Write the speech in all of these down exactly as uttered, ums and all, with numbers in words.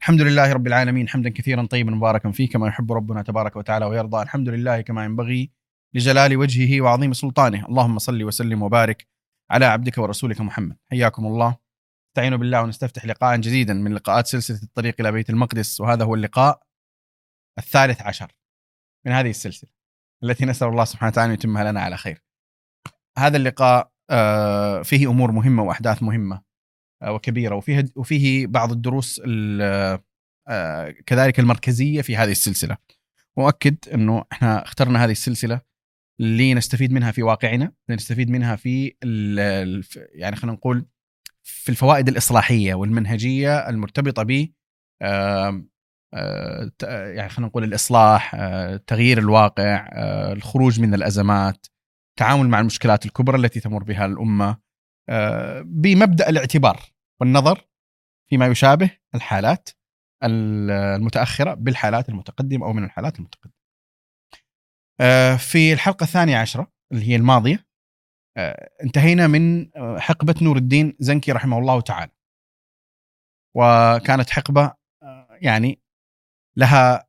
الحمد لله رب العالمين، حمدا كثيرا طيبا مباركا فيه كما يحب ربنا تبارك وتعالى ويرضى. الحمد لله كما ينبغي لجلال وجهه وعظيم سلطانه. اللهم صل وسلم وبارك على عبدك ورسولك محمد. حياكم الله. استعينوا بالله ونستفتح لقاء جديدا من لقاءات سلسلة الطريق إلى بيت المقدس، وهذا هو اللقاء الثالث عشر من هذه السلسلة التي نسأل الله سبحانه وتعالى أن يتمها لنا على خير. هذا اللقاء فيه أمور مهمة وأحداث مهمة وكبيرة، وفيه وفيه بعض الدروس كذلك المركزية في هذه السلسلة. وأكد أنه إحنا اخترنا هذه السلسلة لنستفيد منها في واقعنا، لنستفيد منها في يعني خلينا نقول في الفوائد الإصلاحية والمنهجية المرتبطة ب يعني خلينا نقول الإصلاح، تغيير الواقع، الخروج من الأزمات، التعامل مع المشكلات الكبرى التي تمر بها الأمة، بمبدأ الاعتبار والنظر فيما يشابه الحالات المتأخرة بالحالات المتقدمة أو من الحالات المتقدمة. في الحلقة الثانية عشرة اللي هي الماضية انتهينا من حقبة نور الدين زنكي رحمه الله تعالى، وكانت حقبة يعني لها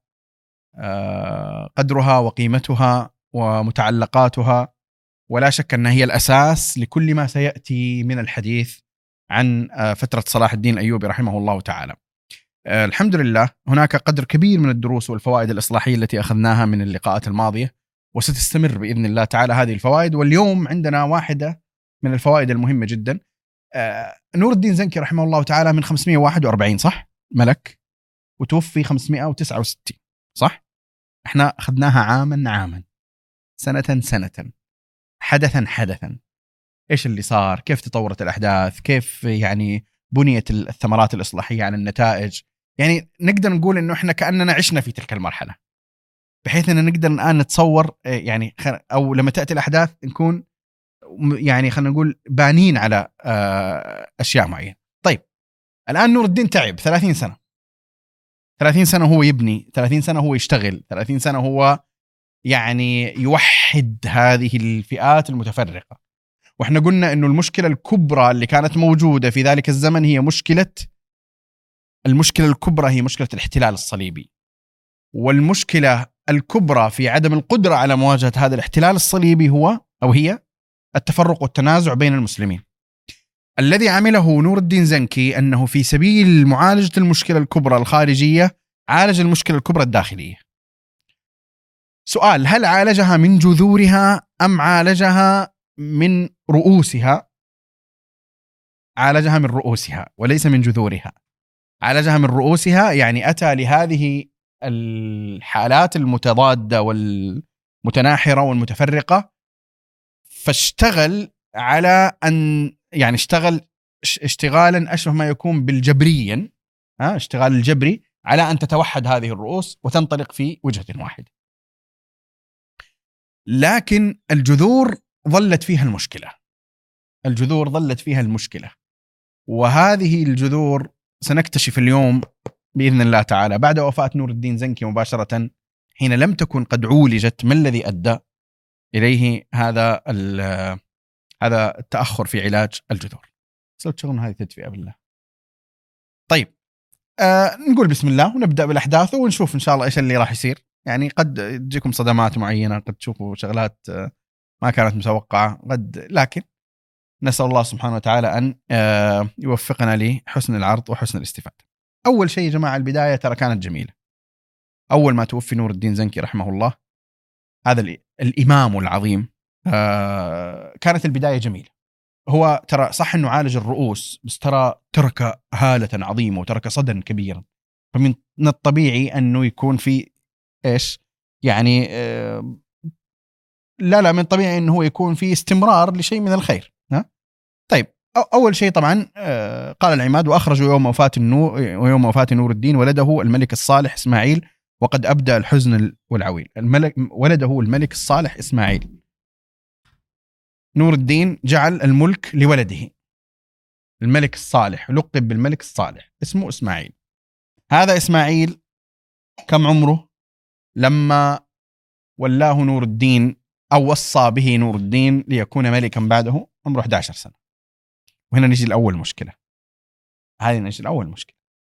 قدرها وقيمتها ومتعلقاتها، ولا شك أنها هي الأساس لكل ما سيأتي من الحديث عن فترة صلاح الدين الأيوبي رحمه الله تعالى. الحمد لله هناك قدر كبير من الدروس والفوائد الإصلاحية التي أخذناها من اللقاءات الماضية، وستستمر بإذن الله تعالى هذه الفوائد. واليوم عندنا واحدة من الفوائد المهمة جدا. نور الدين زنكي رحمه الله تعالى من خمسمائة وواحد وأربعين صح؟ ملك، وتوفي خمسمائة وتسعة وستين صح؟ احنا أخذناها عاما عاما، سنة سنة، حدثا حدثا. إيش اللي صار؟ كيف تطورت الأحداث؟ كيف يعني بنيت الثمرات الإصلاحية عن النتائج؟ يعني نقدر نقول إنه إحنا كأننا عشنا في تلك المرحلة، بحيث أن نقدر الآن نتصور يعني أو لما تأتي الأحداث نكون يعني خلينا نقول بانين على أشياء معينة. طيب الآن نور الدين تعب ثلاثين سنة، ثلاثين سنة هو يبني، ثلاثين سنة هو يشتغل، ثلاثين سنة هو يعني يوحد هذه الفئات المتفرقة. وإحنا قلنا إنه المشكلة الكبرى اللي كانت موجودة في ذلك الزمن هي مشكلة المشكلة الكبرى هي مشكلة الاحتلال الصليبي، والمشكلة الكبرى في عدم القدرة على مواجهة هذا الاحتلال الصليبي هو أو هي التفرق والتنازع بين المسلمين. الذي عمله نور الدين زنكي أنه في سبيل معالجة المشكلة الكبرى الخارجية عالج المشكلة الكبرى الداخلية. سؤال: هل عالجها من جذورها أم عالجها من رؤوسها؟ عالجها من رؤوسها وليس من جذورها. عالجها من رؤوسها يعني أتى لهذه الحالات المتضادة والمتناحرة والمتفرقة، فاشتغل على أن يعني اشتغل اشتغالا أشبه ما يكون بالجبريا، ها اشتغال الجبري على أن تتوحد هذه الرؤوس وتنطلق في وجهة واحدة. لكن الجذور ظلت فيها المشكلة، الجذور ظلت فيها المشكلة وهذه الجذور سنكتشف اليوم بإذن الله تعالى بعد وفاة نور الدين زنكي مباشرة، حين لم تكن قد عولجت ما الذي أدى إليه هذا هذا التأخر في علاج الجذور. سوف تشغلون هذه التدفئة بالله. طيب آه نقول بسم الله ونبدأ بالأحداث ونشوف إن شاء الله إيش اللي راح يصير. يعني قد تجيكم صدمات معينة، قد تشوفوا شغلات آه ما كانت متوقعة قد، لكن نسأل الله سبحانه وتعالى أن آه يوفقنا لحسن العرض وحسن الاستفادة. أول شيء يا جماعة البداية ترى كانت جميلة. أول ما توفي نور الدين زنكي رحمه الله هذا الإمام العظيم آه كانت البداية جميلة. هو ترى صح أنه عالج الرؤوس، بس ترى ترك هالة عظيمة وترك صدى كبيرا، فمن الطبيعي أنه يكون في إيش يعني آه لا لا من طبيعي أنه هو يكون في استمرار لشيء من الخير. ها؟ طيب أول شيء طبعا آه قال العماد: وأخرجوا يوم وفاة النور ويوم وفاة نور الدين ولده الملك الصالح إسماعيل وقد أبدأ الحزن والعويل. الملك ولده الملك الصالح إسماعيل. نور الدين جعل الملك لولده الملك الصالح، لقب بالملك الصالح، اسمه إسماعيل. هذا إسماعيل كم عمره لما ولاه نور الدين أو وصى به نور الدين ليكون ملكا بعده؟ عمره أحد عشر سنة. وهنا نجي الأول مشكلة، هذه نجي الأول مشكلة.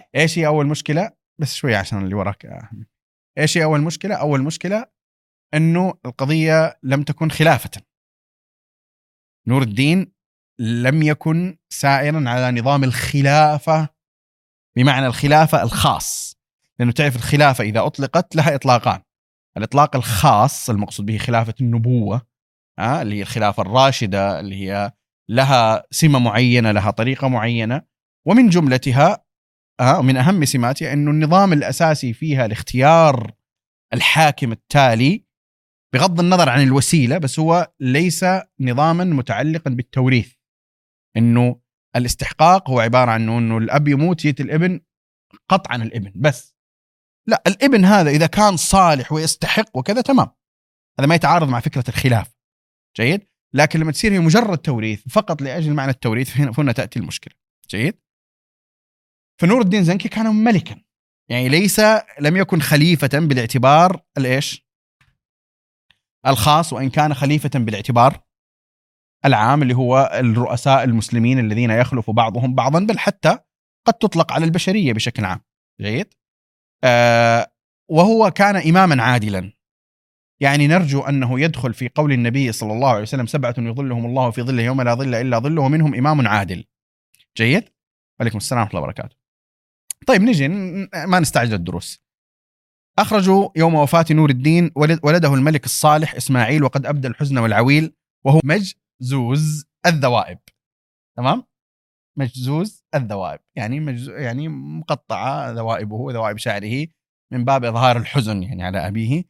ايش هي اول مشكله؟ بس شويه عشان اللي وراك. ايش هي اول مشكله؟ اول مشكله انه القضيه لم تكن خلافه. نور الدين لم يكن سائرا على نظام الخلافه بمعنى الخلافه الخاص، لانه تعرف الخلافه اذا اطلقت لها اطلاقان. الاطلاق الخاص المقصود به خلافه النبوه، آه اللي هي الخلافه الراشده، اللي هي لها سمه معينه، لها طريقه معينه، ومن جملتها آه من اهم سماتها انه النظام الاساسي فيها لاختيار الحاكم التالي بغض النظر عن الوسيله، بس هو ليس نظاما متعلقا بالتوريث، انه الاستحقاق هو عباره عن انه الاب يموت يأتي الابن قطعا الابن بس. لا، الابن هذا اذا كان صالح ويستحق وكذا تمام، هذا ما يتعارض مع فكره الخلاف. جيد. لكن لما تصير هي مجرد توريث فقط لاجل معنى التوريث فهنا تاتي المشكله. جيد. فنور الدين زنكي كان ملكا، يعني ليس لم يكن خليفه بالاعتبار الايش الخاص، وان كان خليفه بالاعتبار العام اللي هو الرؤساء المسلمين الذين يخلف بعضهم بعضا، بل حتى قد تطلق على البشريه بشكل عام. جيد. آه وهو كان إماما عادلا، يعني نرجو أنه يدخل في قول النبي صلى الله عليه وسلم سبعة يظلهم الله في ظله يوم لا ظل إلا ظله ومنهم إمام عادل. جيد. وعليكم السلام ورحمة الله وبركاته. طيب نجي ما نستعجل الدروس. أخرجوا يوم وفاة نور الدين ولد ولده الملك الصالح إسماعيل وقد أبدى الحزن والعويل، وهو مجزوز الذوائب. تمام. مجزوز الذوائب يعني مجزو يعني مقطعة ذوائبه ذوائب شعره من باب إظهار الحزن يعني على أبيه.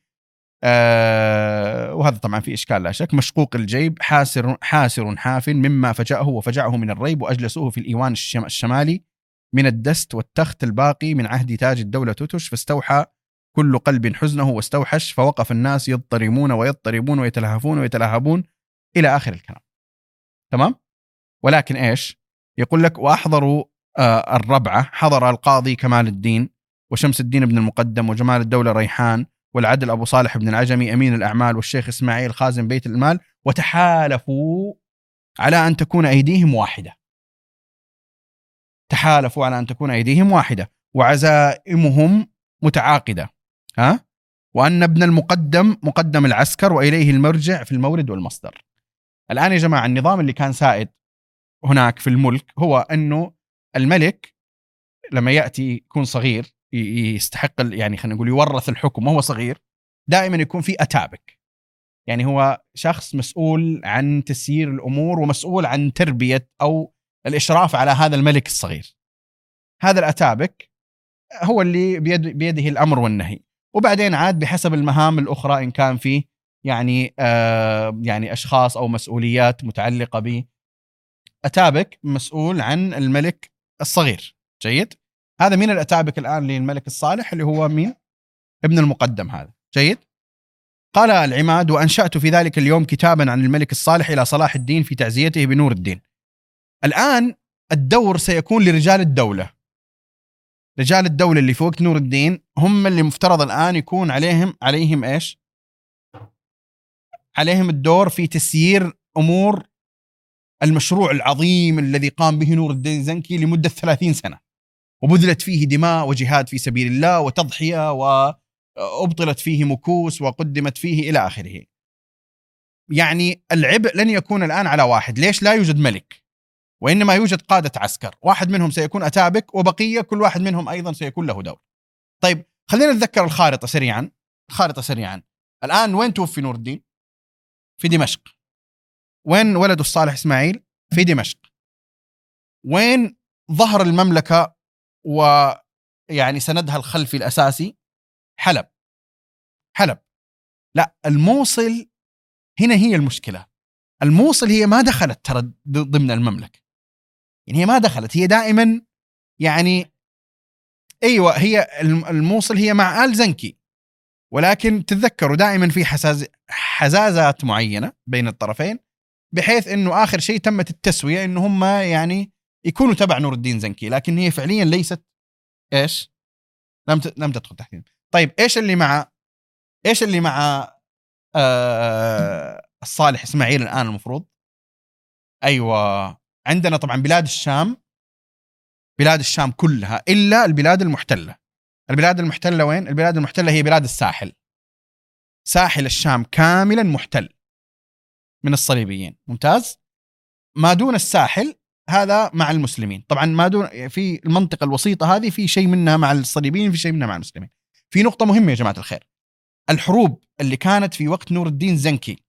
آه وهذا طبعا في إشكال لا شك. مشقوق الجيب، حاسر حاسر حاف مما فجأه وفجعه من الريب، وأجلسوه في الإيوان الشمالي من الدست والتخت الباقي من عهد تاج الدولة توتش، فاستوحى كل قلب حزنه واستوحش، فوقف الناس يضطرمون ويضطربون ويتلهفون ويتلهبون إلى آخر الكلام. تمام. ولكن إيش يقول لك؟ وأحضروا آه الربعة، حضر القاضي كمال الدين وشمس الدين بن المقدم وجمال الدولة ريحان والعدل أبو صالح بن العجمي أمين الأعمال والشيخ إسماعيل خازن بيت المال، وتحالفوا على أن تكون أيديهم واحدة. تحالفوا على أن تكون أيديهم واحدة وعزائمهم متعاقدة. ها؟ وأن ابن المقدم مقدم العسكر وإليه المرجع في المورد والمصدر. الآن يا جماعة النظام اللي كان سائد هناك في الملك هو أنه الملك لما يأتي يكون صغير يستحق يعني خلينا نقول يورث الحكم وهو صغير، دائما يكون في أتابك، يعني هو شخص مسؤول عن تسيير الأمور ومسؤول عن تربية أو الإشراف على هذا الملك الصغير. هذا الأتابك هو اللي بيد بيده الأمر والنهي، وبعدين عاد بحسب المهام الأخرى إن كان فيه يعني آه يعني أشخاص أو مسؤوليات متعلقة به. أتابك مسؤول عن الملك الصغير. جيد. هذا من الأتابك الآن للملك الصالح اللي هو مين؟ ابن المقدم هذا. جيد. قال العماد: وأنشأت في ذلك اليوم كتابا عن الملك الصالح إلى صلاح الدين في تعزيته بنور الدين. الآن الدور سيكون لرجال الدولة. رجال الدولة اللي فوق نور الدين هم اللي مفترض الآن يكون عليهم عليهم إيش؟ عليهم الدور في تسيير أمور المشروع العظيم الذي قام به نور الدين زنكي لمدة ثلاثين سنة، وبذلت فيه دماء وجهاد في سبيل الله وتضحية، وأبطلت فيه مكوس وقدمت فيه إلى آخره. يعني العبء لن يكون الآن على واحد. ليش؟ لا يوجد ملك، وإنما يوجد قادة عسكر، واحد منهم سيكون أتابك وبقية كل واحد منهم أيضا سيكون له دور. طيب خلينا نتذكر الخارطة سريعا. الخارطة سريعا. الآن وين توفي نور الدين؟ في دمشق. وين ولده الصالح إسماعيل؟ في دمشق. وين ظهر المملكة ويعني سندها الخلفي الأساسي؟ حلب. حلب. لا، الموصل هنا هي المشكلة. الموصل هي ما دخلت ترى ضمن المملكة، يعني هي ما دخلت، هي دائما يعني أيوة هي الموصل هي مع آل زنكي، ولكن تتذكروا دائما في حساز حزازات معينة بين الطرفين، بحيث إنه آخر شيء تمت التسوية إنه هم يعني يكونوا تبع نور الدين زنكي، لكن هي فعليا ليست إيش لم لم تدخل تحتهم. طيب إيش اللي مع إيش اللي مع آه الصالح إسماعيل الآن المفروض؟ أيوة عندنا طبعا بلاد الشام بلاد الشام كلها إلا البلاد المحتلة. البلاد المحتلة وين؟ البلاد المحتلة هي بلاد الساحل، ساحل الشام كاملا محتل من الصليبيين. ممتاز. ما دون الساحل هذا مع المسلمين. طبعا ما دون في المنطقة الوسيطة هذه في شيء منها مع الصليبيين، في شيء منها مع المسلمين. في نقطة مهمة يا جماعة الخير، الحروب اللي كانت في وقت نور الدين زنكي،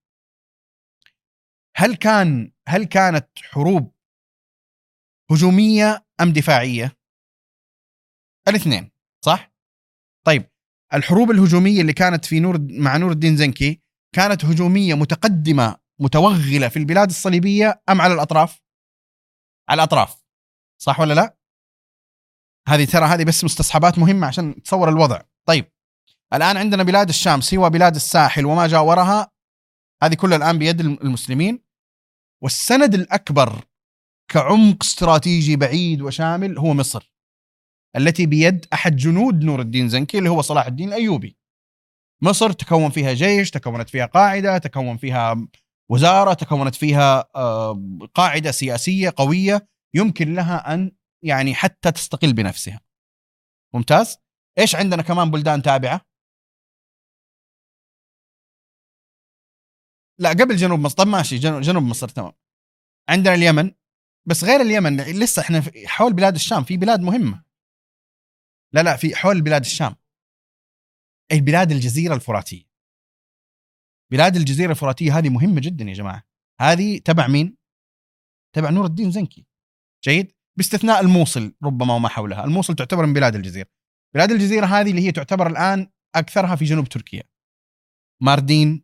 هل كان هل كانت حروب هجومية أم دفاعية؟ الاثنين صح؟ طيب الحروب الهجومية اللي كانت في نور مع نور الدين زنكي كانت هجومية متقدمة متوغلة في البلاد الصليبية أم على الأطراف؟ على الأطراف، صح ولا لا؟ هذه ترى هذه بس مستصحبات مهمة عشان تصور الوضع. طيب الآن عندنا بلاد الشام سوى بلاد الساحل وما جاورها، هذه كلها الآن بيد المسلمين. والسند الأكبر كعمق استراتيجي بعيد وشامل هو مصر، التي بيد أحد جنود نور الدين زنكي اللي هو صلاح الدين الأيوبي. مصر تكون فيها جيش، تكونت فيها قاعدة، تكون فيها وزارة، تكونت فيها قاعدة سياسية قوية يمكن لها أن يعني حتى تستقل بنفسها. ممتاز. إيش عندنا كمان بلدان تابعة؟ لا قبل جنوب مصر. طب ماشي، جنوب مصر تمام. عندنا اليمن، بس غير اليمن لسه احنا حول بلاد الشام في بلاد مهمة. لا لا في حول بلاد الشام أي بلاد الجزيرة الفراتية. بلاد الجزيرة الفراتية هذه مهمة جدا يا جماعة. هذه تبع مين؟ تبع نور الدين زنكي. جيد. باستثناء الموصل ربما وما حولها. الموصل تعتبر من بلاد الجزيرة. بلاد الجزيرة هذه اللي هي تعتبر الآن أكثرها في جنوب تركيا، ماردين،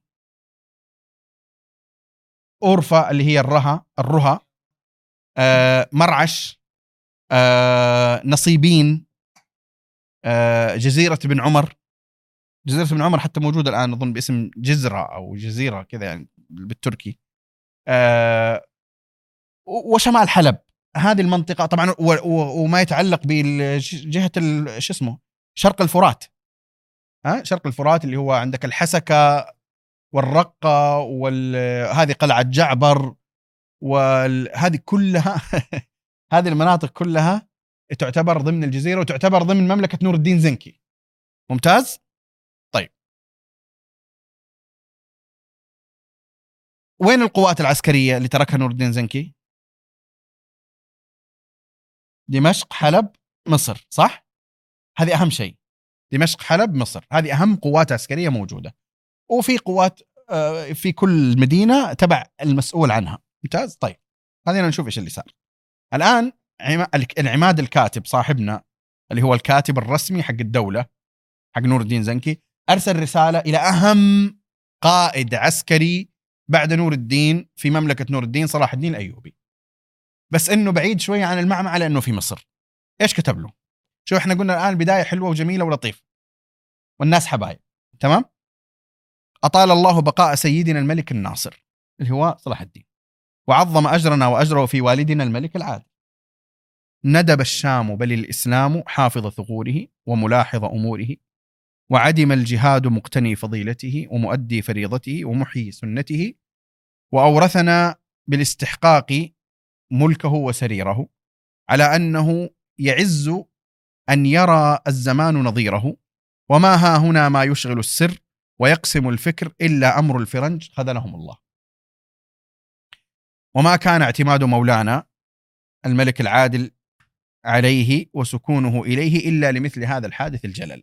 أورفا اللي هي الرها الرها آه، مرعش، آه، نصيبين، آه، جزيرة بن عمر. جزيرة بن عمر حتى موجودة الآن أظن باسم جزرة أو جزيرة كذا يعني بالتركي. آه، وشمال حلب هذه المنطقة طبعا، وما يتعلق بجهة شو اسمه شرق الفرات. ها شرق الفرات اللي هو عندك الحسكة والرقة وهذه قلعة جعبر وهذه كلها هذه المناطق كلها تعتبر ضمن الجزيرة وتعتبر ضمن مملكة نور الدين زنكي. ممتاز. طيب وين القوات العسكرية اللي تركها نور الدين زنكي؟ دمشق، حلب، مصر، صح؟ هذه أهم شيء. دمشق، حلب، مصر، هذه أهم قوات عسكرية موجودة. وفي قوات في كل مدينة تبع المسؤول عنها. ممتاز. طيب خلينا نشوف إيش اللي صار الآن. العماد الكاتب صاحبنا اللي هو الكاتب الرسمي حق الدولة حق نور الدين زنكي أرسل رسالة إلى أهم قائد عسكري بعد نور الدين في مملكة نور الدين، صلاح الدين الأيوبي، بس إنه بعيد شوية عن المعمعة لأنه في مصر. إيش كتب له؟ شو إحنا قلنا الآن البداية حلوة وجميلة ولطيفة والناس حبايب، تمام؟ أطال الله بقاء سيدنا الملك الناصر اللي هو صلاح الدين، وعظم أجرنا وأجره في والدنا الملك العادل. ندب الشام بل الإسلام حافظ ثغوره وملاحظ أموره، وعدم الجهاد مقتني فضيلته ومؤدي فريضته ومحيي سنته، وأورثنا بالاستحقاق ملكه وسريره، على أنه يعز أن يرى الزمان نظيره، وما ها هنا ما يشغل السر ويقسم الفكر إلا أمر الفرنج خذلهم الله. وما كان اعتماد مولانا الملك العادل عليه وسكونه إليه إلا لمثل هذا الحادث الجلل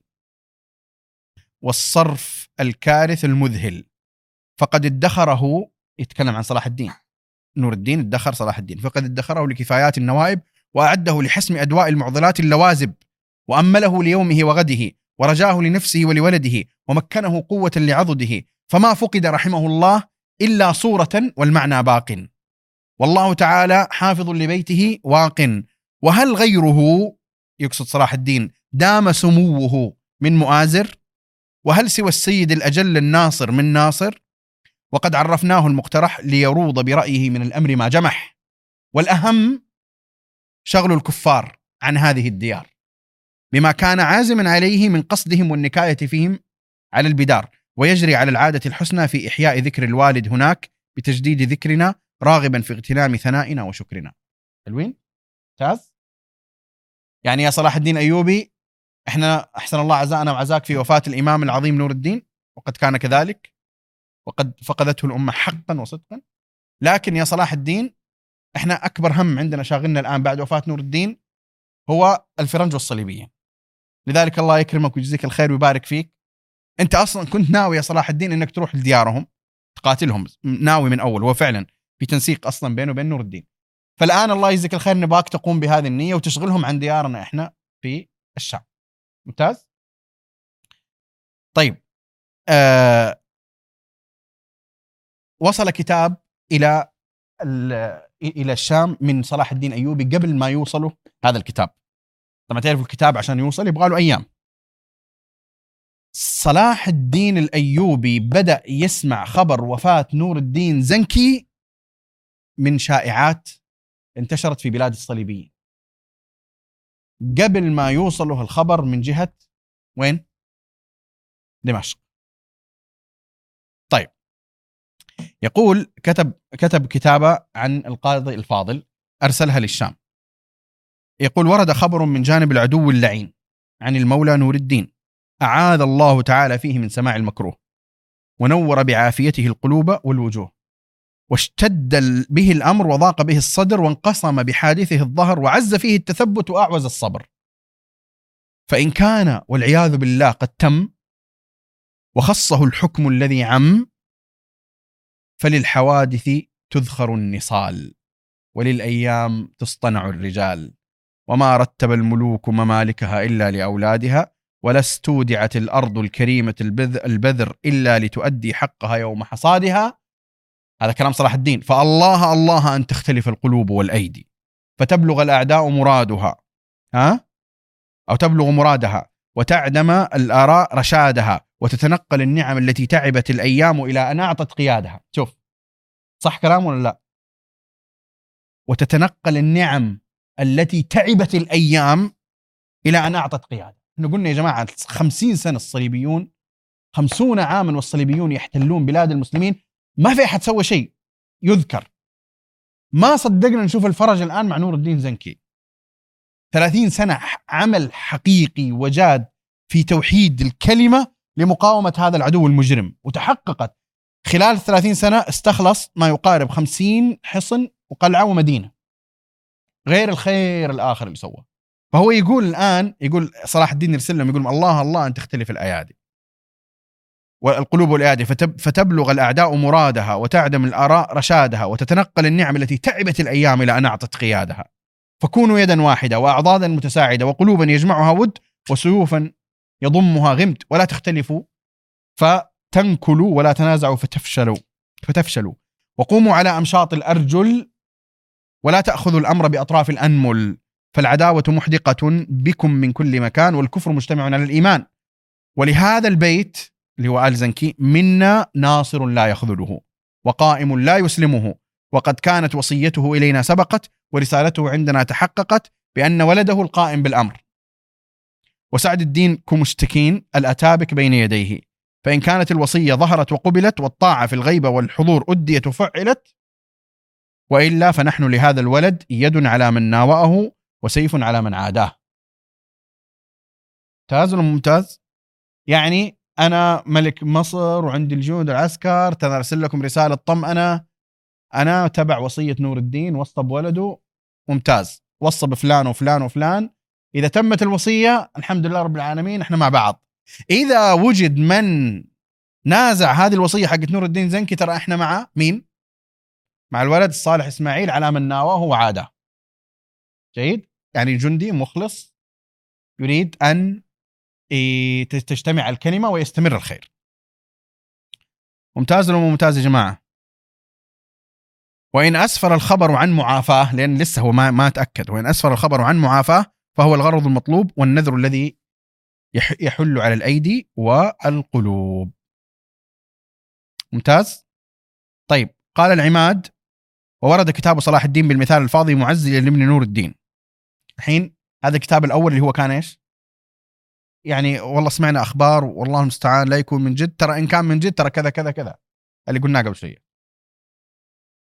والصرف الكارث المذهل، فقد ادخره. يتكلم عن صلاح الدين نور الدين، ادخر صلاح الدين، فقد ادخره لكفايات النوائب وأعده لحسم أدواء المعضلات اللوازب، وأمله ليومه وغده، ورجاه لنفسه ولولده، ومكنه قوة لعضده، فما فقد رحمه الله إلا صورة والمعنى باق، والله تعالى حافظ لبيته واق. وهل غيره، يقصد صلاح الدين، دام سموه من مؤازر؟ وهل سوى السيد الأجل الناصر من ناصر؟ وقد عرفناه المقترح ليروض برأيه من الأمر ما جمح، والأهم شغل الكفار عن هذه الديار بما كان عازما عليه من قصدهم والنكاية فيهم على البدار، ويجري على العادة الحسنى في إحياء ذكر الوالد هناك بتجديد ذكرنا، راغبا في اغتنام ثنائنا وشكرنا. حلوين؟ ممتاز. يعني يا صلاح الدين أيوبي، احنا أحسن الله عزاءنا وعزاك في وفاة الإمام العظيم نور الدين، وقد كان كذلك وقد فقدته الأمة حقا وصدقا. لكن يا صلاح الدين، احنا أكبر هم عندنا شاغلنا الآن بعد وفاة نور الدين هو الفرنج والصليبيين. لذلك الله يكرمك ويجزيك الخير ويبارك فيك، انت اصلا كنت ناوي يا صلاح الدين انك تروح لديارهم تقاتلهم، ناوي من اول، هو فعلا في تنسيق اصلا بينه وبين نور الدين. فالان الله يجزيك الخير نباك تقوم بهذه النيه وتشغلهم عن ديارنا احنا في الشام. ممتاز. طيب، آه وصل كتاب الى الى الشام من صلاح الدين ايوبي قبل ما يوصلوا هذا الكتاب. طبعا تعرفوا الكتاب عشان يوصل يبغى له ايام. صلاح الدين الأيوبي بدأ يسمع خبر وفاة نور الدين زنكي من شائعات انتشرت في بلاد الصليبيين قبل ما يوصله الخبر من جهة وين؟ دمشق. طيب، يقول كتب كتب كتابة عن القاضي الفاضل أرسلها للشام. يقول: ورد خبر من جانب العدو اللعين عن المولى نور الدين، أعاذ الله تعالى فيه من سماع المكروه، ونور بعافيته القلوب والوجوه، واشتد به الأمر وضاق به الصدر، وانقسم بحادثه الظهر، وعز فيه التثبت وأعوز الصبر. فإن كان والعياذ بالله قد تم وخصه الحكم الذي عم، فللحوادث تذخر النصال، وللأيام تصطنع الرجال، وما رتب الملوك ممالكها إلا لأولادها، ولا استودعت الأرض الكريمة البذر إلا لتؤدي حقها يوم حصادها. هذا كلام صلاح الدين. فالله الله أن تختلف القلوب والأيدي، فتبلغ الأعداء مرادها ها أو تبلغ مرادها، وتعدم الآراء رشادها، وتتنقل النعم التي تعبت الأيام إلى أن أعطت قيادها. شوف صح كلام ولا لا؟ وتتنقل النعم التي تعبت الأيام إلى أن أعطت قيادة. احنا قلنا يا جماعة خمسين سنة الصليبيون، خمسون عاما والصليبيون يحتلون بلاد المسلمين، ما في أحد سوى شيء يذكر. ما صدقنا نشوف الفرج الآن مع نور الدين زنكي. ثلاثين سنة عمل حقيقي وجاد في توحيد الكلمة لمقاومة هذا العدو المجرم، وتحققت خلال ثلاثين سنة. استخلص ما يقارب خمسين حصن وقلعة ومدينة، غير الخير الآخر اللي سواه. فهو يقول الآن، يقول صلاح الدين يرسل لهم يقول: الله الله أن تختلف الأيادي والقلوب والأيادي، فتب فتبلغ الأعداء مرادها، وتعدم الآراء رشادها، وتتنقل النعم التي تعبت الأيام إلى أن أعطت قيادها. فكونوا يدا واحدة وأعضادا متساعدة، وقلوبا يجمعها ود، وسيوفا يضمها غمد، ولا تختلفوا فتنكلوا، ولا تنازعوا فتفشلوا فتفشلوا وقوموا على أمشاط الأرجل، ولا تأخذوا الأمر بأطراف الأنمل، فالعداوة محدقة بكم من كل مكان، والكفر مجتمع على الإيمان. ولهذا البيت اللي هو آل زنكي منا ناصر لا يخذله، وقائم لا يسلمه، وقد كانت وصيته إلينا سبقت، ورسالته عندنا تحققت، بأن ولده القائم بالأمر. وسعد الدين كمشتكين الأتابك بين يديه، فإن كانت الوصية ظهرت وقبلت، والطاعة في الغيبة والحضور أديت وفعلت، وإلا فنحن لهذا الولد يد على من ناوأه، وسيف على من عاداه. ممتاز ولا ممتاز؟ يعني أنا ملك مصر وعندي الجنود العسكر، ترسل لكم رسالة طمأنة، أنا تبع وصية نور الدين، وصى بولده ممتاز، وصى بفلان وفلان وفلان، إذا تمت الوصية الحمد لله رب العالمين احنا مع بعض. إذا وجد من نازع هذه الوصية حقت نور الدين زنكي، ترى احنا مع مين؟ مع الولد الصالح إسماعيل على من ناواه وعاده. جيد؟ يعني جندي مخلص يريد أن تجتمع الكلمة ويستمر الخير. ممتاز ولا ممتاز يا جماعة؟ وإن أسفر الخبر عن معافاة، لأن لسه هو ما ما تأكد، وإن أسفر الخبر عن معافاة فهو الغرض المطلوب والنذر الذي يحل على الأيدي والقلوب. ممتاز. طيب، قال العماد: وورد كتاب صلاح الدين بالمثال الفاضي معزيا لابن نور الدين. الحين هذا الكتاب الأول اللي هو كان إيش؟ يعني والله سمعنا أخبار والله المستعان لا يكون من جد، ترى إن كان من جد ترى كذا كذا كذا اللي قلناه قبل شوية.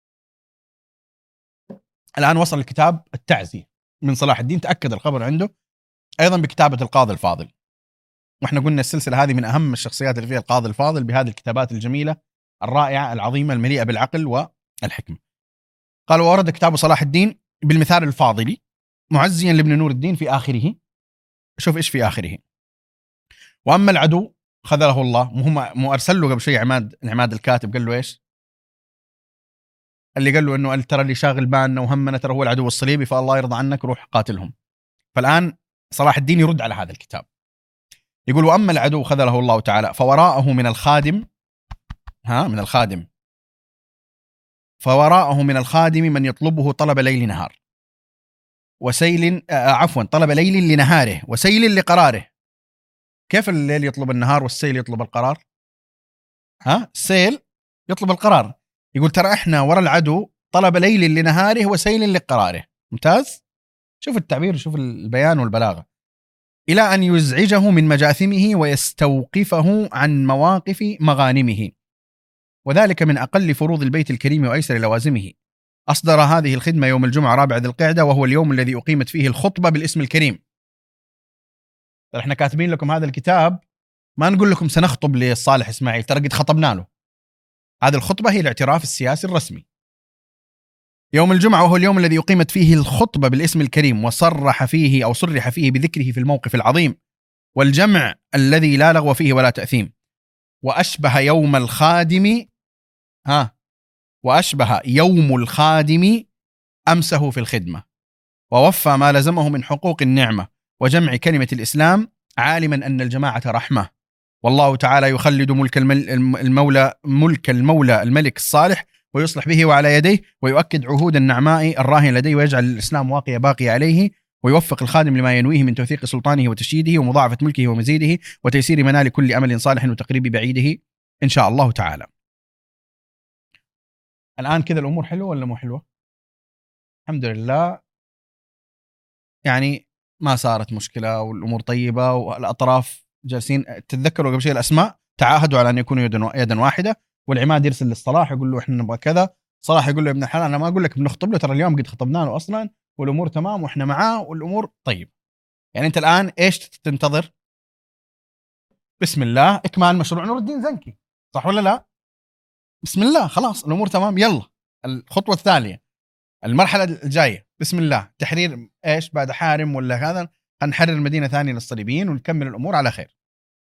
الآن وصل الكتاب التعزية من صلاح الدين، تأكد الخبر عنده أيضا بكتابة القاضي الفاضل، وإحنا قلنا السلسلة هذه من أهم الشخصيات اللي فيها القاضي الفاضل بهذه الكتابات الجميلة الرائعة العظيمة المليئة بالعقل والحكمة. قال: وورد كتاب صلاح الدين بالمثال الفاضلي معزيا لابن نور الدين في آخره. شوف إيش في آخره: وأما العدو خذله الله. مو مو أرسل له قبل شيء عماد عماد الكاتب، قال له إيش اللي قال له؟ إنه ترى اللي شاغل بالنا وهمنا ترى هو العدو الصليبي، فالله يرضى عنك روح قاتلهم. فالآن صلاح الدين يرد على هذا الكتاب، يقول: وأما العدو خذله الله تعالى فوراءه من الخادم ها من الخادم فوراءه من الخادم من يطلبه طلب ليل نهار وسيل آه عفوا طلب ليل لنهاره وسيل لقراره. كيف الليل يطلب النهار والسيل يطلب القرار؟ ها السيل يطلب القرار. يقول ترى احنا ورا العدو طلب ليل لنهاره وسيل لقراره. ممتاز، شوف التعبير، شوف البيان والبلاغة. إلى أن يزعجه من مجاثمه ويستوقفه عن مواقف مغانمه، وذلك من أقل فروض البيت الكريم وأيسر لوازمه. أصدر هذه الخدمة يوم الجمعة رابع ذي القعدة، وهو اليوم الذي أقيمت فيه الخطبة بالاسم الكريم. احنا كاتبين لكم هذا الكتاب، ما نقول لكم سنخطب لصالح إسماعيل، ترى قد خطبنا له. هذه الخطبة هي الاعتراف السياسي الرسمي. يوم الجمعة وهو اليوم الذي أقيمت فيه الخطبة بالاسم الكريم، وصرح فيه أو صرح فيه بذكره في الموقف العظيم والجمع الذي لا لغو فيه ولا تأثيم. وأشبه يوم الخادم ها وأشبه يوم الخادم أمسه في الخدمة، ووفى ما لزمه من حقوق النعمة وجمع كلمة الإسلام، عالما أن الجماعة رحمة، والله تعالى يخلد ملك المولى ملك المولى الملك الصالح ويصلح به وعلى يديه، ويؤكد عهود النعماء الراهن لديه، ويجعل الإسلام واقيا باقي عليه، ويوفق الخادم لما ينويه من توثيق سلطانه وتشييده ومضاعفة ملكه ومزيده وتيسير منال كل أمل صالح وتقريب بعيده إن شاء الله تعالى. الآن كذا الأمور حلوة ولا مو حلوة؟ الحمد لله، يعني ما صارت مشكلة والأمور طيبة، والأطراف جالسين. تتذكروا قبل شيء الأسماء تعاهدوا على أن يكونوا يدا واحدة، والعماد يرسل للصلاح يقول له إحنا نبغى كذا، صلاح يقول له يا ابن الحلال أنا ما أقول لك بنخطب له، ترى اليوم قد خطبنا له أصلا والأمور تمام وإحنا معاه والأمور طيب. يعني أنت الآن إيش تنتظر؟ بسم الله إكمال مشروع نور الدين زنكي، صح ولا لا؟ بسم الله، خلاص الأمور تمام، يلا الخطوة الثانية المرحلة الجاية بسم الله، تحرير إيش بعد حارم ولا هذا، هنحرر مدينة ثانية للصليبيين ونكمل الأمور على خير.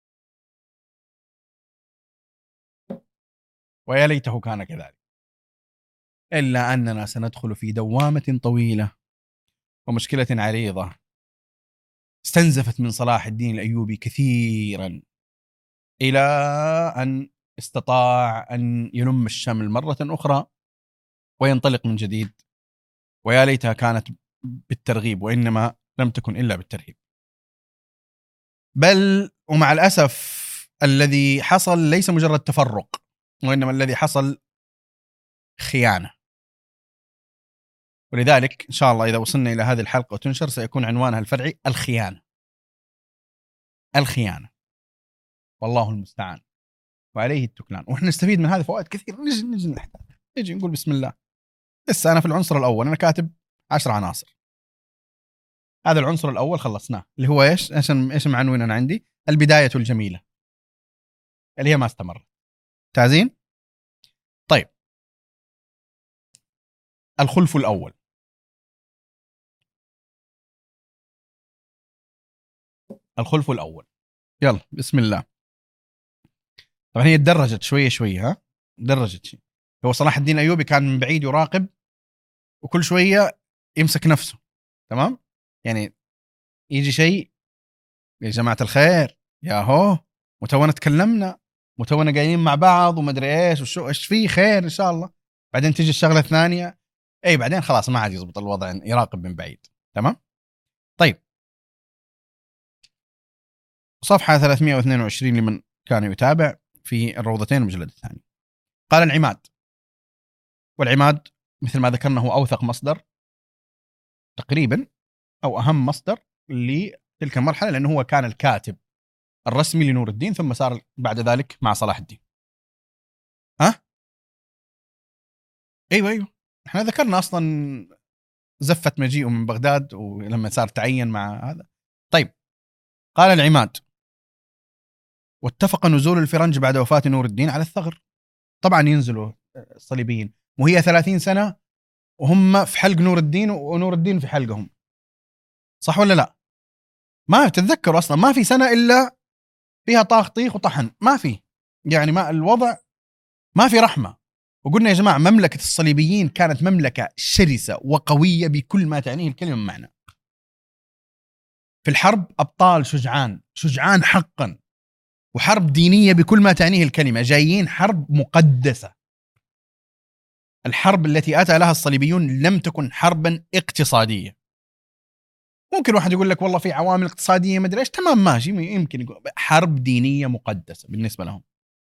ويا ليته كان كذلك، إلا أننا سندخل في دوامة طويلة ومشكلة عريضة استنزفت من صلاح الدين الأيوبي كثيرا، إلى أن استطاع أن يلم الشمل مرة أخرى وينطلق من جديد. ويا ليتها كانت بالترغيب، وإنما لم تكن إلا بالترهيب. بل ومع الأسف الذي حصل ليس مجرد تفرق، وإنما الذي حصل خيانة. ولذلك إن شاء الله إذا وصلنا إلى هذه الحلقة وتنشر سيكون عنوانها الفرعي الخيانة. الخيانة والله المستعان وعليه التكلان. وإحنا نستفيد من هذه فوائد كثير. نجي نجي نحتاج نجي نقول بسم الله. لسه أنا في العنصر الأول، أنا كاتب عشر عناصر. هذا العنصر الأول خلصناه، اللي هو إيش إيش إيش معنون أنا عندي البداية الجميلة اللي هي ما استمر. تعزين. طيب الخلف الأول. الخلف الأول يلا بسم الله. طبعا هي تدرجت شوية شوية، ها درجت شيء. هو صلاح الدين الأيوبي كان من بعيد يراقب، وكل شوية يمسك نفسه، تمام؟ يعني يجي شيء يا جماعة الخير يا هو متونا تكلمنا متونا قايلين مع بعض وما أدري إيش وشو إيش فيه خير إن شاء الله. بعدين تيجي الشغلة الثانية، أي بعدين خلاص ما عاد يزبط الوضع، يراقب من بعيد. تمام؟ طيب صفحة ثلاثمائة واثنين وعشرين لمن كان يتابع في الروضتين المجلد الثاني. قال العماد، والعماد مثل ما ذكرنا هو أوثق مصدر تقريبا أو أهم مصدر لتلك المرحلة، لأنه هو كان الكاتب الرسمي لنور الدين، ثم صار بعد ذلك مع صلاح الدين. ها أيوة أيوة احنا ذكرنا أصلا زفت مجيئه من بغداد ولما صار تعين مع هذا. طيب قال العماد: واتفق نزول الفرنج بعد وفاة نور الدين على الثغر. طبعا ينزلوا الصليبيين وهي ثلاثين سنة وهم في حلق نور الدين ونور الدين في حلقهم، صح ولا لا؟ ما تتذكروا أصلا ما في سنة إلا فيها طاخ طيخ وطحن، ما في، يعني ما الوضع ما في رحمة. وقلنا يا جماعة مملكة الصليبيين كانت مملكة شرسة وقوية بكل ما تعنيه الكلمة معنى. في الحرب أبطال شجعان شجعان حقا، وحرب دينية بكل ما تعنيه الكلمة، جايين حرب مقدسة. الحرب التي أتى لها الصليبيون لم تكن حربا اقتصادية. ممكن واحد يقول لك والله في عوامل اقتصادية ما أدري إيش، تمام ماشي، يمكن يقول حرب دينية مقدسة بالنسبة لهم.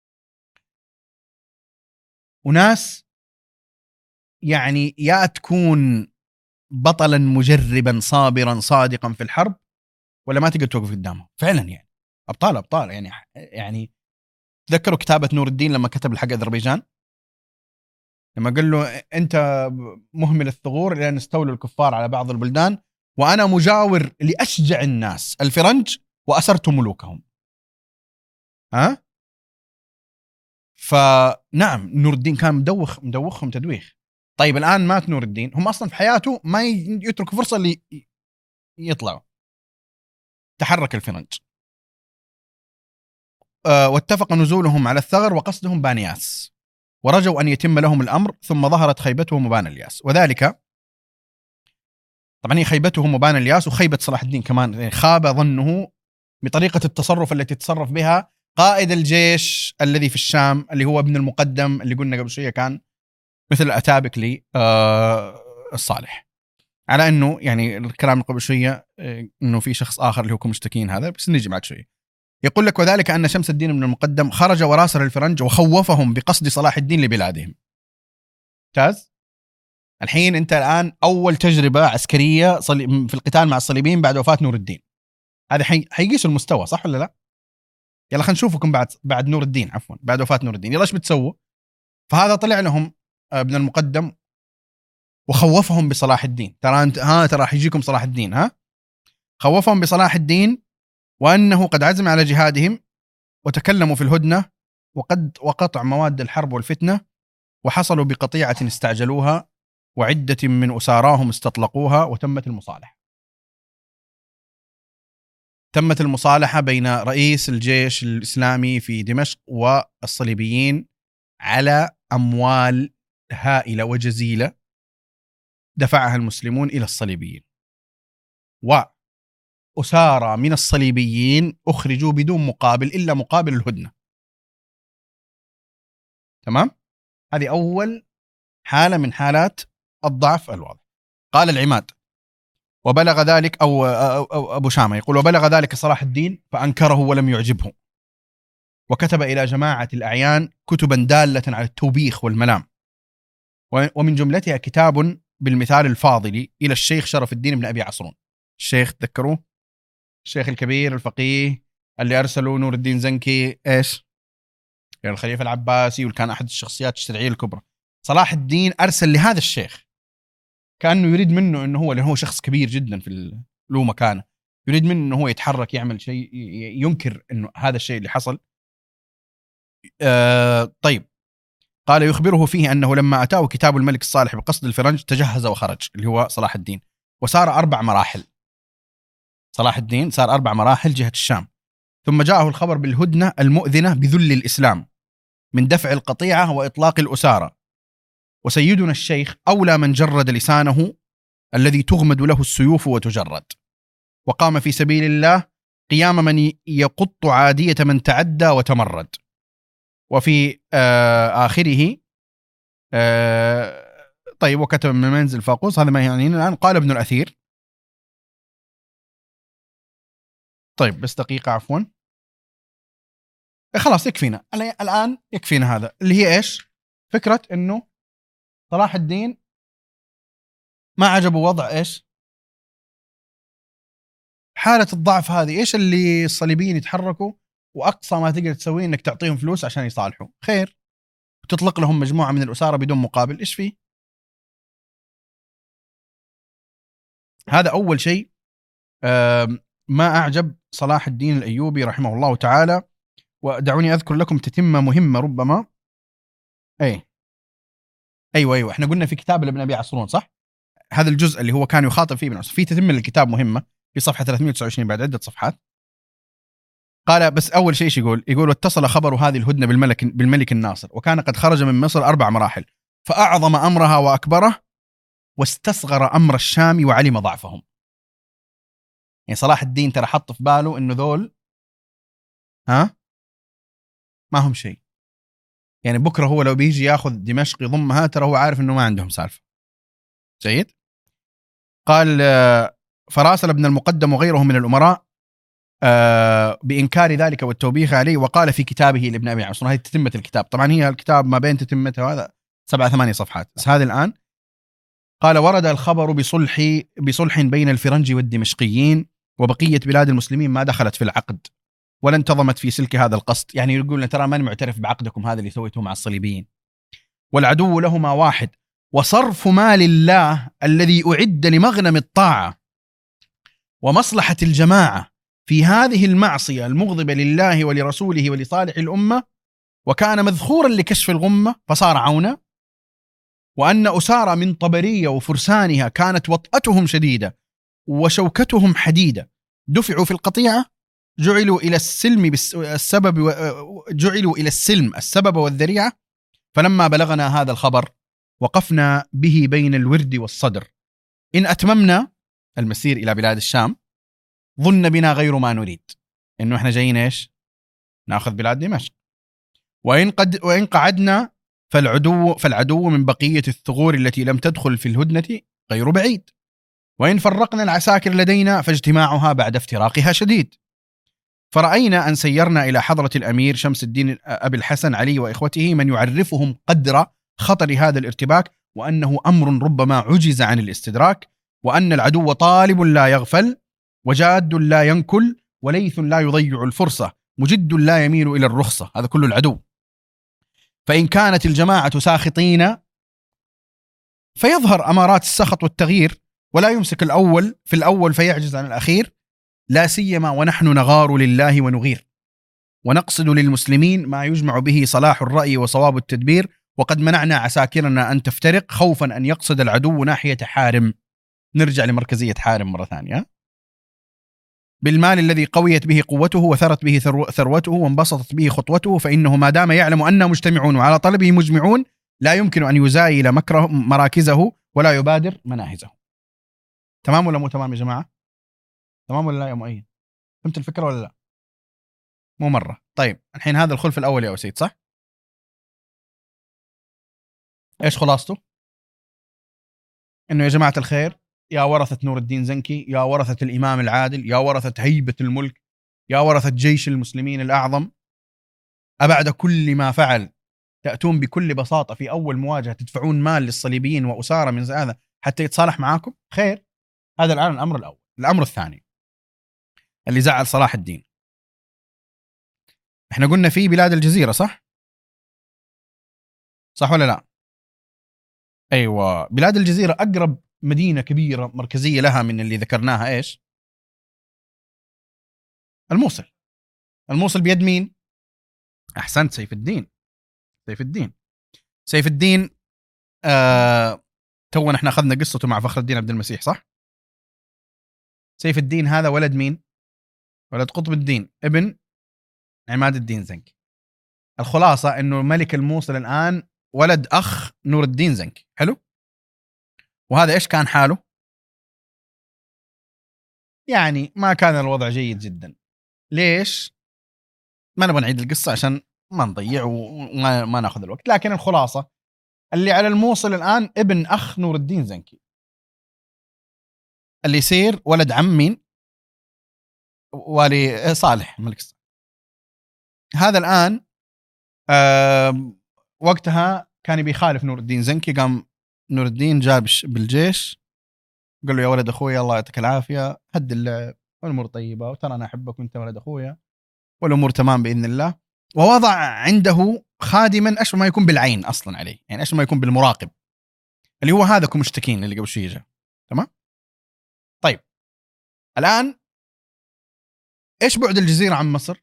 وناس يعني يا تكون بطلا مجربا صابرا صادقا في الحرب ولا ما تقدر توقف قدامهم فعلا. يعني أبطال أبطال يعني يعني تذكروا كتابة نور الدين لما كتب الحق أذربيجان، لما قال له أنت مهمل الثغور لأن استولوا الكفار على بعض البلدان وأنا مجاور لأشجع الناس الفرنج وأسرت ملوكهم. ها؟ فنعم نور الدين كان مدوخ مدوخهم تدويخ. طيب الآن مات نور الدين، هم أصلا في حياته ما يترك فرصة اللي يطلعوا. تحرك الفرنج أه واتفق نزولهم على الثغر وقصدهم بانياس، ورجوا أن يتم لهم الأمر، ثم ظهرت خيبتهم وبان الياس. وذلك طبعا هي خيبتهم وبان الياس وخيبة صلاح الدين كمان، يعني خاب ظنه بطريقة التصرف التي تصرف بها قائد الجيش الذي في الشام اللي هو ابن المقدم اللي قلنا قبل شوية كان مثل الأتابك لي أه الصالح. على أنه يعني الكلام قبل شوية أنه في شخص آخر اللي هو مشتكين هذا، بس نيجي بعد شوية. يقول لك: وذلك أن شمس الدين بن المقدم خرج وراسل الفرنج وخوفهم بقصد صلاح الدين لبلادهم. ممتاز. الحين أنت الآن أول تجربة عسكرية في القتال مع الصليبيين بعد وفاة نور الدين، هذا حي... حيقيس المستوى صح ولا لا؟ يلا خلينا نشوفكم بعد بعد نور الدين عفوا بعد وفاة نور الدين، يلا إيش بتسووا؟ فهذا طلع لهم ابن المقدم وخوفهم بصلاح الدين، ترى أنت ها ترى حيجيكم صلاح الدين، ها خوفهم بصلاح الدين وأنه قد عزم على جهادهم، وتكلموا في الهدنة وقد وقطع مواد الحرب والفتنة، وحصلوا بقطيعة استعجلوها وعدة من أساراهم استطلقوها، وتمت المصالحة. تمت المصالحة بين رئيس الجيش الإسلامي في دمشق والصليبيين على أموال هائلة وجزيلة دفعها المسلمون إلى الصليبيين، وأسارى من الصليبيين أخرجوا بدون مقابل إلا مقابل الهدنة. تمام؟ هذه أول حالة من حالات الضعف الواضح. قال العماد: وبلغ ذلك أو, أو, أو أبو شامة يقول: وبلغ ذلك صلاح الدين فأنكره ولم يعجبه، وكتب إلى جماعة الأعيان كتبا دالة على التوبيخ والملام، ومن جملتها كتاب بالمثال الفاضل إلى الشيخ شرف الدين بن أبي عصرون. الشيخ تذكروه؟ الشيخ الكبير الفقيه اللي أرسلوا نور الدين زنكي إيش؟ يعني الخليفة العباسي، وكان أحد الشخصيات الشرعية الكبرى. صلاح الدين أرسل لهذا الشيخ كأنه يريد منه أنه هو، لأنه هو شخص كبير جدا في له مكانه، يريد منه أنه هو يتحرك يعمل شيء ينكر أنه هذا الشيء اللي حصل. آه طيب، قال: يخبره فيه أنه لما أتاه كتاب الملك الصالح بقصد الفرنج تجهز وخرج، اللي هو صلاح الدين، وسار أربع مراحل. صلاح الدين سار أربع مراحل جهة الشام، ثم جاءه الخبر بالهدنة المؤذنة بذل الإسلام من دفع القطيعة وإطلاق الأسارة، وسيدنا الشيخ أولى من جرد لسانه الذي تغمد له السيوف وتجرد، وقام في سبيل الله قيام من يقط عادية من تعدى وتمرد. وفي آه آخره آه طيب، وكتب من منزل فاقوس، هذا ما يعني الآن. قال ابن الأثير، طيب بس دقيقة عفوا، خلاص يكفينا الآن، يكفينا هذا اللي هي إيش؟ فكرة إنه صلاح الدين ما عجبه وضع إيش؟ حالة الضعف هذه. إيش اللي الصليبيين يتحركوا وأقصى ما تقدر تسويه إنك تعطيهم فلوس عشان يصالحوا، خير، وتطلق لهم مجموعة من الأسارة بدون مقابل، إيش فيه؟ هذا أول شيء ما أعجب صلاح الدين الأيوبي رحمه الله تعالى. ودعوني أذكر لكم تتمة مهمة ربما. أي أيوة أيوة إحنا قلنا في كتاب لابن أبي عصرون صح؟ هذا الجزء اللي هو كان يخاطب فيه ابن عصرون في تتمة للكتاب مهمة في صفحة ثلاثمائة وتسعة وعشرين بعد عدة صفحات. قال بس أول شيء يقول يقول واتصل خبر هذه الهدنة بالملك بالملك الناصر وكان قد خرج من مصر أربع مراحل فأعظم أمرها وأكبره واستصغر أمر الشام وعلم ضعفهم. يعني صلاح الدين ترى حط في باله إنه ذول ها ما هم شيء. يعني بكرة هو لو بيجي ياخذ دمشق يضمها ترى هو عارف إنه ما عندهم سالفة. جيد. قال فراسل ابن المقدم وغيره من الأمراء بإنكار ذلك والتوبيخ عليه وقال في كتابه لابن أبي عصرون. هذه تتمة الكتاب طبعا هي الكتاب ما بين تتمته هذا سبعة ثمانية صفحات بس هذا الآن. قال ورد الخبر بصلح بصلح بين الفرنج والدمشقيين وبقية بلاد المسلمين ما دخلت في العقد ولا انتظمت في سلك هذا القصد. يعني يقول ترى ماني معترف بعقدكم هذا اللي سويته مع الصليبيين. والعدو لهما واحد وصرف مال الله الذي أعد لمغنم الطاعة ومصلحة الجماعة في هذه المعصية المغضبة لله ولرسوله ولصالح الأمة وكان مذخورا لكشف الغمة فصار عونا. وأن أسارى من طبرية وفرسانها كانت وطأتهم شديدة وشوكتهم حديدة دفعوا في القطيعة جعلوا إلى السلم السبب جعلوا إلى السلم السبب والذريعة. فلما بلغنا هذا الخبر وقفنا به بين الورد والصدر إن أتممنا المسير إلى بلاد الشام ظن بنا غير ما نريد إنه إحنا جايين إيش نأخذ بلاد دمشق. وإن قد وإن قعدنا فالعدو فالعدو من بقية الثغور التي لم تدخل في الهدنة غير بعيد. وإن فرقنا العساكر لدينا فاجتماعها بعد افتراقها شديد. فرأينا أن سيرنا إلى حضرة الأمير شمس الدين أبي الحسن علي وإخوته من يعرفهم قدر خطر هذا الارتباك وأنه أمر ربما عجز عن الاستدراك وأن العدو طالب لا يغفل وجاد لا ينكل وليث لا يضيع الفرصة مجد لا يميل إلى الرخصة. هذا كله العدو. فإن كانت الجماعة ساخطين فيظهر أمارات السخط والتغيير ولا يمسك الأول في الأول فيعجز عن الأخير لا سيما ونحن نغار لله ونغير ونقصد للمسلمين ما يجمع به صلاح الرأي وصواب التدبير وقد منعنا عساكرنا أن تفترق خوفا أن يقصد العدو ناحية حارم. نرجع لمركزية حارم مرة ثانية. بالمال الذي قويت به قوته وثرت به ثروته وانبسطت به خطوته فإنه ما دام يعلم أننا مجتمعون وعلى طلبه مجمعون لا يمكن أن يزايل مكره مراكزه ولا يبادر مناهزه. تمام ولا مو تمام يا جماعة؟ تمام ولا لا يا مؤيد؟ فهمت الفكرة ولا لا؟ مو مرة. طيب الحين هذا الخلف الأول يا أسيد صح؟ إيش خلاصته؟ إنه يا جماعة الخير يا ورثة نور الدين زنكي يا ورثة الإمام العادل يا ورثة هيبة الملك يا ورثة جيش المسلمين الأعظم أبعد كل ما فعل تأتون بكل بساطة في أول مواجهة تدفعون مال للصليبيين وأسارة من هذا حتى يتصالح معاكم. خير هذا الآن الأمر الأول. الأمر الثاني اللي زعل صلاح الدين احنا قلنا في بلاد الجزيرة صح؟ صح ولا لا؟ أيوة بلاد الجزيرة أقرب مدينة كبيرة مركزية لها من اللي ذكرناها إيش؟ الموصل. الموصل بيد مين؟ أحسنت سيف الدين. سيف الدين سيف الدين آه... تونا احنا أخذنا قصته مع فخر الدين عبد المسيح صح؟ سيف الدين هذا ولد مين؟ ولد قطب الدين ابن عماد الدين زنكي. الخلاصة إنه ملك الموصل الآن ولد أخ نور الدين زنكي. حلو. وهذا إيش كان حاله؟ يعني ما كان الوضع جيد جدا. ليش؟ ما نبغى نعيد القصة عشان ما نضيع وما ما ناخذ الوقت. لكن الخلاصة اللي على الموصل الآن ابن أخ نور الدين زنكي اللي يصير ولد عم مين؟ والي صالح ملك الصالح. هذا الآن أه وقتها كان بيخالف نور الدين زنكي. قام نور الدين جاب بالجيش قال له يا ولد أخوي الله يعطيك العافية هد اللعب والأمور طيبة وترى أنا أحبك وأنت ولد أخويا والأمور تمام بإذن الله. ووضع عنده خادما أشبه ما يكون بالعين أصلا عليه يعني أشبه ما يكون بالمراقب اللي هو هذاكم مشتكين اللي قبل شوي جاء. تمام. طيب الآن إيش بعد الجزيرة عن مصر؟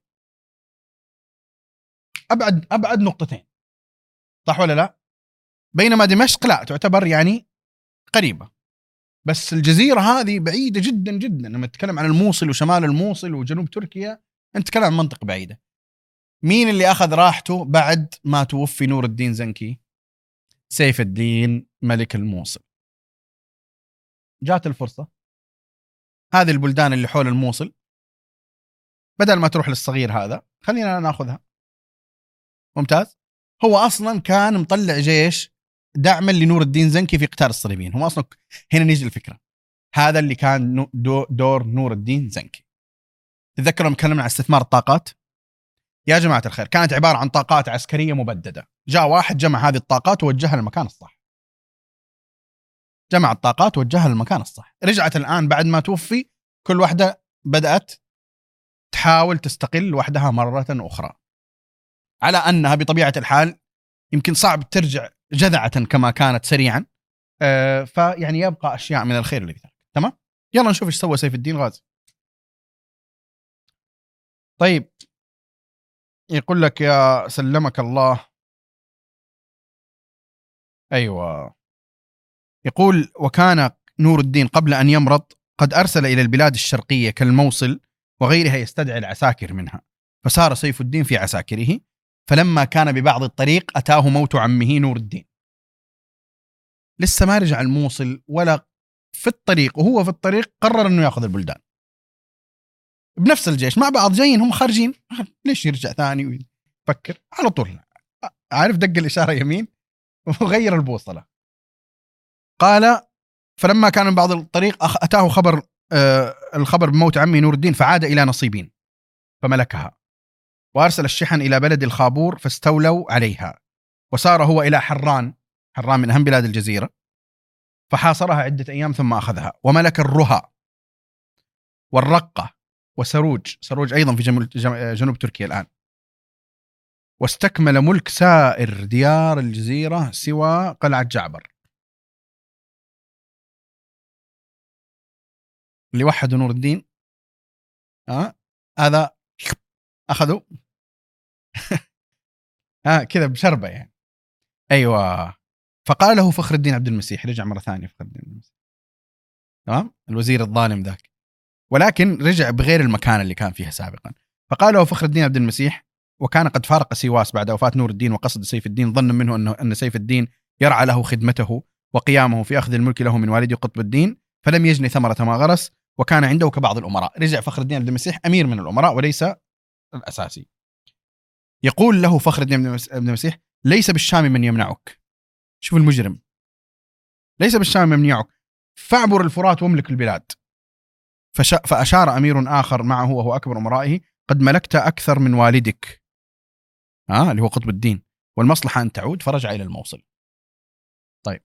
أبعد أبعد نقطتين، صح ولا لا؟ بينما دمشق لا، تعتبر يعني قريبة، بس الجزيرة هذه بعيدة جدا جدا. لما تتكلم عن الموصل وشمال الموصل وجنوب تركيا، أنت تتكلم عن منطقة بعيدة. مين اللي أخذ راحته بعد ما توفي نور الدين زنكي؟ سيف الدين ملك الموصل. جات الفرصة، هذه البلدان اللي حول الموصل بدل ما تروح للصغير هذا خلينا ناخذها. ممتاز. هو أصلا كان مطلع جيش دعما لنور الدين زنكي في قتال الصليبيين. هم أصلا هنا نيجي الفكرة، هذا اللي كان دور نور الدين زنكي. تذكروا مكلمنا عن استثمار الطاقات يا جماعة الخير؟ كانت عبارة عن طاقات عسكرية مبددة. جاء واحد جمع هذه الطاقات ووجهها للمكان الصح، جمع الطاقات ووجهها للمكان الصح. رجعت الآن بعد ما توفي كل واحدة بدأت تحاول تستقل وحدها مرة أخرى، على أنها بطبيعة الحال يمكن صعب ترجع جذعة كما كانت سريعا. أه فيعني يبقى أشياء من الخير اللي ذلك. تمام، يلا نشوف إيش سوى سيف الدين غازي. طيب، يقول لك يا سلمك الله، أيوة، يقول وكان نور الدين قبل أن يمرض قد أرسل إلى البلاد الشرقية كالموصل وغيرها يستدعي العساكر منها، فسار سيف الدين في عساكره، فلما كان ببعض الطريق أتاه موت عمه نور الدين. لسه ما رجع الموصل ولا في الطريق، وهو في الطريق قرر أنه يأخذ البلدان بنفس الجيش مع بعض، جايين هم خارجين، ليش يرجع ثاني ويفكر؟ على طول عارف دق الإشارة يمين وغير البوصلة. قال فلما كان من بعض الطريق أتاه خبر آه الخبر بموت عمي نور الدين، فعاد إلى نصيبين فملكها، وأرسل الشحن إلى بلد الخابور فاستولوا عليها، وسار هو إلى حران، حران من أهم بلاد الجزيرة، فحاصرها عدة أيام ثم أخذها، وملك الرها والرقة وسروج، سروج أيضا في جنوب تركيا الآن، واستكمل ملك سائر ديار الجزيرة سوى قلعة جعبر. اللي وحدوا نور الدين آه هذا أخذوا آه كذا بشربة يعني. أيوة، فقال له فخر الدين عبد المسيح، رجع مرة ثانية فخر الدين عبد المسيح، تمام، الوزير الظالم ذاك، ولكن رجع بغير المكان اللي كان فيها سابقا. فقال له فخر الدين عبد المسيح، وكان قد فارق سيواس بعد وفاة نور الدين وقصد سيف الدين ظنا منه أنه أن سيف الدين يرعى له خدمته وقيامه في أخذ الملك له من والده قطب الدين، فلم يجني ثمرة ما غرس، وكان عنده كبعض الأمراء. رجع فخر الدين عبد المسيح أمير من الأمراء وليس الأساسي. يقول له فخر الدين عبد المسيح ليس بالشام من يمنعك، شوف المجرم، ليس بالشام من يمنعك، فاعبر الفرات واملك البلاد. فأشار أمير آخر معه وهو أكبر أمرائه قد ملكت أكثر من والدك، آه اللي هو قطب الدين، والمصلحة أن تعود، فرجع إلى الموصل. طيب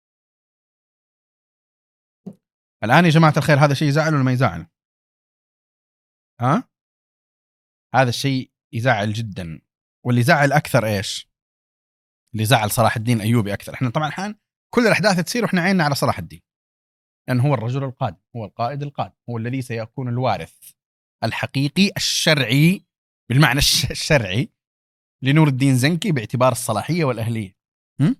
الآن يا جماعة الخير هذا شيء يزعل ولا ما يزعل؟ ها آه؟ هذا الشيء يزعل جدا. واللي زعل أكثر إيش؟ اللي زعل صلاح الدين الأيوبي أكثر. إحنا طبعا الحين كل الأحداث تصير وإحنا عيننا على صلاح الدين، لأن هو الرجل القادم، هو القائد القادم، هو الذي سيكون الوارث الحقيقي الشرعي بالمعنى الشرعي لنور الدين زنكي باعتبار الصلاحية والأهلية. هم؟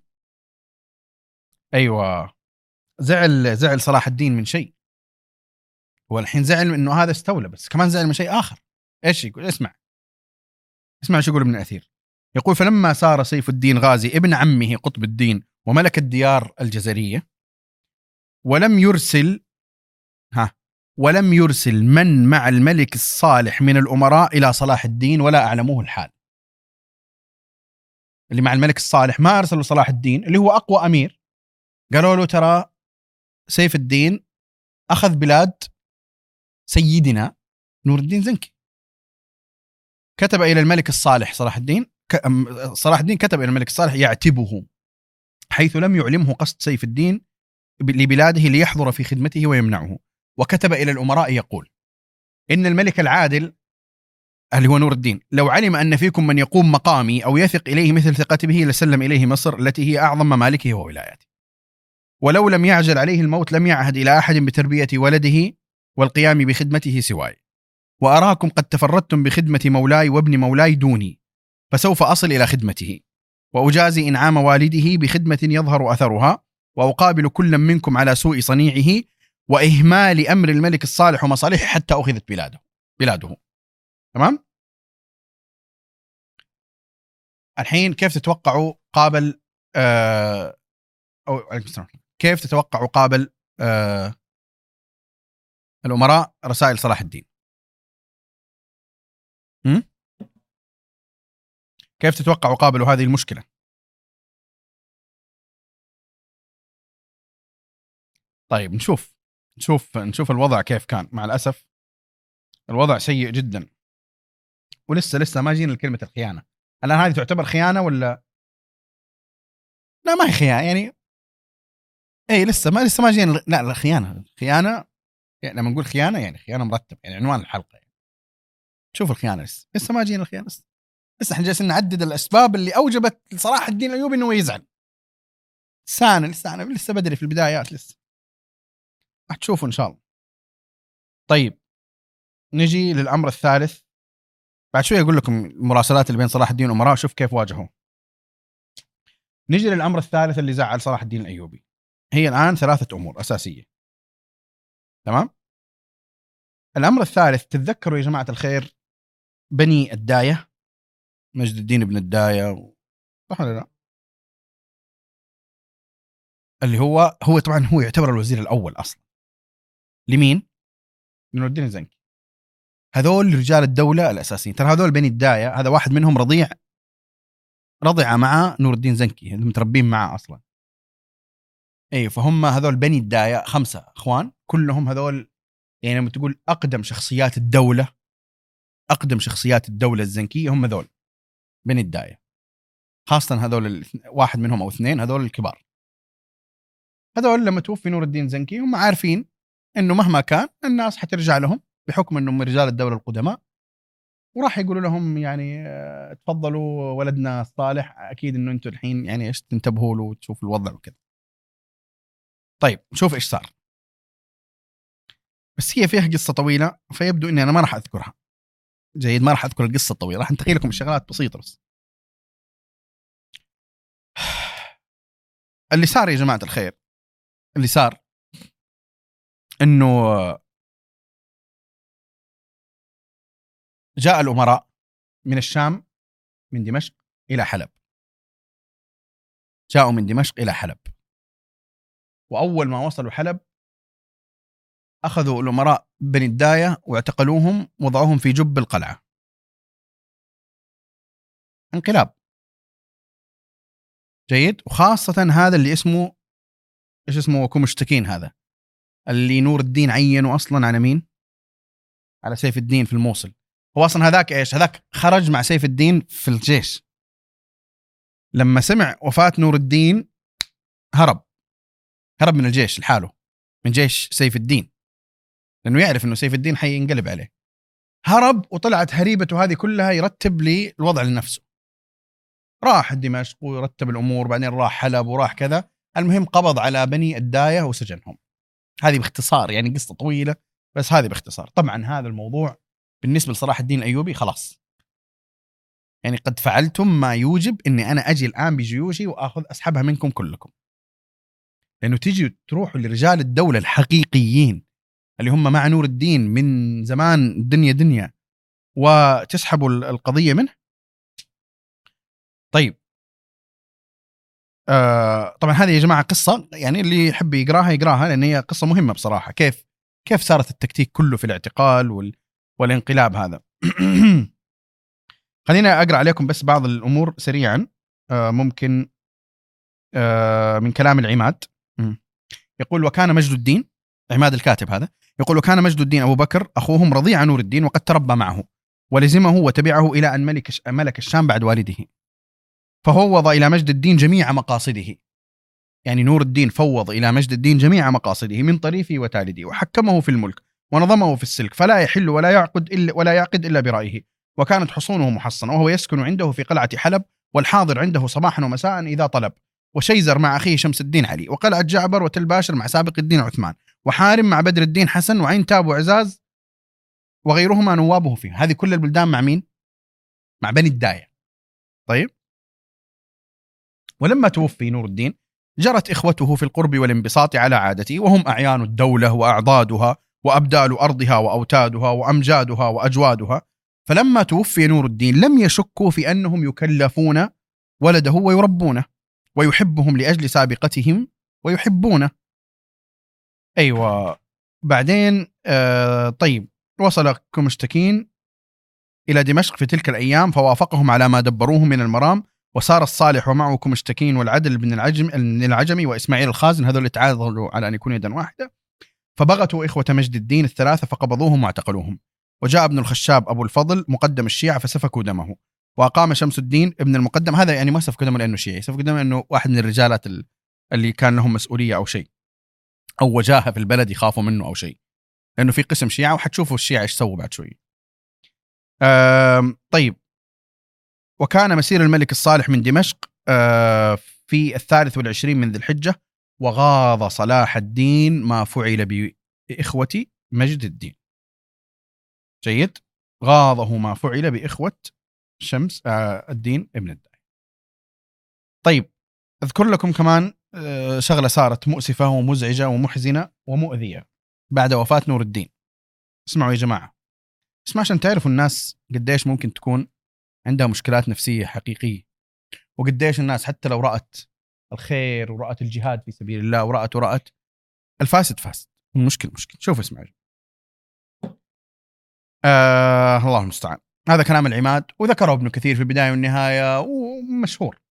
أيوة، زعل زعل صلاح الدين من شيء، هو الحين زعل إنه هذا استولى، بس كمان زعل من شيء آخر. إيش يقول؟ اسمع اسمع شو يقول ابن الأثير. يقول فلما صار سيف الدين غازي ابن عمه قطب الدين وملك الديار الجزرية، ولم يرسل ها ولم يرسل من مع الملك الصالح من الأمراء إلى صلاح الدين ولا أعلموه الحال. اللي مع الملك الصالح ما أرسلوا صلاح الدين اللي هو أقوى أمير، قالوا له ترى سيف الدين أخذ بلاد سيدنا نور الدين زنكي. كتب إلى الملك الصالح صلاح الدين صلاح الدين كتب إلى الملك الصالح يعتبه، حيث لم يعلمه قصد سيف الدين لبلاده ليحضر في خدمته ويمنعه. وكتب إلى الأمراء يقول إن الملك العادل اللي هو نور الدين لو علم أن فيكم من يقوم مقامي أو يثق إليه مثل ثقته به لسلم إليه مصر التي هي أعظم ممالكه وولاياته، ولو لم يعجل عليه الموت لم يعهد إلى أحد بتربية ولده والقيام بخدمته سواي، وأراكم قد تفردتم بخدمة مولاي وابن مولاي دوني، فسوف أصل إلى خدمته، وأجازي إنعام والده بخدمة يظهر أثرها، وأقابل كل منكم على سوء صنيعه وإهمال أمر الملك الصالح ومصالحه حتى أخذت بلاده بلاده. تمام؟ الحين كيف تتوقعوا قابل آه أو كيف تتوقعوا قابل آه الأمراء رسائل صلاح الدين؟ م? كيف تتوقعوا قابلوا هذه المشكلة؟ طيب نشوف نشوف نشوف الوضع كيف كان. مع الأسف الوضع سيء جدا، ولسه لسه ما جينا لكلمة الخيانة. الآن هذه تعتبر خيانة ولا لا؟ ما هي خيانة يعني، اي لسه ما لسه ما جينا. لا لا خيانة خيانة يعني لما نقول خيانة يعني خيانة مرتب، يعني عنوان الحلقة يعني. شوف الخيانة لسه لسه ما جينا الخيانة، لسه لسه احنا جالسين نعدد الأسباب اللي أوجبت لصلاح الدين الأيوبي إنه يزعل. سنة لسه أنا لسه بدري في البدايات، لسه هتشوفوا إن شاء الله. طيب نجي للأمر الثالث. بعد شوي أقول لكم المراسلات اللي بين صلاح الدين وأمراء شوف كيف واجهوا. نجي للأمر الثالث اللي زعل صلاح الدين الأيوبي. هي الآن ثلاثة أمور أساسية. تمام؟ الأمر الثالث، تتذكروا يا جماعة الخير بني الداية، مجد الدين بن الداية، صح ولا لا؟ اللي هو هو طبعا هو يعتبر الوزير الأول أصلا لمين؟ نور الدين الزنكي. هذول رجال الدولة الأساسيين. ترى هذول بني الداية، هذا واحد منهم رضيع رضع مع نور الدين زنكي، متربين معه أصلا. أي فهم هذول بني الداية خمسة أخوان كلهم. هذول يعني لما تقول أقدم شخصيات الدولة، أقدم شخصيات الدولة الزنكية هم ذول بني الداية، خاصة هذول واحد منهم أو اثنين هذول الكبار. هذول لما توفي نور الدين زنكي هم عارفين إنه مهما كان الناس حترجع لهم بحكم إنهم رجال الدولة القدماء، وراح يقولوا لهم يعني اه تفضلوا ولدنا الصالح، أكيد إنه أنتوا الحين يعني إيش تنتبهوا له وتشوفوا الوضع وكذا. طيب نشوف إيش صار. بس هي فيها قصة طويلة فيبدو إني أنا ما راح أذكرها. جيد، ما راح أذكر القصة الطويلة، راح ننتقل لكم الشغلات بسيطة بس. اللي صار يا جماعة الخير، اللي صار إنه جاء الأمراء من الشام، من دمشق إلى حلب. جاءوا من دمشق إلى حلب، وأول ما وصلوا حلب أخذوا الأمراء بني الداية واعتقلوهم وضعوهم في جب القلعة. انقلاب. جيد. وخاصة هذا اللي اسمه إيش اسمه وكمشتكين، هذا اللي نور الدين عينه أصلا على مين؟ على سيف الدين في الموصل. هو أصلا هذاك إيش؟ هذاك خرج مع سيف الدين في الجيش. لما سمع وفاة نور الدين هرب هرب من الجيش لحاله، من جيش سيف الدين، لأنه يعرف أنه سيف الدين حينقلب عليه. هرب وطلعت هريبته هذه كلها يرتب لي الوضع لنفسه. راح دمشق ويرتب الأمور، بعدين راح حلب وراح كذا. المهم قبض على بني الداية وسجنهم. هذه باختصار، يعني قصة طويلة بس هذه باختصار. طبعا هذا الموضوع بالنسبة لصلاح الدين الأيوبي خلاص، يعني قد فعلتم ما يوجب أني أنا أجي الآن بجيوشي وأخذ أسحبها منكم كلكم، لأنه تيجي تروحوا لرجال الدولة الحقيقيين اللي هم مع نور الدين من زمان الدنيا دنيا وتسحبوا القضية منه. طيب آه طبعا هذه يا جماعة قصة، يعني اللي يحب يقراها يقراها لأن هي قصة مهمة بصراحة. كيف كيف صارت التكتيك كله في الاعتقال وال والانقلاب هذا. خلينا أقرأ عليكم بس بعض الأمور سريعا. آه ممكن آه من كلام العماد. يقول وكان مجد الدين، عماد الكاتب هذا، يقول وكان مجد الدين أبو بكر أخوهم رضيع نور الدين وقد تربى معه ولزمه وتبعه إلى أن ملك ملك الشام بعد والده، ففوض إلى مجد الدين جميع مقاصده. يعني نور الدين فوض إلى مجد الدين جميع مقاصده من طريفه وتالده، وحكمه في الملك ونظمه في السلك، فلا يحل ولا يعقد إلا ولا يعقد إلا برأيه. وكانت حصونه محصنة، وهو يسكن عنده في قلعة حلب، والحاضر عنده صباحا ومساء إذا طلب. وشيزر مع أخيه شمس الدين علي، وقلعة جعبر وتلباشر مع سابق الدين عثمان، وحارم مع بدر الدين حسن، وعين تاب وعزاز وغيرهما نوابه فيه. هذه كل البلدان مع مين؟ مع بني الداية. طيب، ولما توفي نور الدين جرت إخوته في القرب والانبساط على عادته، وهم أعيان الدولة وأعضادها وأبدال أرضها وأوتادها وأمجادها وأجوادها. فلما توفي نور الدين لم يشكوا في أنهم يكلفون ولده ويربونه ويحبهم لأجل سابقتهم ويحبونه. أيوة. بعدين آه طيب، وصل كمشتكين إلى دمشق في تلك الأيام فوافقهم على ما دبروه من المرام، وسار الصالح ومعه كمشتكين والعدل بن العجم من العجمي وإسماعيل الخازن، هذول اللي تعاضدوا على أن يكونوا يدا واحدة. فبغتوا إخوة مجد الدين الثلاثة فقبضوهم واعتقلوهم. وجاء ابن الخشاب أبو الفضل مقدم الشيعة فسفكوا دمه، وأقام شمس الدين ابن المقدم، هذا يعني ما سفكوا دمه لأنه شيعي، سفكوا دمه لأنه واحد من الرجالات اللي كان لهم مسؤولية أو شيء أو وجاهة في البلد يخافوا منه أو شيء، لأنه في قسم شيعة وحتشوفوا الشيعة إيش سووا بعد شوي. طيب، وكان مسير الملك الصالح من دمشق في الثالث والعشرين من ذي الحجة، وغاض صلاح الدين ما فعل بإخوة مجد الدين. جيد، غاضه ما فعل بإخوة شمس الدين ابن الداي. طيب، أذكر لكم كمان شغلة صارت مؤسفة ومزعجة ومحزنة ومؤذية بعد وفاة نور الدين. اسمعوا يا جماعة، اسمعوا عشان تعرفوا الناس قديش ممكن تكون عندها مشكلات نفسية حقيقية، وقديش الناس حتى لو رأت الخير ورأت الجهاد في سبيل الله ورأت ورأت الفاسد فاسد، المشكل مشكل. شوف اسمعوا. آه الله المستعان. هذا كلام العماد وذكره ابن كثير في البداية والنهاية ومشهور.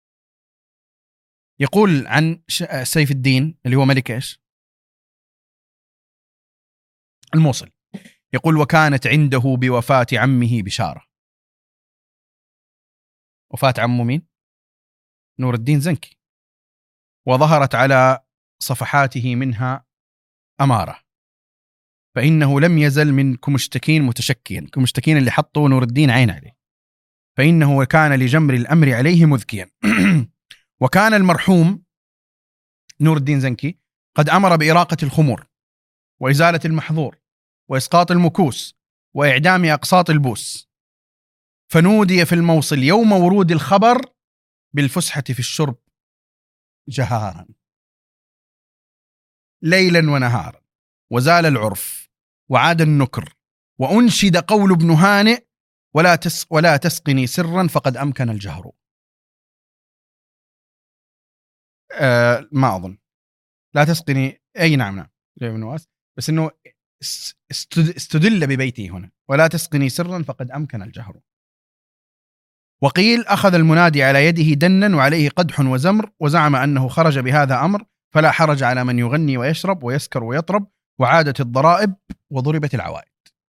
يقول عن سيف الدين اللي هو ملك ايش؟ الموصل. يقول: وكانت عنده بوفاة عمه بشارة. وفاة عمه مين؟ نور الدين زنكي. وظهرت على صفحاته منها أمارة، فإنه لم يزل من كمشتكين متشكيا، كمشتكين اللي حطوا نور الدين عين عليه، فإنه كان لجمر الأمر عليه مذكيا. وكان المرحوم نور الدين زنكي قد أمر بإراقة الخمور وإزالة المحظور وإسقاط المكوس وإعدام أقساط البوس. فنودي في الموصل يوم ورود الخبر بالفسحة في الشرب جهارا ليلا ونهارا، وزال العرف وعاد النكر، وأنشد قول ابن هانئ: ولا تس ولا تسقني سرا فقد أمكن الجهر. أه ما أظن لا تسقني، أي نعم نعم ابن نواس، بس إنه استدل ببيتي هنا: ولا تسقني سرا فقد أمكن الجهر. وقيل أخذ المنادي على يده دنا وعليه قدح وزمر، وزعم أنه خرج بهذا أمر، فلا حرج على من يغني ويشرب ويسكر ويطرب، وعادت الضرائب وضربت العوائد.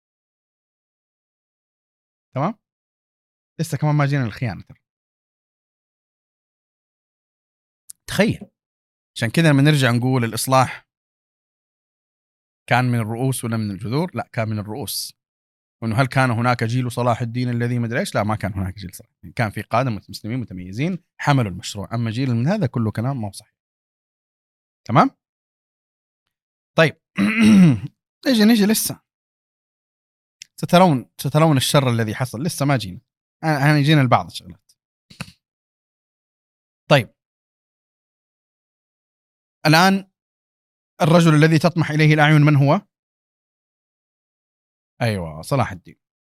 تمام؟ لسه كمان ما جينا الخيانة. تخيل. عشان كذا لما نرجع نقول الإصلاح كان من الرؤوس ولا من الجذور؟ لا، كان من الرؤوس. وإنه هل كان هناك جيل صلاح الدين الذي ما أدري إيش؟ لا، ما كان هناك جيل صلاح الدين. كان في قادة مسلمين متميزين حملوا المشروع، أما جيل من هذا كله كلام ما هو صحيح. تمام؟ طيب. نجي نجي لسه سترون سترون الشر الذي حصل. لسه ما جينا، أنا يجينا البعض الشغلات. طيب، الآن الرجل الذي تطمح إليه الأعين من هو؟ أيوة، صلاح الدين.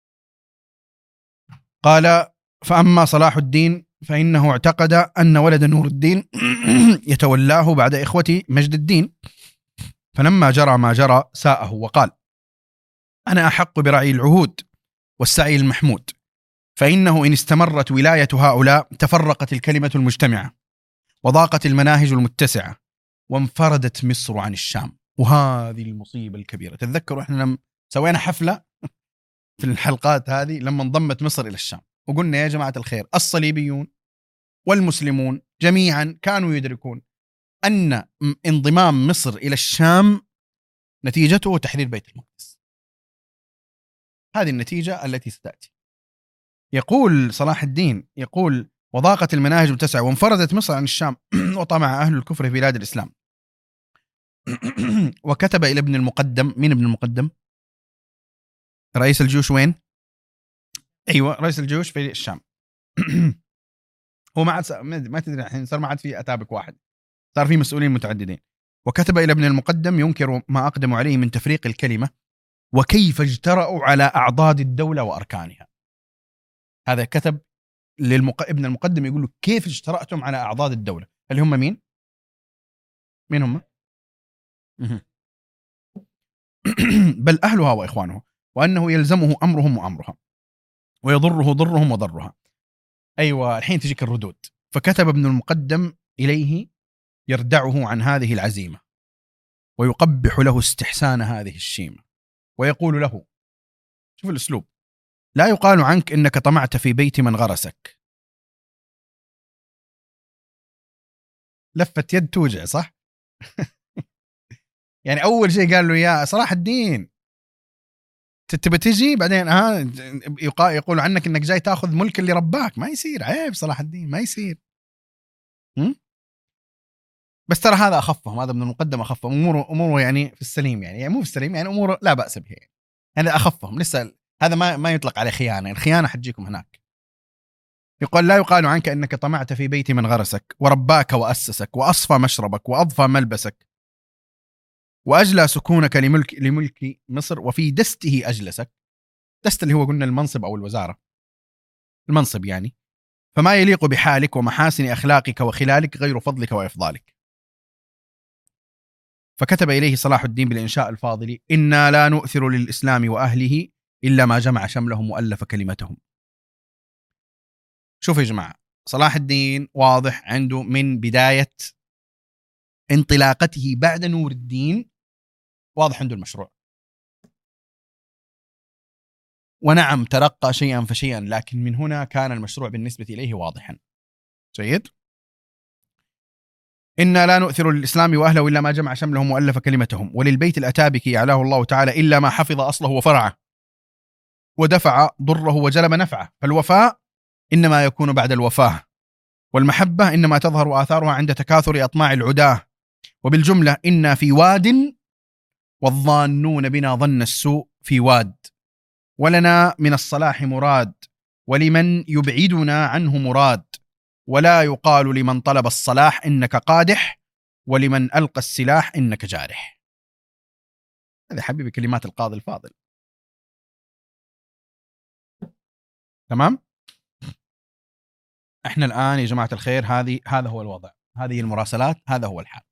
قال: فأما صلاح الدين فإنه اعتقد أن ولد نور الدين يتولاه بعد إخوة مجد الدين، فلما جرى ما جرى ساءه وقال: أنا أحق برعي العهود والسعي المحمود، فإنه إن استمرت ولاية هؤلاء تفرقت الكلمة المجتمعة وضاقت المناهج المتسعة وانفردت مصر عن الشام. وهذه المصيبة الكبيرة. تذكروا إحنا لما سوينا حفلة في الحلقات هذه لما انضمت مصر إلى الشام، وقلنا يا جماعة الخير الصليبيون والمسلمون جميعا كانوا يدركون أن انضمام مصر إلى الشام نتيجته تحرير بيت المقدس. هذه النتيجة التي ستأتي. يقول صلاح الدين، يقول: وضاقت المناهج المتسعة وانفردت مصر عن الشام وطمع أهل الكفر في بلاد الإسلام. وكتب إلى ابن المقدم. من ابن المقدم؟ رئيس الجيوش وين؟ ايوه رئيس الجيوش في الشام. هو ما عاد ما تدري الحين صار ما عاد في اتابك واحد، صار في مسؤولين متعددين. وكتب الى ابن المقدم ينكر ما اقدموا عليه من تفريق الكلمه وكيف اجترأوا على اعضاد الدوله واركانها. هذا كتب للمق... ابن المقدم يقول له كيف اجترأتم على اعضاد الدوله، اللي هم مين؟ مين هم؟ بل اهلها واخوانها، وانه يلزمه امرهم وامرها ويضره ضرهم وضرها. ايوه الحين تجيك الردود. فكتب ابن المقدم اليه يردعه عن هذه العزيمه ويقبح له استحسان هذه الشيمه، ويقول له، شوف الاسلوب، لا يقال عنك انك طمعت في بيت من غرسك. لفت يد توجع صح؟ يعني اول شيء قال له يا صلاح الدين تبى تجي بعدين ها يقول عنك انك جاي تاخذ ملك اللي رباك، ما يصير، عيب صلاح الدين ما يصير. م? بس ترى هذا اخفهم، هذا ابن المقدم اخفهم، اموره اموره يعني في السليم، يعني, يعني مو في السليم، يعني اموره لا باس بها، يعني هذا اخفهم لسه، هذا ما ما يطلق عليه خيانه، الخيانه حتجيكم هناك. يقول لا يقال عنك انك طمعت في بيت من غرسك ورباك واسسك واصفى مشربك واضفى ملبسك واجلى سكونك لملك لملك مصر وفي دسته اجلسك. دست اللي هو قلنا المنصب او الوزاره، المنصب يعني. فما يليق بحالك ومحاسن اخلاقك وخلالك غير فضلك وافضالك. فكتب إليه صلاح الدين بالإنشاء الفاضل: إنا لا نؤثر للإسلام وأهله إلا ما جمع شملهم وألف كلمتهم. شوف يا جماعة، صلاح الدين واضح عنده من بداية انطلاقته بعد نور الدين، واضح عنده المشروع. ونعم ترقى شيئا فشيئا، لكن من هنا كان المشروع بالنسبة إليه واضحا. جيد. إنا لا نؤثر للإسلام وأهله إلا ما جمع شملهم وألف كلمتهم، وللبيت الأتابك أعلاه الله تعالى إلا ما حفظ أصله وفرعه ودفع ضره وجلب نفعه. فالوفاء إنما يكون بعد الوفاة، والمحبة إنما تظهر آثارها عند تكاثر أطماع العداة. وبالجملة إنا في واد والظانون بنا ظن السوء في واد، ولنا من الصلاح مراد ولمن يبعدنا عنه مراد، ولا يقال لمن طلب الصلاح إنك قادح ولمن ألقى السلاح إنك جارح. هذا حبيبي كلمات القاضي الفاضل. تمام. احنا الآن يا جماعة الخير هذه هذا هو الوضع، هذه المراسلات، هذا هو الحال.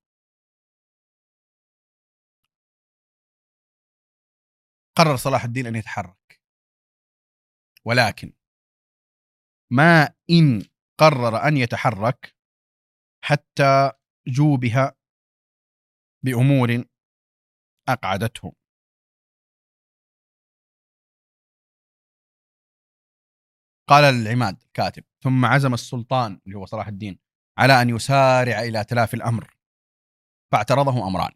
قرر صلاح الدين أن يتحرك، ولكن ما إن قرر أن يتحرك حتى جوبها بأمور أقعدته. قال العماد كاتب: ثم عزم السلطان اللي هو صلاح الدين على أن يسارع إلى تلافي الأمر، فاعترضه أمران.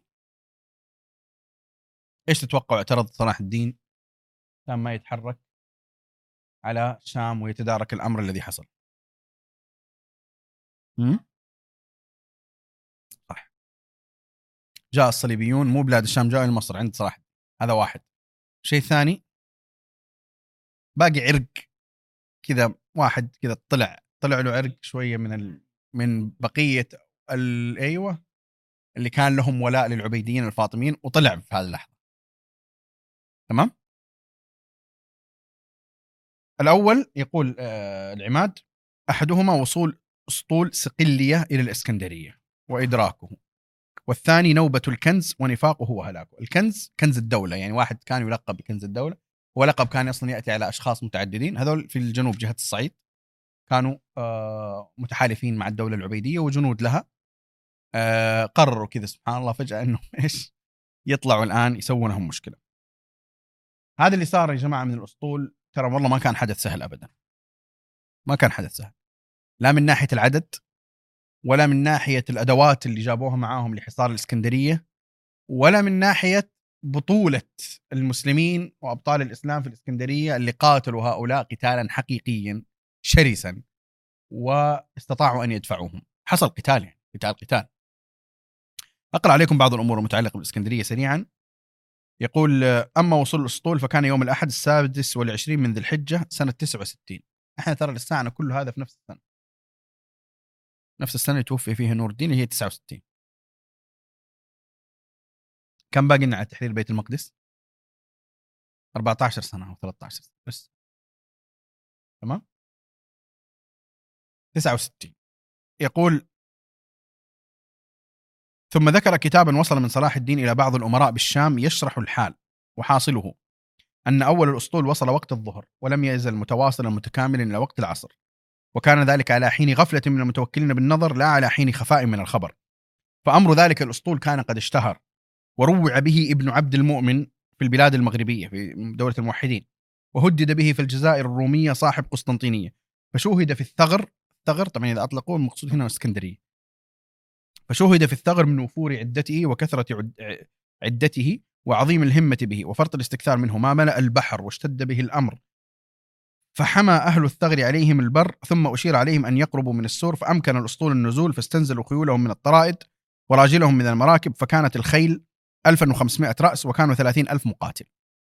إيش تتوقع اعترض صلاح الدين كان ما يتحرك على الشام ويتدارك الأمر الذي حصل؟ م? صح، جاء الصليبيون مو بلاد الشام، جاءوا إلى مصر عند صلاح الدين، هذا واحد. شيء ثاني، باقي عرق كذا، واحد كذا طلع طلع له عرق شوية من ال... من بقية ال... أيوة اللي كان لهم ولاء للعبيديين الفاطميين، وطلع في هذه اللحظة. تمام. الأول يقول آه العماد: أحدهما وصول أسطول صقلية إلى الإسكندرية وإدراكه، والثاني نوبة الكنز ونفاقه وهلاكه. الكنز كنز الدولة، يعني واحد كان يلقب بكنز الدولة، ولقب كان أصلا يأتي على أشخاص متعددين. هذول في الجنوب جهة الصعيد كانوا آه متحالفين مع الدولة العبيدية وجنود لها، آه قرروا كذا سبحان الله فجأة إنه إيش يطلعوا الآن يسوون لهم مشكلة. هذا اللي صار يا جماعة من الأسطول، ترى والله ما كان حدث سهل أبدا، ما كان حدث سهل، لا من ناحية العدد ولا من ناحية الأدوات اللي جابوها معاهم لحصار الإسكندرية، ولا من ناحية بطولة المسلمين وأبطال الإسلام في الإسكندرية اللي قاتلوا هؤلاء قتالا حقيقيا شرسا واستطاعوا أن يدفعوهم. حصل قتال، يعني قتال قتال. أقرأ عليكم بعض الأمور المتعلقة بالإسكندرية سريعا. يقول أما وصول الأسطول فكان يوم الأحد السادس والعشرين من ذي الحجة سنة تسعة وستين. احنا ترى لساعنا كل هذا في نفس السنة، نفس السنة اللي توفي فيها نور الدين اللي هي تسعة وستين. كم باقي لنا على تحرير بيت المقدس؟ أربعة عشر سنة أو ثلاثة عشر سنة بس. تمام. تسعة وستين. يقول ثم ذكر كتابا وصل من صلاح الدين إلى بعض الأمراء بالشام يشرح الحال، وحاصله أن أول الأسطول وصل وقت الظهر ولم يزل متواصلا متكاملا إلى وقت العصر، وكان ذلك على حين غفلة من المتوكلين بالنظر لا على حين خفاء من الخبر. فأمر ذلك الأسطول كان قد اشتهر، وروع به ابن عبد المؤمن في البلاد المغربية في دولة الموحدين، وهدد به في الجزائر الرومية صاحب قسطنطينية، فشوهد في الثغر. الثغر طبعا إذا أطلقوه المقصود هنا اسكندرية. فشوهد في الثغر من وفور عدته وكثرة عدته وعظيم الهمة به وفرط الاستكثار منه ما ملأ البحر واشتد به الأمر، فحمى أهل الثغر عليهم البر، ثم أشير عليهم أن يقربوا من السور، فأمكن الأسطول النزول، فاستنزلوا خيولهم من الطرائد وراجلهم من المراكب، فكانت الخيل ألف وخمسمائة رأس، وكانوا ثلاثين ألف مقاتل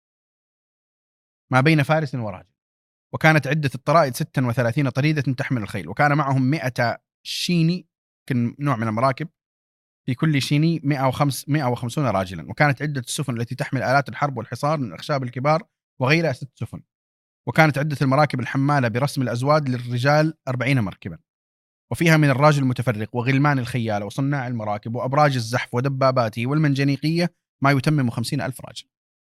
ما بين فارس وراجل، وكانت عدة الطرائد ستة وثلاثين طريدة تحمل الخيل، وكان معهم مئة شيني، كن نوع من المراكب، في كل شيني مئة وخمسين راجلا، وكانت عدة السفن التي تحمل آلات الحرب والحصار من الأخشاب الكبار وغيرها ست سفن، وكانت عدة المراكب الحمالة برسم الأزواد للرجال أربعين مركبا، وفيها من الراجل المتفرق وغلمان الخيال وصناع المراكب وأبراج الزحف ودباباته والمنجنيقية ما يتمم خمسين ألف راجل.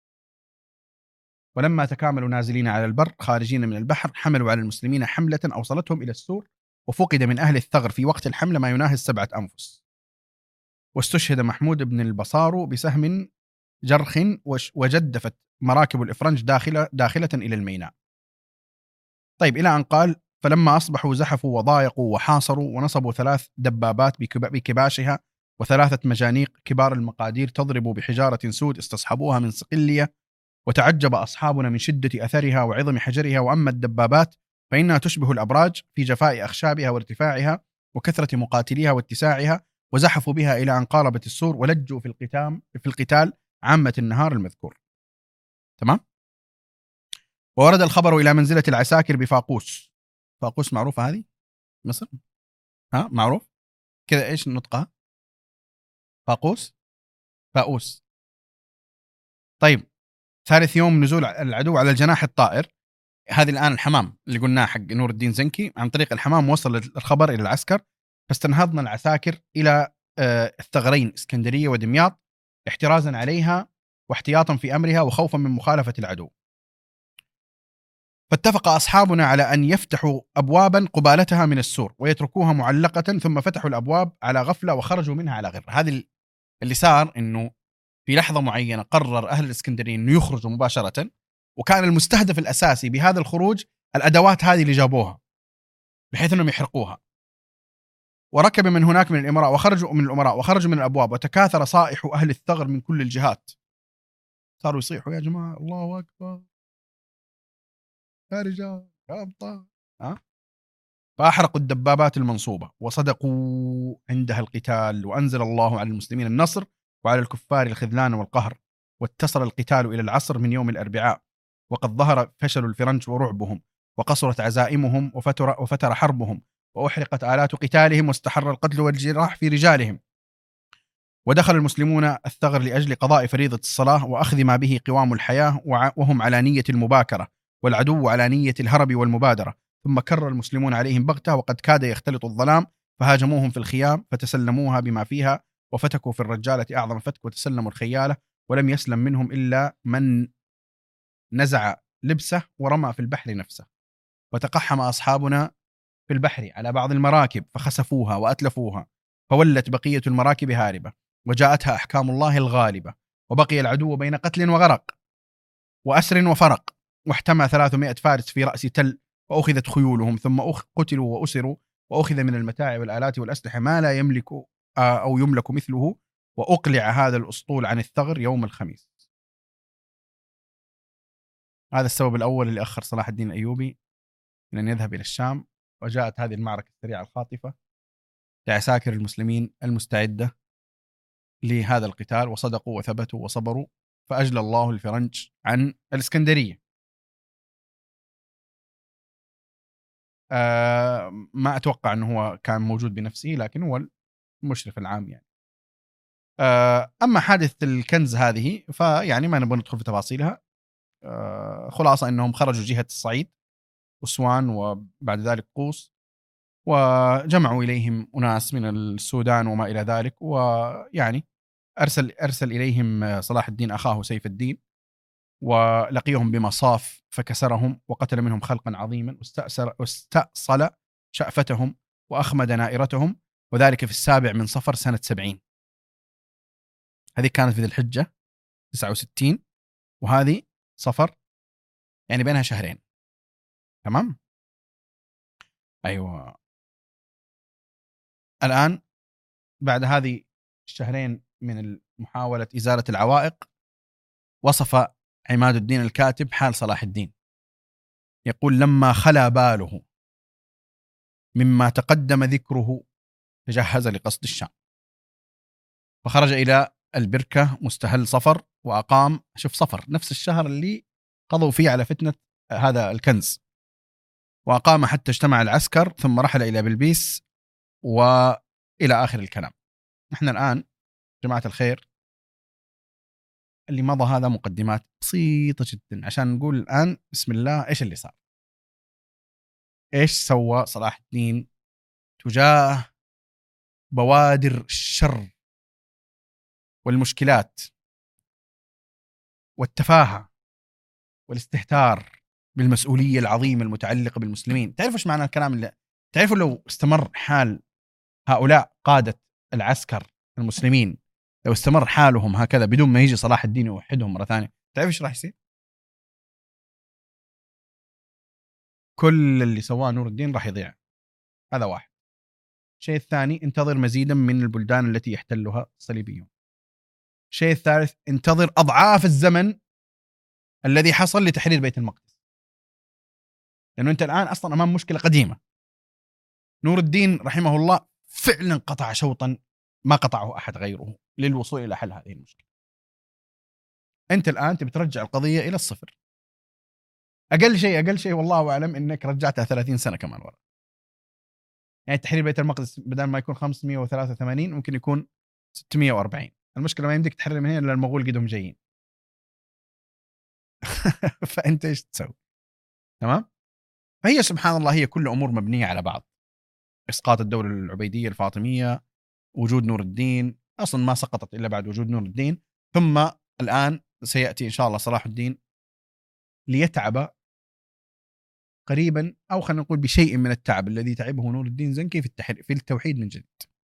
ولما تكاملوا نازلين على البر خارجين من البحر حملوا على المسلمين حملة أوصلتهم إلى السور، وفقد من أهل الثغر في وقت الحملة ما يناهز سبعة أنفس، واستشهد محمود بن البصار بسهم جرخ، وجدفت مراكب الإفرنج داخلة, داخلة إلى الميناء. طيب إلى أن قال فلما أصبحوا زحفوا وضايقوا وحاصروا، ونصبوا ثلاث دبابات بكباشها وثلاثة مجانيق كبار المقادير تضرب بحجارة سود استصحبوها من صقلية، وتعجب أصحابنا من شدة أثرها وعظم حجرها، وأما الدبابات فإنها تشبه الأبراج في جفاء أخشابها وارتفاعها وكثرة مقاتليها واتساعها، وزحفوا بها إلى أن قاربت السور، ولجوا في القتال في القتال عامة النهار المذكور. تمام. وورد الخبر إلى منزلة العساكر بفاقوس. فاقوس معروفة هذه مصر؟ ها معروف كذا. إيش نطقها؟ فاقوس فاقوس. طيب ثالث يوم نزول العدو على الجناح الطائر. هذه الآن الحمام اللي قلناه حق نور الدين زنكي، عن طريق الحمام وصل الخبر إلى العسكر، فاستنهضنا العساكر إلى الثغرين اسكندرية ودمياط احترازا عليها واحتياطا في أمرها وخوفا من مخالفة العدو. فاتفق أصحابنا على أن يفتحوا أبوابا قبالتها من السور ويتركوها معلقة، ثم فتحوا الأبواب على غفلة وخرجوا منها على غر. هذه اللي صار إنه في لحظة معينة قرر أهل الإسكندرية إنه يخرجوا مباشرة، وكان المستهدف الأساسي بهذا الخروج الأدوات هذه اللي جابوها بحيث أنهم يحرقوها. وركب من هناك من الإمراء وخرجوا من الأمراء وخرجوا من الأبواب، وتكاثر صائح أهل الثغر من كل الجهات، صاروا يصيحوا يا جماعة الله أكبر يا رجال يا أبطال. أه؟ فأحرقوا الدبابات المنصوبة وصدقوا عندها القتال، وأنزل الله على المسلمين النصر وعلى الكفار الخذلان والقهر، واتصل القتال إلى العصر من يوم الأربعاء، وقد ظهر فشل الفرنج ورعبهم، وقصرت عزائمهم وفتر, وفتر حربهم، وأحرقت آلات قتالهم، واستحر القتل والجراح في رجالهم. ودخل المسلمون الثغر لأجل قضاء فريضة الصلاة وأخذ ما به قوام الحياة، وهم على نية المباكرة، والعدو على نية الهرب والمبادرة. ثم كر المسلمون عليهم بغتة، وقد كاد يختلط الظلام، فهاجموهم في الخيام فتسلموها بما فيها، وفتكوا في الرجالة أعظم فتك، وتسلموا الخيالة، ولم يسلم منهم إلا من نزع لبسه ورمى في البحر نفسه. وتقحم أصحابنا في البحر على بعض المراكب فخسفوها وأتلفوها، فولت بقية المراكب هاربة، وجاءتها أحكام الله الغالبة، وبقي العدو بين قتل وغرق وأسر وفرق، واحتمى ثلاثمائة فارس في رأس تل، وأخذت خيولهم، ثم قتلوا وأسروا، وأخذ من المتاع والآلات والأسلحة ما لا يملك أو يملك مثله، وأقلع هذا الأسطول عن الثغر يوم الخميس. هذا السبب الأول اللي أخر صلاح الدين الأيوبي من أن يذهب إلى الشام. وجاءت هذه المعركة السريعة الخاطفة لعساكر المسلمين المستعدة لهذا القتال، وصدقوا وثبتوا وصبروا فأجلى الله الفرنج عن الإسكندرية. آه ما أتوقع أنه هو كان موجود بنفسه، لكن هو المشرف العام يعني. آه أما حادث الكنز هذه فيعني ما نبغى ندخل في تفاصيلها. آه خلاصة أنهم خرجوا جهة الصعيد أسوان وبعد ذلك قوس، وجمعوا إليهم أناس من السودان وما إلى ذلك، ويعني أرسل أرسل إليهم صلاح الدين أخاه سيف الدين، ولقيهم بمصاف فكسرهم وقتل منهم خلقا عظيما، واستأسر واستأصل شأفتهم وأخمد نائرتهم، وذلك في السابع من صفر سنة سبعين. هذه كانت في ذي الحجة تسعة وستين، وهذه صفر، يعني بينها شهرين. تمام. أيوة. الآن بعد هذه الشهرين من محاولة إزالة العوائق، وصف عماد الدين الكاتب حال صلاح الدين، يقول: لما خلا باله مما تقدم ذكره تجهز لقصد الشام، فخرج إلى البركة مستهل صفر، وأقام، شوف صفر نفس الشهر اللي قضوا فيه على فتنة هذا الكنز، وأقام حتى اجتمع العسكر، ثم رحل إلى بلبيس وإلى آخر الكلام. نحن الآن جماعة الخير اللي مضى هذا مقدمات بسيطة جدا عشان نقول الآن بسم الله إيش اللي صار، إيش سوى صلاح الدين تجاه بوادر الشر والمشكلات والتفاهة والاستهتار بالمسؤولية العظيمة المتعلقة بالمسلمين. تعرفوا ايش معنى الكلام اللي تعرفوا لو استمر حال هؤلاء قادة العسكر المسلمين، لو استمر حالهم هكذا بدون ما يجي صلاح الدين يوحدهم مرة ثانية، تعرف ايش راح يصير؟ كل اللي سواه نور الدين راح يضيع. هذا واحد. الشيء الثاني، انتظر مزيدا من البلدان التي يحتلها الصليبيون. الشيء الثالث، انتظر أضعاف الزمن الذي حصل لتحرير بيت المقدس، لأنه أنت الآن أصلا أمام مشكلة قديمة. نور الدين رحمه الله فعلا قطع شوطا ما قطعه أحد غيره للوصول إلى حل هذه المشكلة. أنت الآن تبي ترجع القضية إلى الصفر. أقل شيء أقل شيء والله أعلم إنك رجعتها ثلاثين سنة كمان ورا. يعني تحرير بيت المقدس بدل ما يكون خمسمية وثلاثة وثمانين ممكن يكون ستمية وأربعين. المشكلة ما يمديك تحرر من هنا إلا المغول قدهم جايين. فأنت إيش تسوي؟ تمام. فهي سبحان الله هي كل أمور مبنية على بعض. إسقاط الدولة العبيدية الفاطمية، وجود نور الدين، أصلا ما سقطت إلا بعد وجود نور الدين، ثم الآن سيأتي إن شاء الله صلاح الدين ليتعب قريبا، أو خلينا نقول بشيء من التعب الذي تعبه نور الدين زنكي في التحرير في التوحيد من جديد.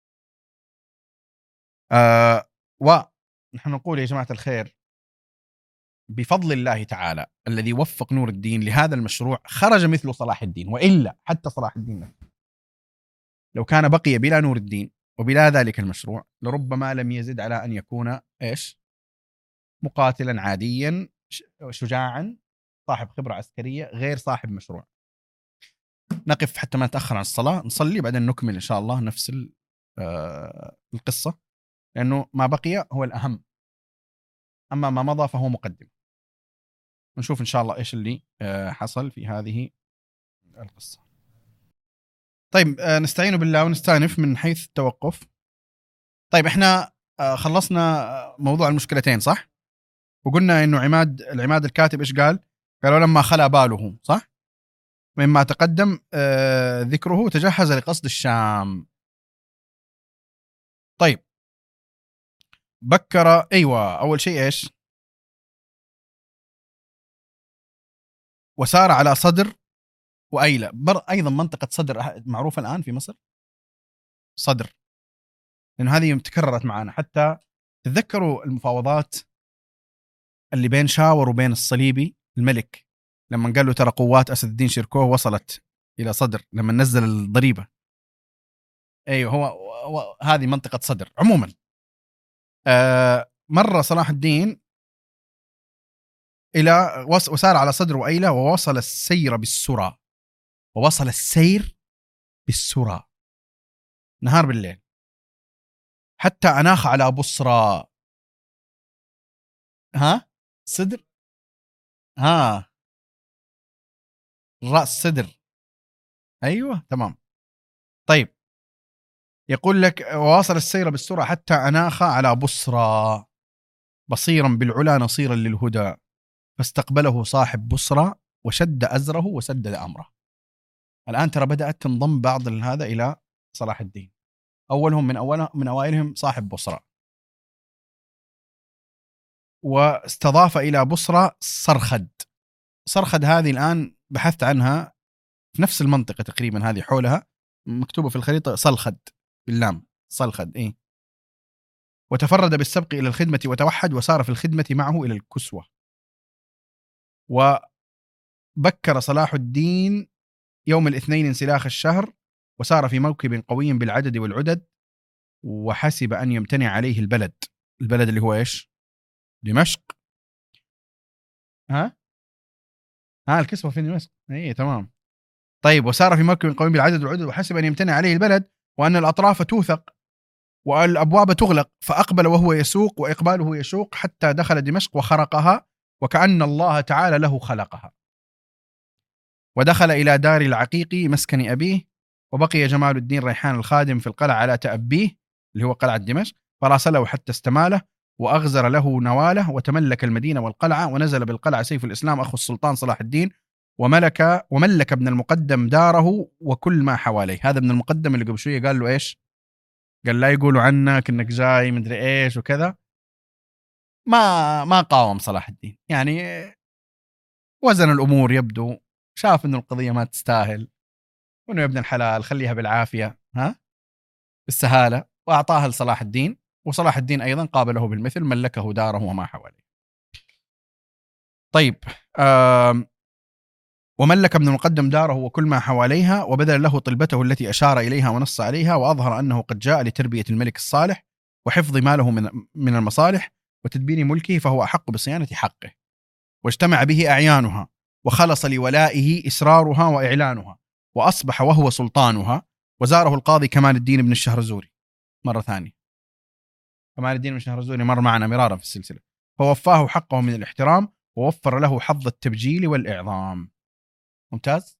آه ونحن نقول يا جماعة الخير بفضل الله تعالى الذي وفق نور الدين لهذا المشروع خرج مثل صلاح الدين، وإلا حتى صلاح الدين نفسه لو كان بقي بلا نور الدين وبلا ذلك المشروع لربما لم يزد على أن يكون إيش؟ مقاتلا عاديا شجاعا صاحب خبرة عسكرية غير صاحب مشروع. نقف حتى ما نتأخر عن الصلاة، نصلي بعدين نكمل إن شاء الله نفس القصة، لأنه ما بقي هو الأهم، أما ما مضى فهو مقدم. ونشوف إن شاء الله إيش اللي حصل في هذه القصة. طيب نستعين بالله ونستأنف من حيث التوقف. طيب إحنا خلصنا موضوع المشكلتين صح؟ وقلنا إنه عماد العماد الكاتب إيش قال؟ قالوا لما خلا باله صح؟ مما تقدم ذكره تجهز لقصد الشام. طيب بكر، أيوة، أول شيء إيش؟ وسار على صدر وأيلة. بر أيضا منطقة صدر معروفة الآن في مصر، صدر، لأن هذه تكررت معنا. حتى تذكروا المفاوضات اللي بين شاور وبين الصليبي الملك لما قال له ترى قوات أسد الدين شيركوه وصلت إلى صدر لما نزل الضريبة. أيوه هو, هو هذه منطقة صدر عموما. آه مرة صلاح الدين إلى وسار على صدر وأيلة، ووصل السير بالسرى ووصل السير بالسرى نهار بالليل حتى أناخ على بصرى. ها صدر ها رأس صدر أيوة تمام. طيب يقول لك واصل السير بالسرعة حتى أناخ على بصرى بصيرا بالعلا نصيرا للهدى فاستقبله صاحب بصرى وشد أزره وسدد أمره. الآن ترى بدأت تنضم بعض هذا إلى صلاح الدين. أولهم من أول من أوائلهم صاحب بصرى، واستضاف إلى بصرى صرخد. صرخد هذه الآن بحثت عنها في نفس المنطقة تقريبا، هذه حولها مكتوبة في الخريطة صلخد باللام صلخد إيه. وتفرد بالسبق إلى الخدمة وتوحد وسار في الخدمة معه إلى الكسوة. وبكر صلاح الدين يوم الاثنين انسلاخ الشهر وسار في موكب قوي بالعدد والعدد وحسب أن يمتنع عليه البلد. البلد اللي هو إيش؟ دمشق. ها ها الكسوة في دمشق اي تمام. طيب وسار في موكب قوي بالعدد والعدد وحسب أن يمتنع عليه البلد وأن الأطراف توثق والأبواب تغلق فأقبل وهو يسوق وإقباله يشوق حتى دخل دمشق وخرقها وكأن الله تعالى له خلقها. ودخل إلى دار العقيق مسكن أبيه وبقي جمال الدين ريحان الخادم في القلعة على تأبيه اللي هو قلعة دمشق فراسله حتى استماله وأغزر له نواله وتملك المدينة والقلعة. ونزل بالقلعة سيف الإسلام أخو السلطان صلاح الدين وملك وملك ابن المقدم داره وكل ما حواليه. هذا ابن المقدم اللي قبل شوية قال له إيش؟ قال لا يقولوا عنك إنك جاي مدري إيش وكذا. ما ما قاوم صلاح الدين، يعني وزن الأمور يبدو، شاف إنه القضية ما تستاهل وإنه يا ابن الحلال خليها بالعافية ها بالسهالة وأعطاها لصلاح الدين. وصلاح الدين أيضا قابله بالمثل ملكه داره وما حواليه. طيب وملك ابن المقدم داره وكل ما حواليها وبذل له طلبته التي أشار إليها ونص عليها وأظهر أنه قد جاء لتربية الملك الصالح وحفظ ماله من من المصالح وتدبير ملكه فهو أحق بصيانة حقه. واجتمع به أعيانها وخلص لولائه إسرارها وإعلانها وأصبح وهو سلطانها. وزاره القاضي كمال الدين بن الشهرزوري مرة ثانية. كمال الدين بن الشهرزوري مر معنا مرارا في السلسلة. فوفاه حقه من الاحترام ووفر له حظ التبجيل والإعظام. ممتاز.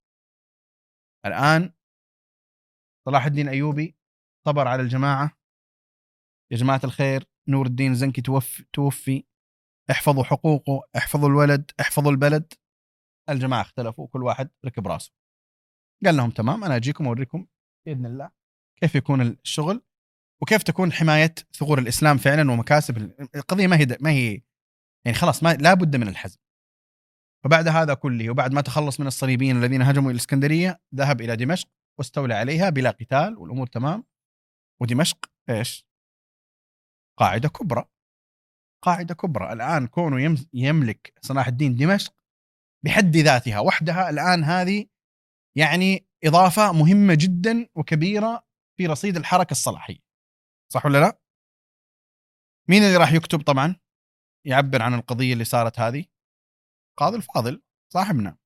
الآن صلاح الدين أيوبي صبر على الجماعة. يا جماعة الخير نور الدين زنكي توفي, توفي. احفظوا حقوقه، احفظوا الولد، احفظوا البلد. الجماعة اختلفوا كل واحد ركب راسه. قال لهم تمام أنا أجيكم أوريكم بإذن الله كيف يكون الشغل وكيف تكون حماية ثغور الإسلام فعلا ومكاسب القضية. ما هي ما هي يعني خلاص ما لا بد من الحزم. فبعد هذا كله وبعد ما تخلص من الصليبيين الذين هجموا إلى الإسكندرية ذهب إلى دمشق واستولى عليها بلا قتال والأمور تمام. ودمشق إيش؟ قاعدة كبرى. قاعدة كبرى. الآن كونه يملك صلاح الدين دمشق بحد ذاتها وحدها الآن هذه يعني إضافة مهمة جدا وكبيرة في رصيد الحركة الصلاحية. صح ولا لا؟ مين اللي راح يكتب طبعا يعبر عن القضية اللي صارت هذه؟ قاضي الفاضل صاحبنا.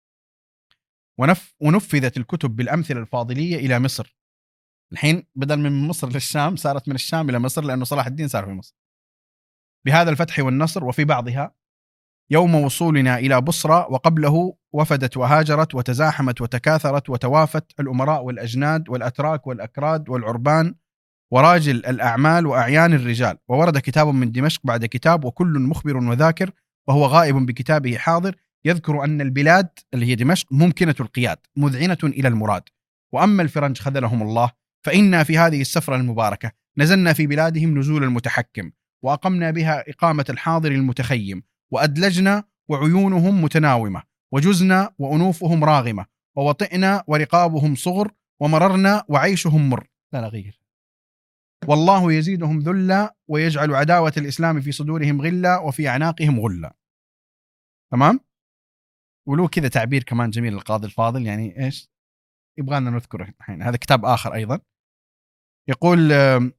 ونف ونفذت الكتب بالأمثلة الفاضلية إلى مصر. الحين بدل من مصر للشام صارت من الشام إلى مصر لأنه صلاح الدين صار في مصر. بهذا الفتح والنصر وفي بعضها يوم وصولنا إلى بصرى وقبله وفدت وهاجرت وتزاحمت وتكاثرت وتوافت الأمراء والأجناد والأتراك والأكراد والعربان وراجل الأعمال وأعيان الرجال. وورد كتاب من دمشق بعد كتاب وكل مخبر وذاكر وهو غائب بكتابه حاضر يذكر أن البلاد اللي هي دمشق ممكنة القياد مذعنة إلى المراد. وأما الفرنج خذلهم الله فإنا في هذه السفرة المباركة نزلنا في بلادهم نزول المتحكم وأقمنا بها إقامة الحاضر المتخيم وأدلجنا وعيونهم متناومة وجزنا وأنوفهم راغمة ووطئنا ورقابهم صغر ومررنا وعيشهم مر لا نغير. والله يزيدهم ذلا ويجعل عداوة الإسلام في صدورهم غلا وفي أعناقهم غلا. تمام. ولو كذا تعبير كمان جميل القاضي الفاضل يعني إيش يبغانا نذكره الحين. هذا كتاب آخر أيضا يقول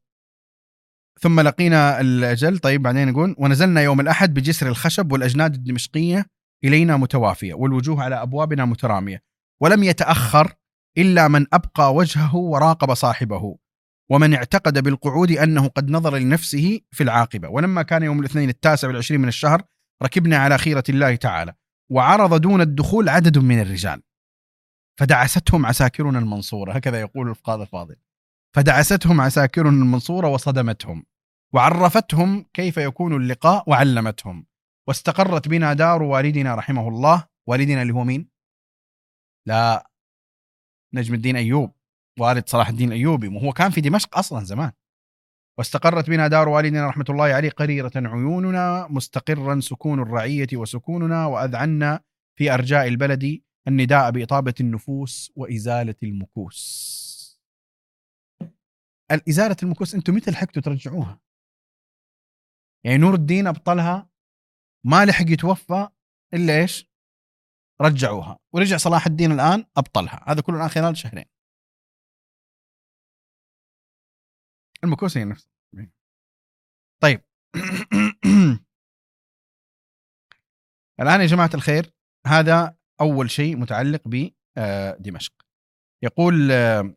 ثم لقينا الأجل. طيب بعدين يقول ونزلنا يوم الأحد بجسر الخشب والأجناد الدمشقية إلينا متوافية والوجوه على أبوابنا مترامية ولم يتأخر إلا من أبقى وجهه وراقب صاحبه ومن اعتقد بالقعود أنه قد نظر لنفسه في العاقبة. ولما كان يوم الاثنين التاسع والعشرين من الشهر ركبنا على خيرة الله تعالى، وعرض دون الدخول عدد من الرجال، فدعستهم عساكرنا المنصورة، هكذا يقول الفقاد الفاضل، فدعستهم عساكرنا المنصورة وصدمتهم، وعرفتهم كيف يكون اللقاء وعلمتهم، واستقرت بنا دار والدنا رحمه الله. والدنا اللي هو مين؟ لا، نجم الدين أيوب، والد صلاح الدين الأيوبي، وهو كان في دمشق أصلا زمان. واستقرت بنا دار والدنا رحمة الله عليه قريرة عيوننا، مستقرا سكون الرعية وسكوننا، وأذعنا في أرجاء البلد النداء بإطابة النفوس وإزالة المكوس. الإزالة المكوس أنتم متى لحقتوا ترجعوها؟ يعني نور الدين أبطلها ما لحق يتوفى إلا إيش؟ رجعوها، ورجع صلاح الدين الآن أبطلها، هذا كله الآن خلال شهرين. المكوس هي نفسها. طيب الآن يا جماعة الخير، هذا أول شيء متعلق بدمشق. يقول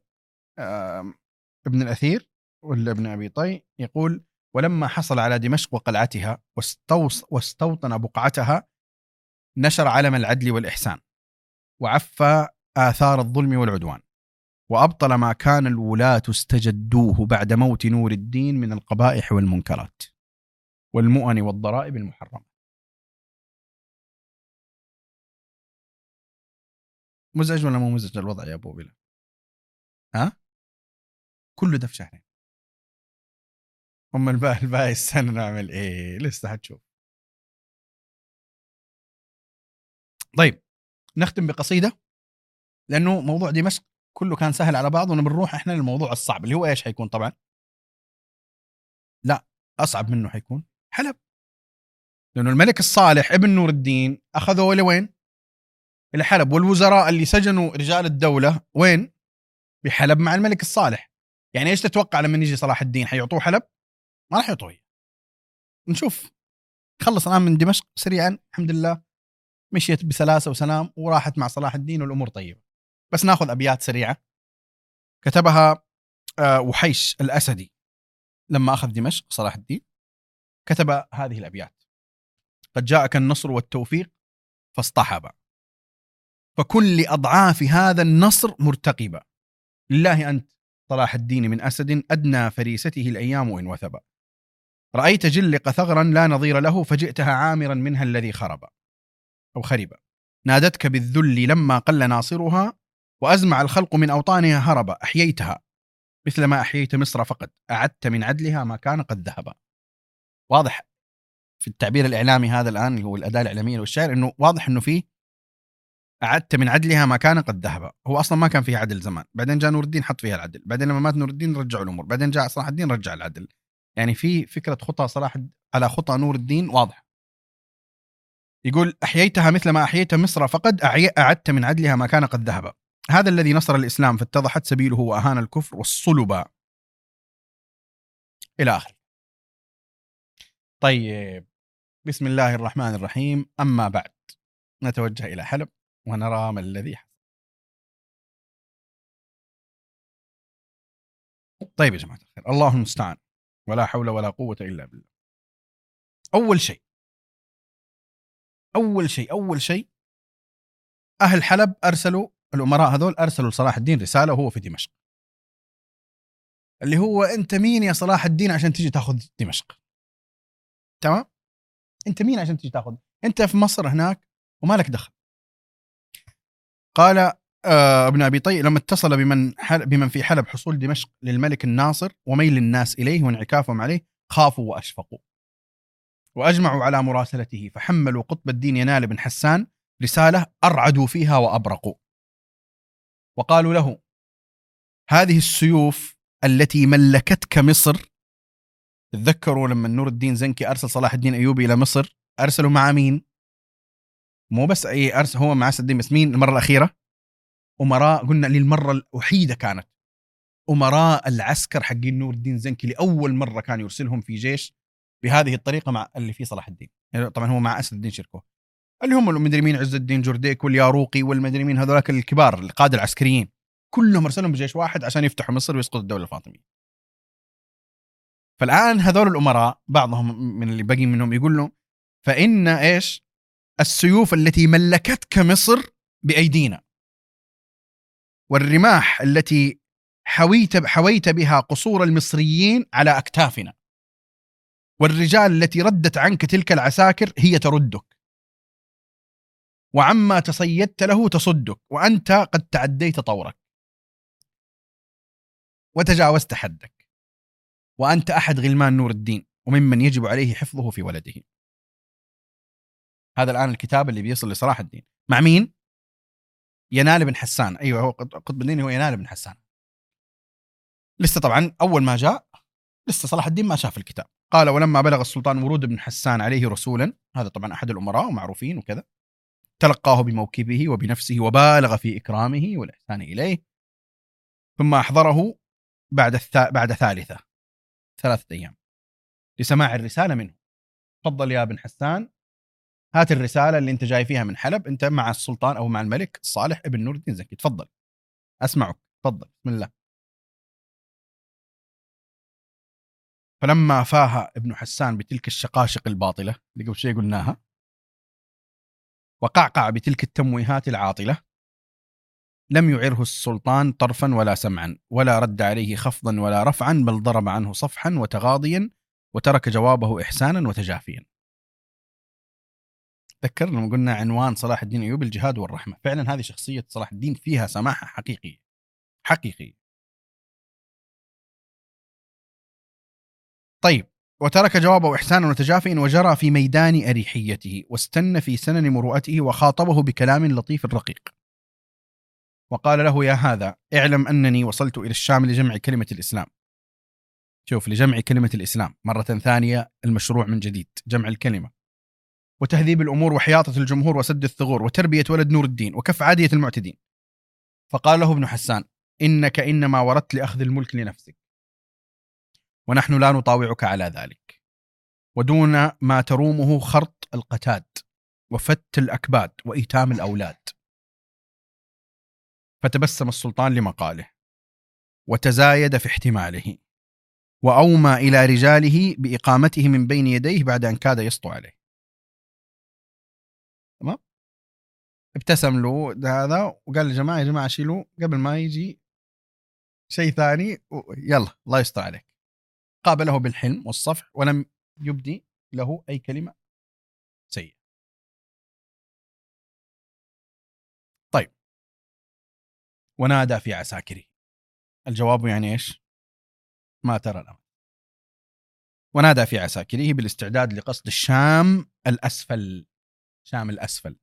ابن الأثير ولا ابن أبي طي، يقول: ولما حصل على دمشق وقلعتها واستوطن بقعتها، نشر علم العدل والإحسان، وعفى آثار الظلم والعدوان، وأبطل ما كان الولاة استجدوه بعد موت نور الدين من القبائح والمنكرات والمؤن والضرائب المحرمة. مزعج ولا مو مزعج الوضع يا أبو بلال؟ ها؟ كله ده في شهرين. أما الباقي الباقي السنة نعمل إيه؟ لسه هتشوف. طيب نختم بقصيدة، لأنه موضوع دمشق كله كان سهل على بعض، ونبنروح إحنا للموضوع الصعب اللي هو إيش حيكون؟ طبعا لا، أصعب منه حيكون حلب، لأنه الملك الصالح ابن نور الدين أخذوه لوين؟ إلى حلب، والوزراء اللي سجنوا رجال الدولة وين؟ بحلب مع الملك الصالح. يعني إيش تتوقع لما يجي صلاح الدين حيعطوه حلب؟ ما راح يعطوه. نشوف. خلص الآن من دمشق سريعا، الحمد لله مشيت بسلاسة وسلام وراحت مع صلاح الدين والأمور طيبة. بس ناخذ أبيات سريعة كتبها وحيش الأسدي لما أخذ دمشق صلاح الدين. كتب هذه الأبيات: قد جاءك النصر والتوفيق فاصطحب، فكن لأضعاف هذا النصر مرتقبا، لله أنت صلاح الدين من أسد أدنى فريسته الأيام وإن وثب، رأيت جلق ثغرا لا نظير له فجئتها عامرا منها الذي خرب أو خرب، نادتك بالذل لما قل ناصرها وأزمع الخلق من أوطانها هرب، أحييتها مثل ما أحييت مصر فقد أعدت من عدلها ما كان قد ذهب. واضح في التعبير الإعلامي هذا الآن اللي هو الأداة الإعلامية والشعر إنه واضح إنه فيه أعدت من عدلها ما كان قد ذهب. هو أصلا ما كان فيه عدل زمان، بعدين جاء نور الدين حط فيها العدل، بعدين لما مات نور الدين رجعوا الأمور، بعدين جاء صلاح الدين رجع العدل. يعني في فكرة خطى صلاح على خطى نور الدين واضح. يقول: أحييتها مثل ما أحييت مصر فقد أعدت من عدلها ما كان قد ذهب، هذا الذي نصر الإسلام فاتضحت سبيله وأهان الكفر والصلب، إلى آخر. طيب بسم الله الرحمن الرحيم. أما بعد، نتوجه إلى حلب ونرى ما الذي حصل. طيب يا جماعة الخير، الله المستعان، ولا حول ولا قوة إلا بالله. أول شيء أول شيء أول شيء أهل حلب أرسلوا، الأمراء هذول أرسلوا لصلاح الدين رسالة وهو في دمشق، اللي هو: أنت مين يا صلاح الدين عشان تيجي تأخذ دمشق؟ تمام؟ أنت مين عشان تيجي تأخذ؟ أنت في مصر هناك وما لك دخل. قال آه ابن أبي طي: لما اتصل بمن, بمن في حلب حصول دمشق للملك الناصر وميل الناس إليه وانعكافهم عليه، خافوا وأشفقوا وأجمعوا على مراسلته، فحملوا قطب الدين ينال بن حسان رسالة أرعدوا فيها وأبرقوا، وقالوا له: هذه السيوف التي ملكتك مصر. تذكروا لما نور الدين زنكي أرسل صلاح الدين أيوبي إلى مصر، أرسلوا مع مين؟ مو بس أي أرسل هو مع سد الدين، بس مين المرة الأخيرة؟ أمراء، قلنا للمرة الوحيدة كانت أمراء العسكر حقين نور الدين زنكي، لأول مرة كان يرسلهم في جيش بهذه الطريقة مع اللي فيه صلاح الدين. يعني طبعا هو مع أسد الدين شركوه، اللي هم المدرمين عز الدين جرديك والياروقي والمدرمين هذولاك الكبار القادة العسكريين، كلهم أرسلهم بجيش واحد عشان يفتحوا مصر ويسقطوا الدولة الفاطمية. فالآن هذول الأمراء بعضهم من اللي بقي منهم يقول له فإن إيش السيوف التي ملكتك مصر بأيدينا، والرماح التي حويت حويت بها قصور المصريين على أكتافنا، والرجال التي ردت عنك تلك العساكر هي تردك، وعما تصيدت له تصدك، وأنت قد تعديت طورك وتجاوزت حدك، وأنت أحد غلمان نور الدين وممن يجب عليه حفظه في ولده. هذا الآن الكتاب اللي بيصل لصلاح الدين مع مين؟ ينال بن حسان. أيوة هو قطب الدين، هو ينال بن حسان. لسه طبعا أول ما جاء لسه صلاح الدين ما شاف الكتاب. قال ولما بلغ السلطان ورود بن حسان عليه رسولا، هذا طبعا أحد الأمراء ومعروفين وكذا، تلقاه بموكبه وبنفسه وبالغ في إكرامه والإحسان إليه، ثم أحضره بعد الث... بعد ثالثة ثلاثة أيام لسماع الرسالة منه. تفضل يا بن حسان، هات الرسالة اللي أنت جاي فيها من حلب، أنت مع السلطان أو مع الملك صالح ابن نور الدين زكي، تفضل أسمعك، تفضل بسم الله. فلما فاها ابن حسان بتلك الشقاشق الباطلة اللي قبل شيء قلناها، وقعقع بتلك التمويهات العاطلة، لم يعره السلطان طرفا ولا سمعا، ولا رد عليه خفضا ولا رفعا، بل ضرب عنه صفحا وتغاضيا، وترك جوابه إحسانا وتجافيا. تذكرنا لما قلنا عنوان صلاح الدين أيوبي الجهاد والرحمة، فعلا هذه شخصية صلاح الدين فيها سماحة حقيقية حقيقية. طيب، وترك جوابه إحسانا وتجافيا، وجرى في ميدان أريحيته، واستنى في سنن مروءته، وخاطبه بكلام لطيف رقيق، وقال له يا هذا اعلم أنني وصلت إلى الشام لجمع كلمة الإسلام. شوف، لجمع كلمة الإسلام مرة ثانية، المشروع من جديد جمع الكلمة، وتهذيب الأمور، وحياطة الجمهور، وسد الثغور، وتربية ولد نور الدين، وكف عادية المعتدين. فقال له ابن حسان إنك إنما وردت لأخذ الملك لنفسك، ونحن لا نطاوعك على ذلك، ودون ما ترومه خرط القتاد وفت الأكباد وإيتام الأولاد. فتبسم السلطان لمقاله، وتزايد في احتماله، وأومى إلى رجاله بإقامته من بين يديه بعد أن كاد يسطو عليه. تمام؟ ابتسم له هذا وقال للجماعة يا جماعة شيلوا قبل ما يجي شيء ثاني، يلا الله يستر عليك. قابله بالحلم والصفح، ولم يبدي له أي كلمة سيئة. طيب، ونادى في عساكره. الجواب يعني إيش؟ ما ترى الأمر. ونادى في عساكره بالاستعداد لقصد الشام الأسفل. شام الأسفل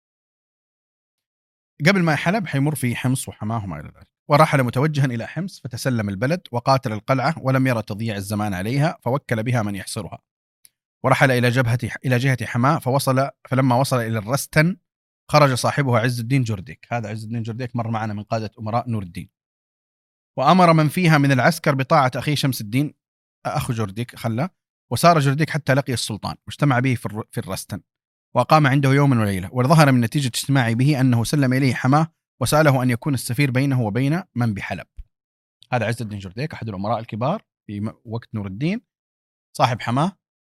قبل ما حلب حيمر في حمص وحماه وما إلى ذلك. ورحل متوجها إلى حمص، فتسلم البلد وقاتل القلعة، ولم يرى تضييع الزمان عليها، فوكل بها من يحصرها. ورحل إلى جبهة إلى جهة حماه، فوصل فلما وصل إلى الرستن خرج صاحبه عز الدين جرديك. هذا عز الدين جرديك مر معنا من قادة أمراء نور الدين. وأمر من فيها من العسكر بطاعة أخيه شمس الدين أخو جرديك خلى. وسار جرديك حتى لقي السلطان، واجتمع به في الرستن، وقام عنده يوما وليلة. وظهر من نتيجة اجتماعي به أنه سلم إليه حماه، وسأله أن يكون السفير بينه وبين من بحلب. هذا عز الدين جرديك أحد الأمراء الكبار في وقت نور الدين، صاحب حماه،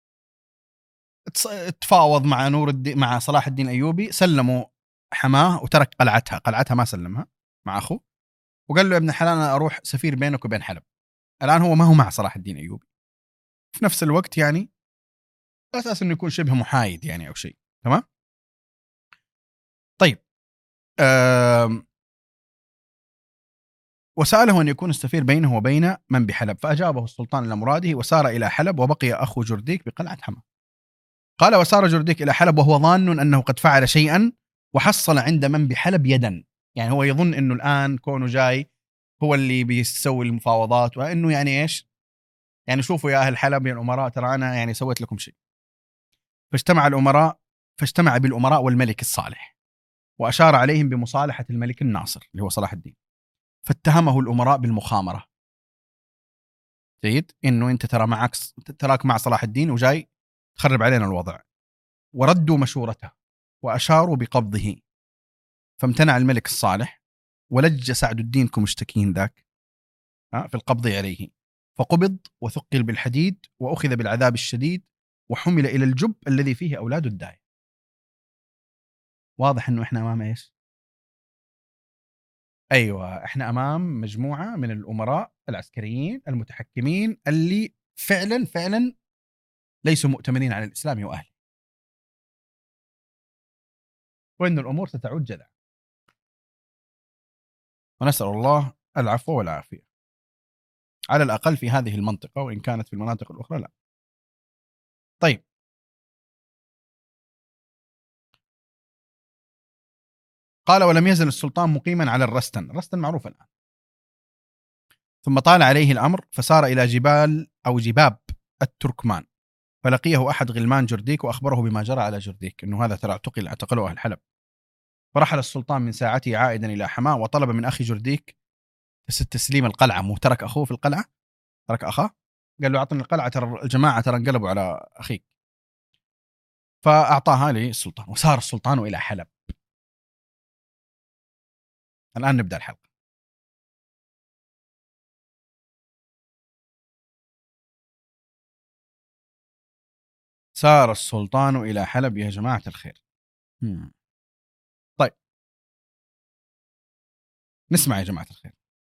تفاوض مع نور الدين مع صلاح الدين أيوبي، سلموا حماه وترك قلعتها قلعتها ما سلمها مع أخوه، وقال له يا ابن الحلال أنا أروح سفير بينك وبين حلب. الآن هو ما هو مع صلاح الدين أيوبي، في نفس الوقت يعني أساس أنه يكون شبه محايد يعني أو شيء. تمام. طيب، وسأله أن يكون السفير بينه وبين من بحلب، فأجابه السلطان إلى مراده، وسار إلى حلب، وبقي أخو جرديك بقلعة حماه. قال وسار جرديك إلى حلب وهو ظان أنه قد فعل شيئا، وحصل عند من بحلب يدا. يعني هو يظن أنه الآن كونه جاي هو اللي بيسوي المفاوضات، وأنه يعني إيش يعني شوفوا يا أهل حلب يا الأمراء، ترى أنا يعني سويت لكم شيء. فاجتمع الأمراء فاجتمع بالأمراء والملك الصالح، وأشار عليهم بمصالحة الملك الناصر اللي هو صلاح الدين، فاتهمه الأمراء بالمخامرة. جيد، إنه أنت ترى معك تراك مع صلاح الدين وجاي تخرب علينا الوضع. وردوا مشورته وأشاروا بقبضه، فامتنع الملك الصالح، ولج سعد الدين كمشتكين ذاك في القبض عليه، فقبض وثقل بالحديد وأخذ بالعذاب الشديد وحمل إلى الجب الذي فيه أولاد الداية. واضح أنه إحنا أمام إيش؟ أيوة، إحنا أمام مجموعة من الأمراء العسكريين المتحكمين اللي فعلا فعلا ليسوا مؤتمنين على الإسلام وأهله، وإن الأمور ستعود جدع، ونسأل الله العفو والعافية على الأقل في هذه المنطقة، وإن كانت في المناطق الأخرى لا. طيب، قال ولم يزل السلطان مقيما على الرستن. الرستن معروف الآن. ثم طال عليه الأمر فسار إلى جبال أو جباب التركمان، فلقيه أحد غلمان جرديك وأخبره بما جرى على جرديك، أنه هذا ترى اعتقل اعتقله أهل حلب. فرحل السلطان من ساعته عائدا إلى حماه، وطلب من أخي جرديك تسليم القلعة. مو ترك أخوه في القلعة، ترك أخاه، قال له أعطني القلعة، ترى الجماعة ترى انقلبوا على أخيك. فأعطاها للسلطان، وسار السلطان إلى حلب. الآن نبدأ الحلقة. سار السلطان إلى حلب يا جماعة الخير. هم. طيب نسمع يا جماعة الخير.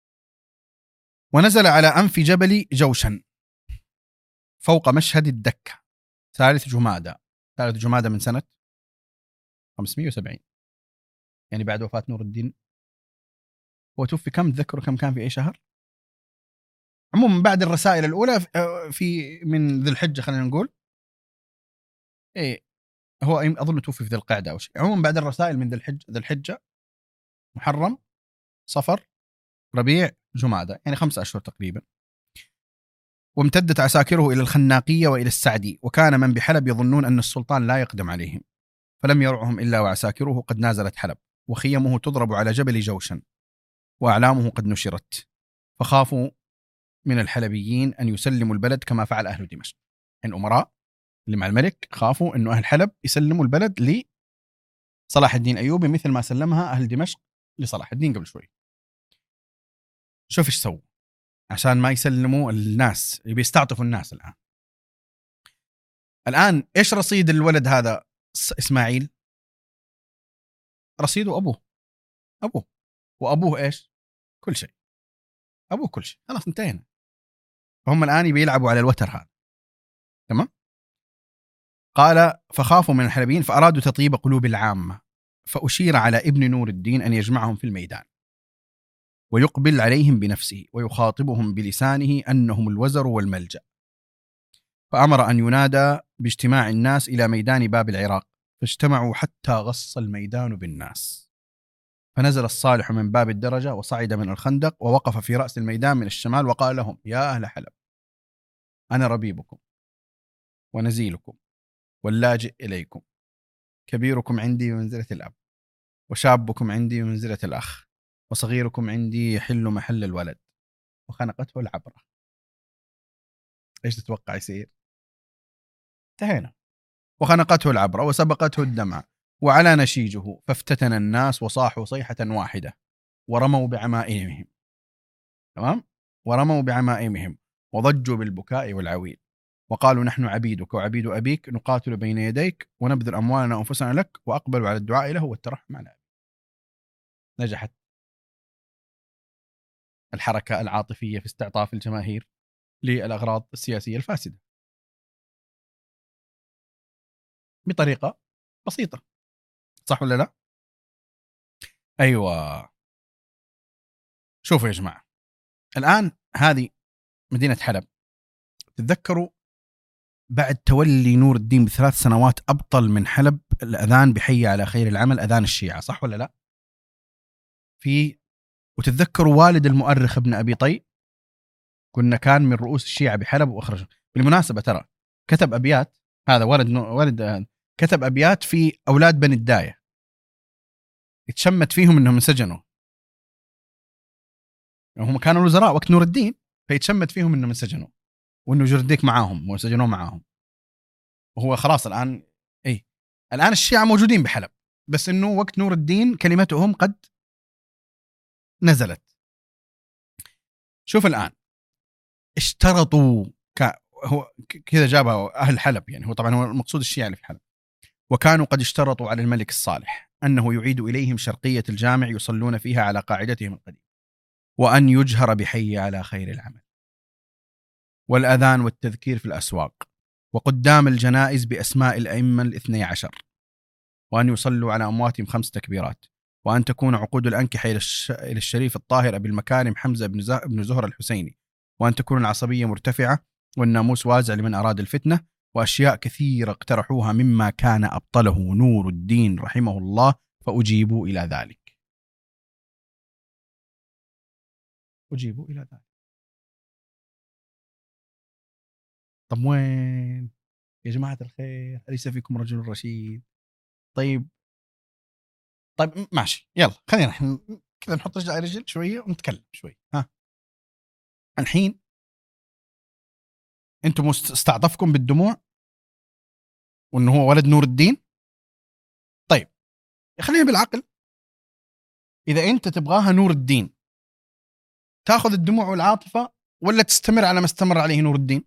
ونزل على أنف جبل جوشن فوق مشهد الدكة ثالث جمادة. ثالث جمادة من سنة خمسمائة وسبعين، يعني بعد وفاة نور الدين. هو توفي كم، تذكروا كم كان في أي شهر؟ عموما بعد الرسائل الأولى في من ذي الحجة، خلينا نقول إيه، هو أظن توفي في ذي القعدة أو شيء. عموما بعد الرسائل من ذي الحجة، ذي الحجة محرم صفر ربيع جمادة، يعني خمسة أشهر تقريبا. وامتدت عساكره إلى الخناقية وإلى السعدي، وكان من بحلب يظنون أن السلطان لا يقدم عليهم، فلم يرعهم إلا وعساكره قد نازلت حلب، وخيمه تضرب على جبل جوشن، وأعلامه قد نشرت، فخافوا من الحلبيين أن يسلموا البلد كما فعل أهل دمشق. الأمراء اللي مع الملك خافوا أنه أهل حلب يسلموا البلد لصلاح الدين أيوبي مثل ما سلمها أهل دمشق لصلاح الدين قبل شوي. شوف إيش سووا عشان ما يسلموا الناس، بيستعطفوا الناس. الآن الآن إيش رصيد الولد هذا إسماعيل؟ رصيده أبوه، أبوه وأبوه إيش؟ كل شيء، أبوه كل شيء، خلاص انتهينا. فهم الآن بيلعبوا على الوتر هذا، تمام؟ قال فخافوا من الحلبيين فأرادوا تطيب قلوب العامة، فأشير على ابن نور الدين أن يجمعهم في الميدان ويقبل عليهم بنفسه ويخاطبهم بلسانه أنهم الوزر والملجأ، فأمر أن ينادى باجتماع الناس إلى ميدان باب العراق، فاجتمعوا حتى غص الميدان بالناس. فنزل الصالح من باب الدرجة وصعد من الخندق ووقف في رأس الميدان من الشمال، وقال لهم يا أهل حلب، أنا ربيبكم ونزيلكم واللاجئ إليكم، كبيركم عندي بمنزلة الأب، وشابكم عندي بمنزلة الأخ، وصغيركم عندي يحل محل الولد، وخنقته العبرة. إيش تتوقع يصير؟ انتهينا. وخنقته العبرة وسبقته الدمع وعلى نشيجه، فافتتن الناس وصاحوا صيحة واحدة ورموا بعمائمهم، تمام؟ ورموا بعمائمهم وضجوا بالبكاء والعويل، وقالوا نحن عبيدك وعبيد أبيك، نقاتل بين يديك ونبذل أموالنا وأنفسنا لك، وأقبلوا على الدعاء له والترحم على أبيك. نجحت الحركة العاطفية في استعطاف الجماهير للأغراض السياسية الفاسدة بطريقة بسيطة، صح ولا لا؟ أيوة. شوفوا يا جماعة، الآن هذه مدينة حلب، تتذكروا بعد تولي نور الدين بثلاث سنوات أبطل من حلب الأذان بحي على خير العمل، أذان الشيعة، صح ولا لا؟ في وتتذكروا والد المؤرخ ابن أبي طي، كنا كان من رؤوس الشيعة بحلب وأخرجه. بالمناسبة ترى كتب أبيات، هذا ولد ولد كتب أبيات في أولاد بني الداية، يتشمت فيهم أنهم انسجنوا، هم كانوا الوزراء وقت نور الدين، فيتشمت فيهم أنهم انسجنوا وأنه جرديك معاهم وانسجنوا معاهم. وهو خلاص الآن إيه، الآن الشيعة موجودين بحلب، بس أنه وقت نور الدين كلمتهم قد نزلت. شوف الآن اشترطوا ك... هو كذا جابها أهل حلب، يعني هو طبعا هو المقصود الشيعة اللي في حلب. وكانوا قد اشترطوا على الملك الصالح أنه يعيد إليهم شرقية الجامع يصلون فيها على قاعدتهم القديمة، وأن يجهر بحي على خير العمل، والأذان والتذكير في الأسواق، وقدام الجنائز بأسماء الأئمة الاثني عشر، وأن يصلوا على أمواتهم خمس تكبيرات، وأن تكون عقود الأنكحة إلى الشريف الطاهر أبي المكارم حمزة بن زهر الحسيني، وأن تكون العصبية مرتفعة والناموس وازع لمن أراد الفتنة، وأشياء كثيرة اقترحوها مما كان أبطله نور الدين رحمه الله، فأجيبوا إلى ذلك. أجيبوا إلى ذلك. طب وين يا جماعة الخير؟ أليس فيكم رجل رشيد؟ طيب طيب ماشي، يلا خلينا نحن كذا نحط رجل على رجل شوية ونتكلم شوي. ها الحين أنتم استعطفكم بالدموع وإنه هو ولد نور الدين. طيب خلينا بالعقل، إذا أنت تبغاها نور الدين تأخذ الدموع والعاطفة ولا تستمر على ما استمر عليه نور الدين؟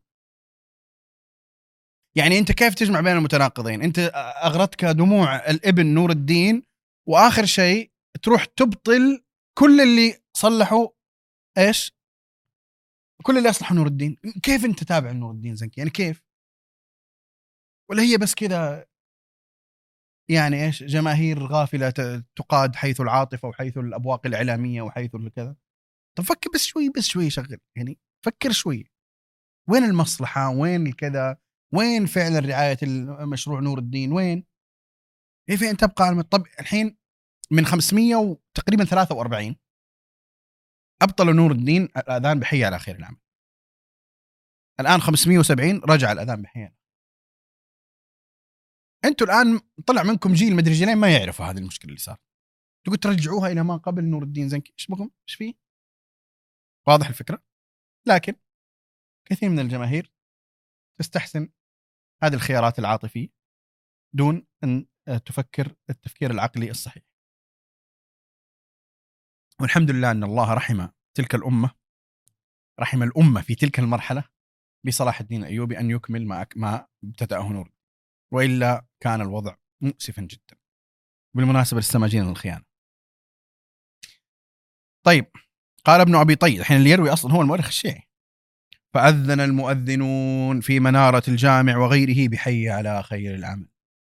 يعني أنت كيف تجمع بين المتناقضين؟ أنت أغرتك دموع الابن نور الدين وآخر شيء تروح تبطل كل اللي صلحوا إيش؟ كل اللي أصلحوا نور الدين. كيف أنت تابع نور الدين زنكي؟ يعني كيف؟ ولا هي بس كذا يعني إيش جماهير غافلة تقاد حيث العاطفة وحيث الأبواق الإعلامية وحيث كذا؟ طب فكر بس شوي بس شوي شغل، يعني فكر شوي وين المصلحة، وين الكذا، وين فعلا رعاية المشروع نور الدين، وين كيف أن تبقى على طب الحين من خمسمية وتقريبا ثلاثة وأربعين أبطل نور الدين الأذان بحي على خير العمل. الآن خمسمية وسبعين رجع الأذان بحي. أنتوا الآن طلع منكم جيل مدري جيلين ما يعرفوا هذه المشكلة اللي صار، تقول ترجعوها إلى ما قبل نور الدين زنكي. إيش بكم إيش فيه؟ واضح الفكرة. لكن كثير من الجماهير تستحسن هذه الخيارات العاطفية دون أن تفكر التفكير العقلي الصحيح. والحمد لله أن الله رحم تلك الأمة، رحم الأمة في تلك المرحلة بصلاح الدين الأيوبي أن يكمل ما ما ابتدأه نور، وإلا كان الوضع مؤسفا جدا. بالمناسبة للسماجين الخيانة. طيب قال ابن أبي طيب، الحين اللي يروي أصلا هو المؤرخ الشيعي. فأذن المؤذنون في منارة الجامع وغيره بحي على خير العمل،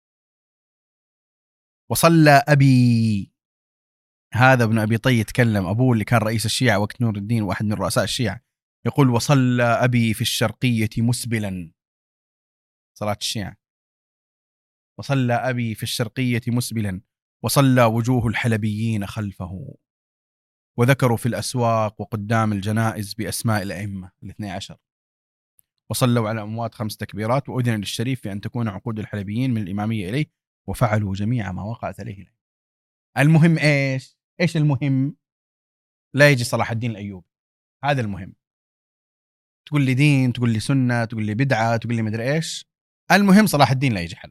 وصلى أبي. هذا ابن أبي طي يتكلم، أبوه اللي كان رئيس الشيعة وقت نور الدين واحد من رؤساء الشيعة، يقول وصلى أبي في الشرقية مسبلا، صلاة الشيعة، وصلى أبي في الشرقية مسبلا، وصلى وجوه الحلبيين خلفه، وذكروا في الأسواق وقدام الجنائز بأسماء الأئمة الاثني عشر، وصلوا على أموات خمس تكبيرات، وأذن للشريف في أن تكون عقود الحلبيين من الإمامية إليه، وفعلوا جميع ما وقعت عليه. المهم إيش إيش المهم؟ لا يجي صلاح الدين الأيوبي، هذا المهم. تقول لي دين، تقول لي سنة، تقول لي بدعة، تقول لي مدري إيش، المهم صلاح الدين لا يجي حلب.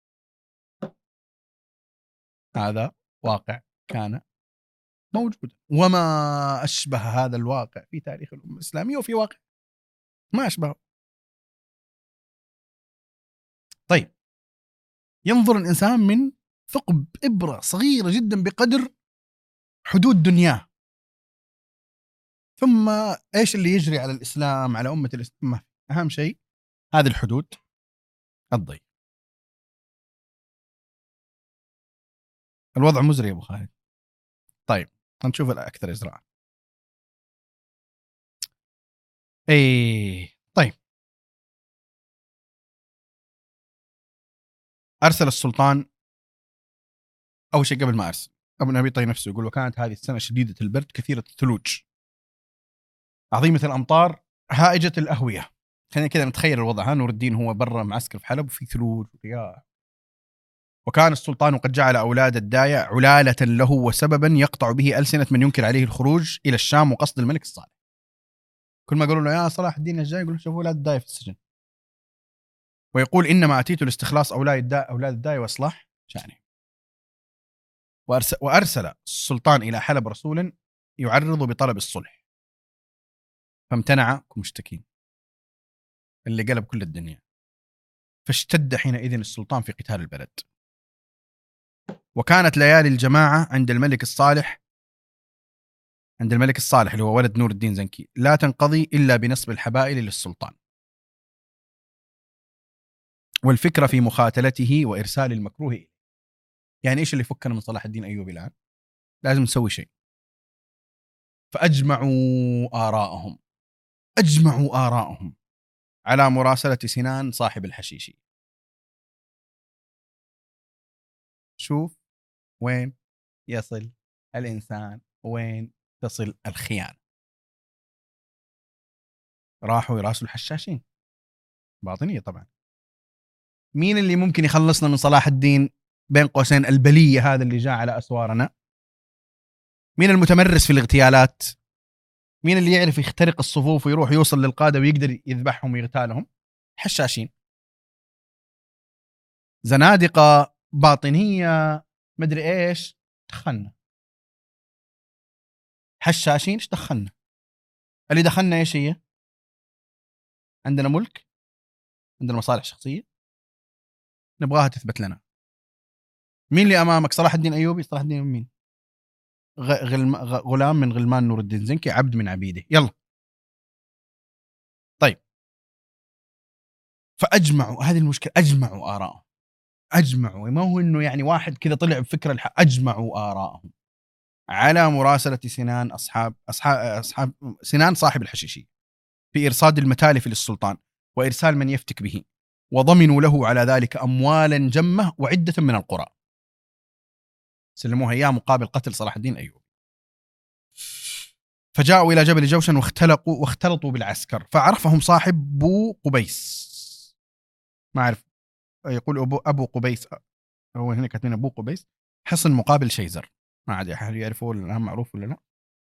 هذا واقع كان موجود، وما أشبه هذا الواقع في تاريخ الأمة الإسلامية، وفي واقع ما أشبهه. طيب ينظر الإنسان من ثقب إبرة صغيرة جدا بقدر حدود دنياه، ثم إيش اللي يجري على الإسلام، على أمة الإسلام. أهم شيء هذه الحدود الضيق. الوضع مزري يا أبو خالد. طيب نشوف الأكثر إزراء. إيه طيب، أرسل السلطان أول شيء قبل ما أرسل ابن أبي طي نفسه يقول وكانت هذه السنة شديدة البرد كثيرة الثلوج عظيمة الأمطار هائجة الأهوية. خلينا كذا نتخيل الوضع. ها نور الدين هو برا معسكر في حلب وفي ثلوج ورياح. وكان السلطان قد جعل أولاد الداية علالة له وسببا يقطع به ألسنة من ينكر عليه الخروج إلى الشام وقصد الملك الصالح. كل ما قالوا له يا صلاح الدين الجاي يقول شوفوا أولاد الداية في السجن. ويقول إنما أتيت لاستخلاص أولاد الداية أولاد الداية وإصلاح شأنه. وأرسل, وأرسل السلطان إلى حلب رسولا يعرض بطلب الصلح، فامتنع مشتكين. اللي قلب كل الدنيا. فاشتد حينئذ السلطان في قتال البلد. وكانت ليالي الجماعة عند الملك الصالح عند الملك الصالح اللي هو ولد نور الدين زنكي لا تنقضي إلا بنصب الحبائل للسلطان، والفكرة في مخاتلته وإرسال المكروه إليه. يعني إيش اللي فكنا من صلاح الدين أيوبي الآن؟ لازم نسوي شيء. فأجمعوا آراءهم أجمعوا آراءهم على مراسلة سنان صاحب الحشيشي. شوف وين يصل الإنسان، وين تصل الخيانة. راحوا يراسلوا الحشاشين، باطنية طبعا. مين اللي ممكن يخلصنا من صلاح الدين بين قوسين البلية هذا اللي جاء على أسوارنا؟ مين المتمرس في الاغتيالات؟ مين اللي يعرف يخترق الصفوف ويروح يوصل للقادة ويقدر يذبحهم ويغتالهم؟ حشاشين، زنادقة، باطنية، مدري إيش. دخلنا حشاشين، إيش دخلنا؟ اللي دخلنا إيش هي؟ عندنا ملك، عندنا مصالح شخصية نبغاها تثبت لنا. مين اللي أمامك؟ صلاح الدين أيوبي. صلاح الدين مين؟ غلم... غلام من غلمان نور الدين زنكي، عبد من عبيده. يلا طيب. فأجمعوا، هذه المشكلة، أجمعوا آراءهم. أجمعوا، ما هو إنه يعني واحد كذا طلع بفكرة الح... أجمعوا آراءهم على مراسلة سنان أصحاب أصحاب أصحاب سنان صاحب الحشيشي في إرصاد المتالف للسلطان وإرسال من يفتك به، وضمنوا له على ذلك أموالا جمة وعدة من القرى سلموها إياه مقابل قتل صلاح الدين أيوبي. فجاءوا إلى جبل جوشن واختلقوا واختلطوا بالعسكر، فعرفهم صاحب بو قبيس. ما أعرف، يقول أبو, أبو قبيس، هو هنا كاتبين أبو قبيس، حصن مقابل شيزر. ما عاد أحد يعرفوا الآن معروف ولا لا.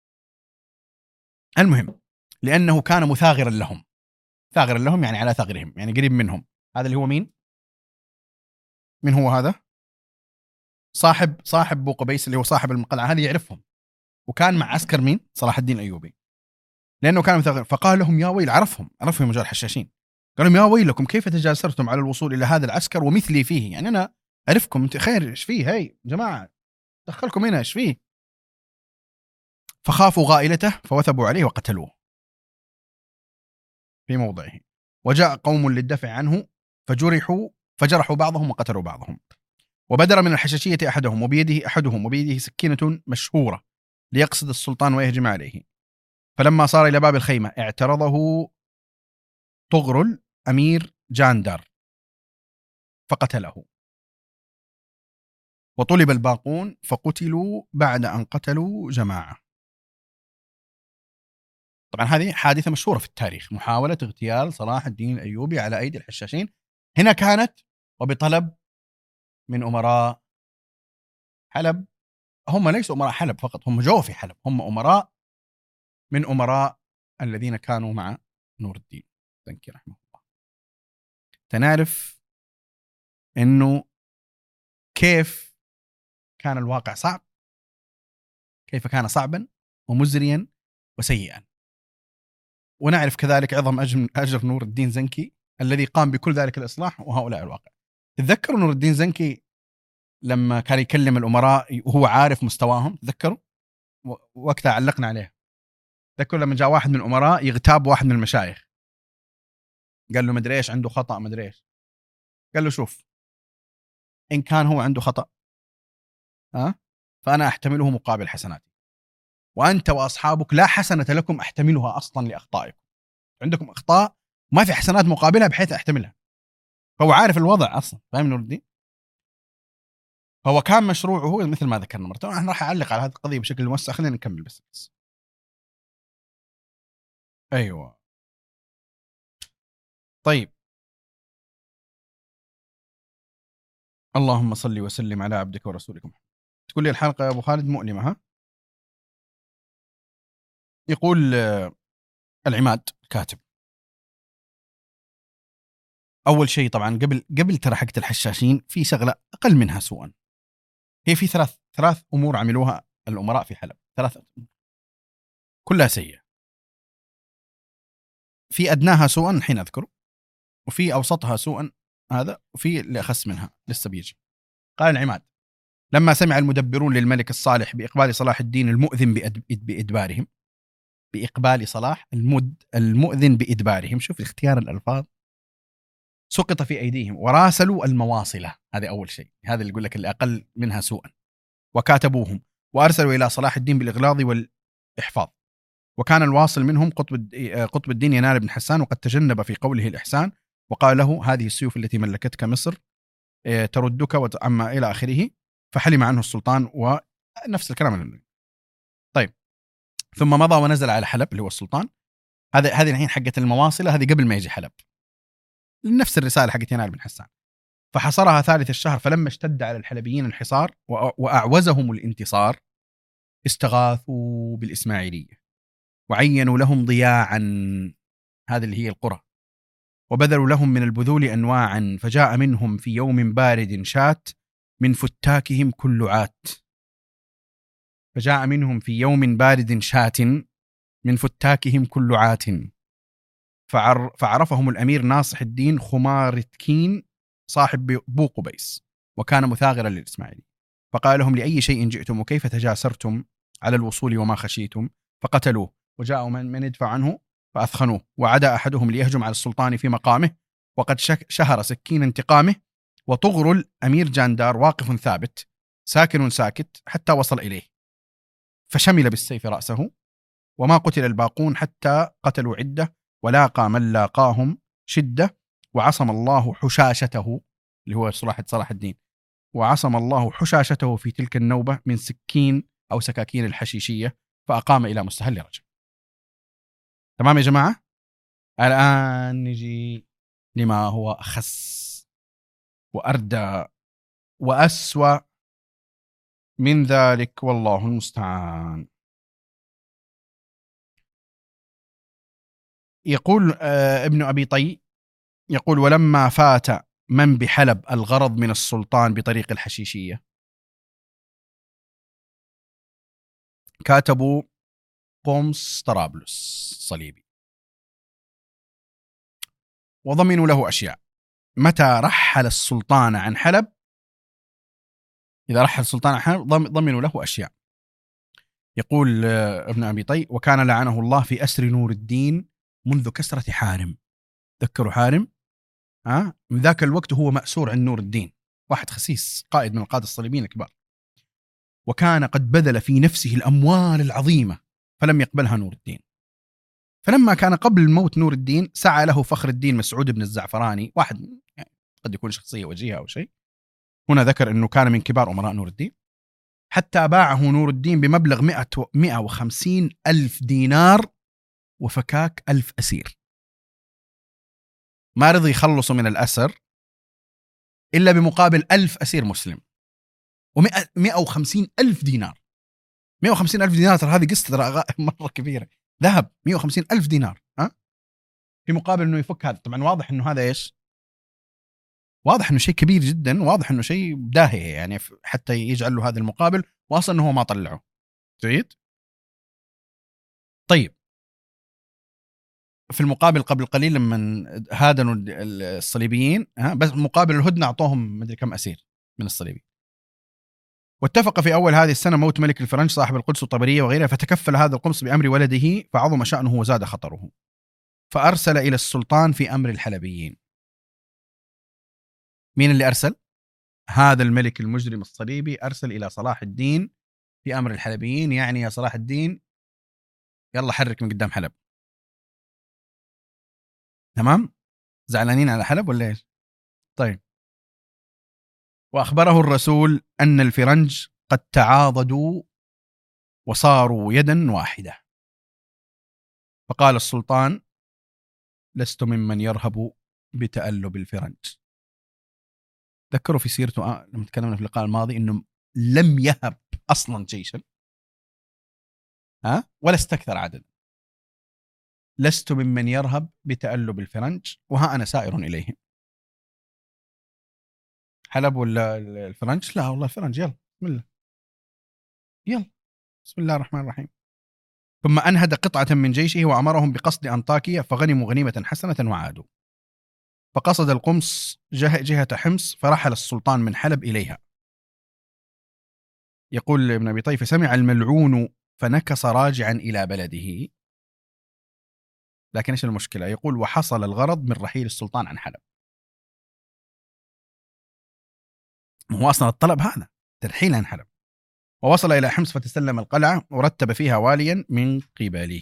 المهم لأنه كان مثاغرا لهم. ثاغرا لهم يعني على ثغرهم، يعني قريب منهم. هذا اللي هو مين؟ من هو هذا؟ صاحب صاحب بو قبيس اللي هو صاحب القلعة هذه، يعرفهم. وكان مع عسكر مين؟ صلاح الدين أيوبي، لأنه كان مثاغر. فقال لهم يا ويل، عرفهم عرفهم مجال حشاشين، قال لهم يا ويلكم كيف تجاسرتم على الوصول إلى هذا العسكر ومثلي فيه. يعني أنا أعرفكم، أنت خير إيش فيه؟ هاي جماعة دخلكم هنا، إيش فيه؟ فخافوا غائلته فوثبوا عليه وقتلوه في موضعه. وجاء قوم للدفع عنه فجرحوا فجرحوا بعضهم وقتلوا بعضهم. وبدر من الحشاشية أحدهم وبيده أحدهم وبيده سكينة مشهورة ليقصد السلطان ويهجم عليه. فلما صار إلى باب الخيمة اعترضه طغرل أمير جاندار فقتله، وطلب الباقون فقتلوا بعد أن قتلوا جماعة. طبعا هذه حادثة مشهورة في التاريخ، محاولة اغتيال صلاح الدين الأيوبي على أيدي الحشاشين. هنا كانت وبطلب من أمراء حلب. هم ليسوا أمراء حلب فقط، هم جوا في حلب، هم أمراء من أمراء الذين كانوا مع نور الدين زنكي رحمه الله. تنعرف أنه كيف كان الواقع صعب، كيف كان صعبا ومزريا وسيئا. ونعرف كذلك عظم أجر نور الدين زنكي الذي قام بكل ذلك الإصلاح وهؤلاء الواقع. تذكروا نور الدين زنكي لما كان يكلم الأمراء وهو عارف مستواهم؟ تذكروا وقتها علقنا عليه. تذكروا لما جاء واحد من الأمراء يغتاب واحد من المشايخ، قال له مدري إيش عنده خطأ مدري إيش، قال له شوف إن كان هو عنده خطأ أه؟ فأنا أحتمله مقابل حسناتي، وأنت وأصحابك لا حسنة لكم أحتملها أصلا لأخطائكم، عندكم أخطاء ما في حسنات مقابلها بحيث أحتملها. فهو عارف الوضع أصلا، فاهم نور الدين؟ هو كان مشروعه مثل ما ذكرنا مرة. أنا راح أعلق على هذه القضية بشكل موسع، خلينا نكمل بس, بس. أيوة طيب. اللهم صل وسلم على عبدك ورسولك محمد. تقول لي الحلقة يا أبو خالد مؤلمة ها؟ يقول العماد الكاتب أول شيء طبعا قبل قبل ترى حقة الحشاشين في شغلة أقل منها سوءا. هي في ثلاث ثلاث أمور عملوها الأمراء في حلب، ثلاثة أمور كلها سيئة. في أدناها سوءا الحين أذكر، وفي أوسطها سوءا هذا، وفي اللي أخس منها لسه بيجي. قال العماد: لما سمع المدبرون للملك الصالح بإقبال صلاح الدين المؤذن بإدبارهم، بإقبال صلاح المد المؤذن بإدبارهم، شوف اختيار الألفاظ، سقط في أيديهم وراسلوا المواصلة، هذا أول شيء، هذا اللي يقول لك اللي أقل منها سوءا، وكاتبوهم وأرسلوا إلى صلاح الدين بالإغلاظ والإحفاظ. وكان الواصل منهم قطب قطب الدين ينال بن حسان، وقد تجنب في قوله الإحسان، وقال له: هذه السيوف التي ملكتك مصر تردك وعما إلى آخره، فحلم عنه السلطان، ونفس الكلام. طيب، ثم مضى ونزل على حلب اللي هو السلطان. هذا هذه الحين حقت المواصلة، هذه قبل ما يجي حلب، نفس الرسالة حقت ينال بن حسان. فحصرها ثالث الشهر، فلما اشتد على الحلبيين الحصار وأعوزهم الانتصار، استغاثوا بالإسماعيلية وعينوا لهم ضياعا، هذه اللي هي القرى، وبذلوا لهم من البذول أنواعا، فجاء منهم في يوم بارد شات من فتاكهم كل عات فجاء منهم في يوم بارد شات من فتاكهم كل عات فعر فعرفهم الأمير ناصح الدين خمارتكين صاحب بوقبيس، وكان مثاغرا للإسماعيلي، فقال لهم: لأي شيء جئتم وكيف تجاسرتم على الوصول وما خشيتم؟ فقتلوه، وجاءوا من, من يدفع عنه فأثخنوه، وعدا أحدهم ليهجم على السلطان في مقامه، وقد شهر سكين انتقامه، وطغر الأمير جاندار واقف ثابت ساكن ساكت حتى وصل إليه، فشمل بالسيف رأسه، وما قتل الباقون حتى قتلوا عدة، ولاقى من لاقاهم شدة، وعصم الله حشاشته اللي هو صلاح صلاح الدين، وعصم الله حشاشته في تلك النوبة من سكين أو سكاكين الحشيشية، فأقام إلى مستهل رجل. تمام يا جماعة؟ الآن نجي لما هو أخس وأردى وأسوأ من ذلك، والله المستعان. يقول آه ابن أبي طي، يقول: ولما فات من بحلب الغرض من السلطان بطريق الحشيشية، كاتبوا قومس طرابلس صليبي، وضمنوا له أشياء. متى رحل السلطان عن حلب، إذا رحل السلطان عن حلب ضمنوا له أشياء. يقول ابن أبي طي: وكان لعنه الله في أسر نور الدين منذ كسرة حارم. ذكروا حارم؟ ها؟ من ذاك الوقت هو مأسور عن نور الدين، واحد خسيس قائد من القادة الصليبيين الكبار، وكان قد بذل في نفسه الأموال العظيمة فلم يقبلها نور الدين. فلما كان قبل موت نور الدين سعى له فخر الدين مسعود بن الزعفراني، واحد يعني قد يكون شخصية وجيهة أو شيء، هنا ذكر أنه كان من كبار أمراء نور الدين، حتى باعه نور الدين بمبلغ مئة وخمسين ألف دينار وفكاك ألف أسير. ما رضي يخلصوا من الأسر إلا بمقابل ألف أسير مسلم، ومئة وخمسين ألف دينار. مئة وخمسين ألف دينار ترى هذه قصة مرة كبيرة، ذهب مئة وخمسين ألف دينار ها؟ في مقابل أنه يفك هذا. طبعا واضح أنه هذا إيش؟ واضح أنه شيء كبير جدا، واضح أنه شيء داهية يعني حتى يجعل له هذا المقابل، وأصلا أنه هو ما طلعه. جيد. طيب، في المقابل قبل قليل لما هادنوا الصليبيين ها، بس مقابل الهدنة أعطوهم مدري كم أسير من الصليبي. واتفق في أول هذه السنة موت ملك الفرنج صاحب القدس الطبرية وغيرها، فتكفل هذا القمص بأمر ولده فعظم شأنه وزاد خطره، فأرسل إلى السلطان في أمر الحلبيين. مين اللي أرسل؟ هذا الملك المجرم الصليبي أرسل إلى صلاح الدين في أمر الحلبيين، يعني يا صلاح الدين يلا حرك من قدام حلب. تمام؟ زعلانين على حلب ولا إيش؟ طيب. وأخبره الرسول أن الفرنج قد تعاضدوا وصاروا يدا واحدة، فقال السلطان: لست ممن يرهب بتألب الفرنج. ذكروا في سيرته آه لما تكلمنا في اللقاء الماضي أنه لم يهب أصلا جيشا ها ولا استكثر عددا. لست ممن يرهب بتألب الفرنج وها أنا سائر إليهم. حلب ولا الفرنج؟ لا والله الفرنج. يلا بسم الله، يلا بسم الله الرحمن الرحيم. ثم أنهد قطعة من جيشه وأمرهم بقصد أنطاكية، فغنموا غنيمة حسنة وعادوا. فقصد القمص جهة, جهة حمص، فرحل السلطان من حلب إليها. يقول ابن أبي طيف: سمع الملعون فنكص راجعا إلى بلده. لكن إيش المشكلة؟ يقول: وحصل الغرض من رحيل السلطان عن حلب. هو أصلا الطلب هذا ترحيل عن حلب. ووصل إلى حمص فتسلم القلعة ورتب فيها واليا من قبله.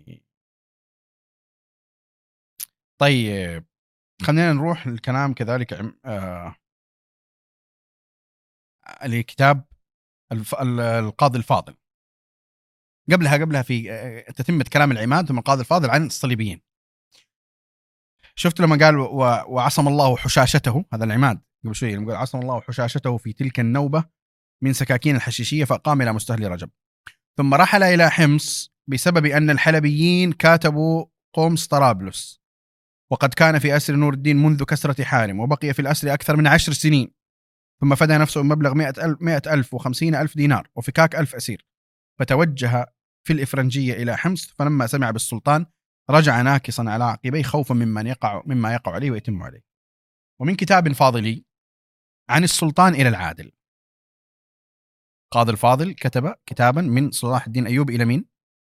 طيب خلينا نروح الكلام كذلك آه لكتاب الف... القاضي الفاضل. قبلها قبلها في آه تتمة كلام العماد، ثم القاضي الفاضل عن الصليبيين. شفت لما قال و... وعصم الله حشاشته، هذا العماد قبل شوي لما قال عصم الله حشاشته في تلك النوبة من سكاكين الحشيشية، فقام إلى مستهل رجب. ثم رحل إلى حمص بسبب أن الحلبيين كاتبوا قومس طرابلس، وقد كان في أسر نور الدين منذ كسرة حارم، وبقي في الأسر أكثر من عشر سنين، ثم فدى نفسه بمبلغ مئة ألف, مئة ألف وخمسين ألف دينار وفكاك ألف أسير، فتوجه في الإفرنجية إلى حمص. فلما سمع بالسلطان رجع ناكصا على عقبيه خوفا ممن يقع مما يقع عليه ويتم عليه. ومن كتاب فاضلي عن السلطان إلى العادل. قاضي الفاضل كتب كتابا من صلاح الدين أيوب إلى مين؟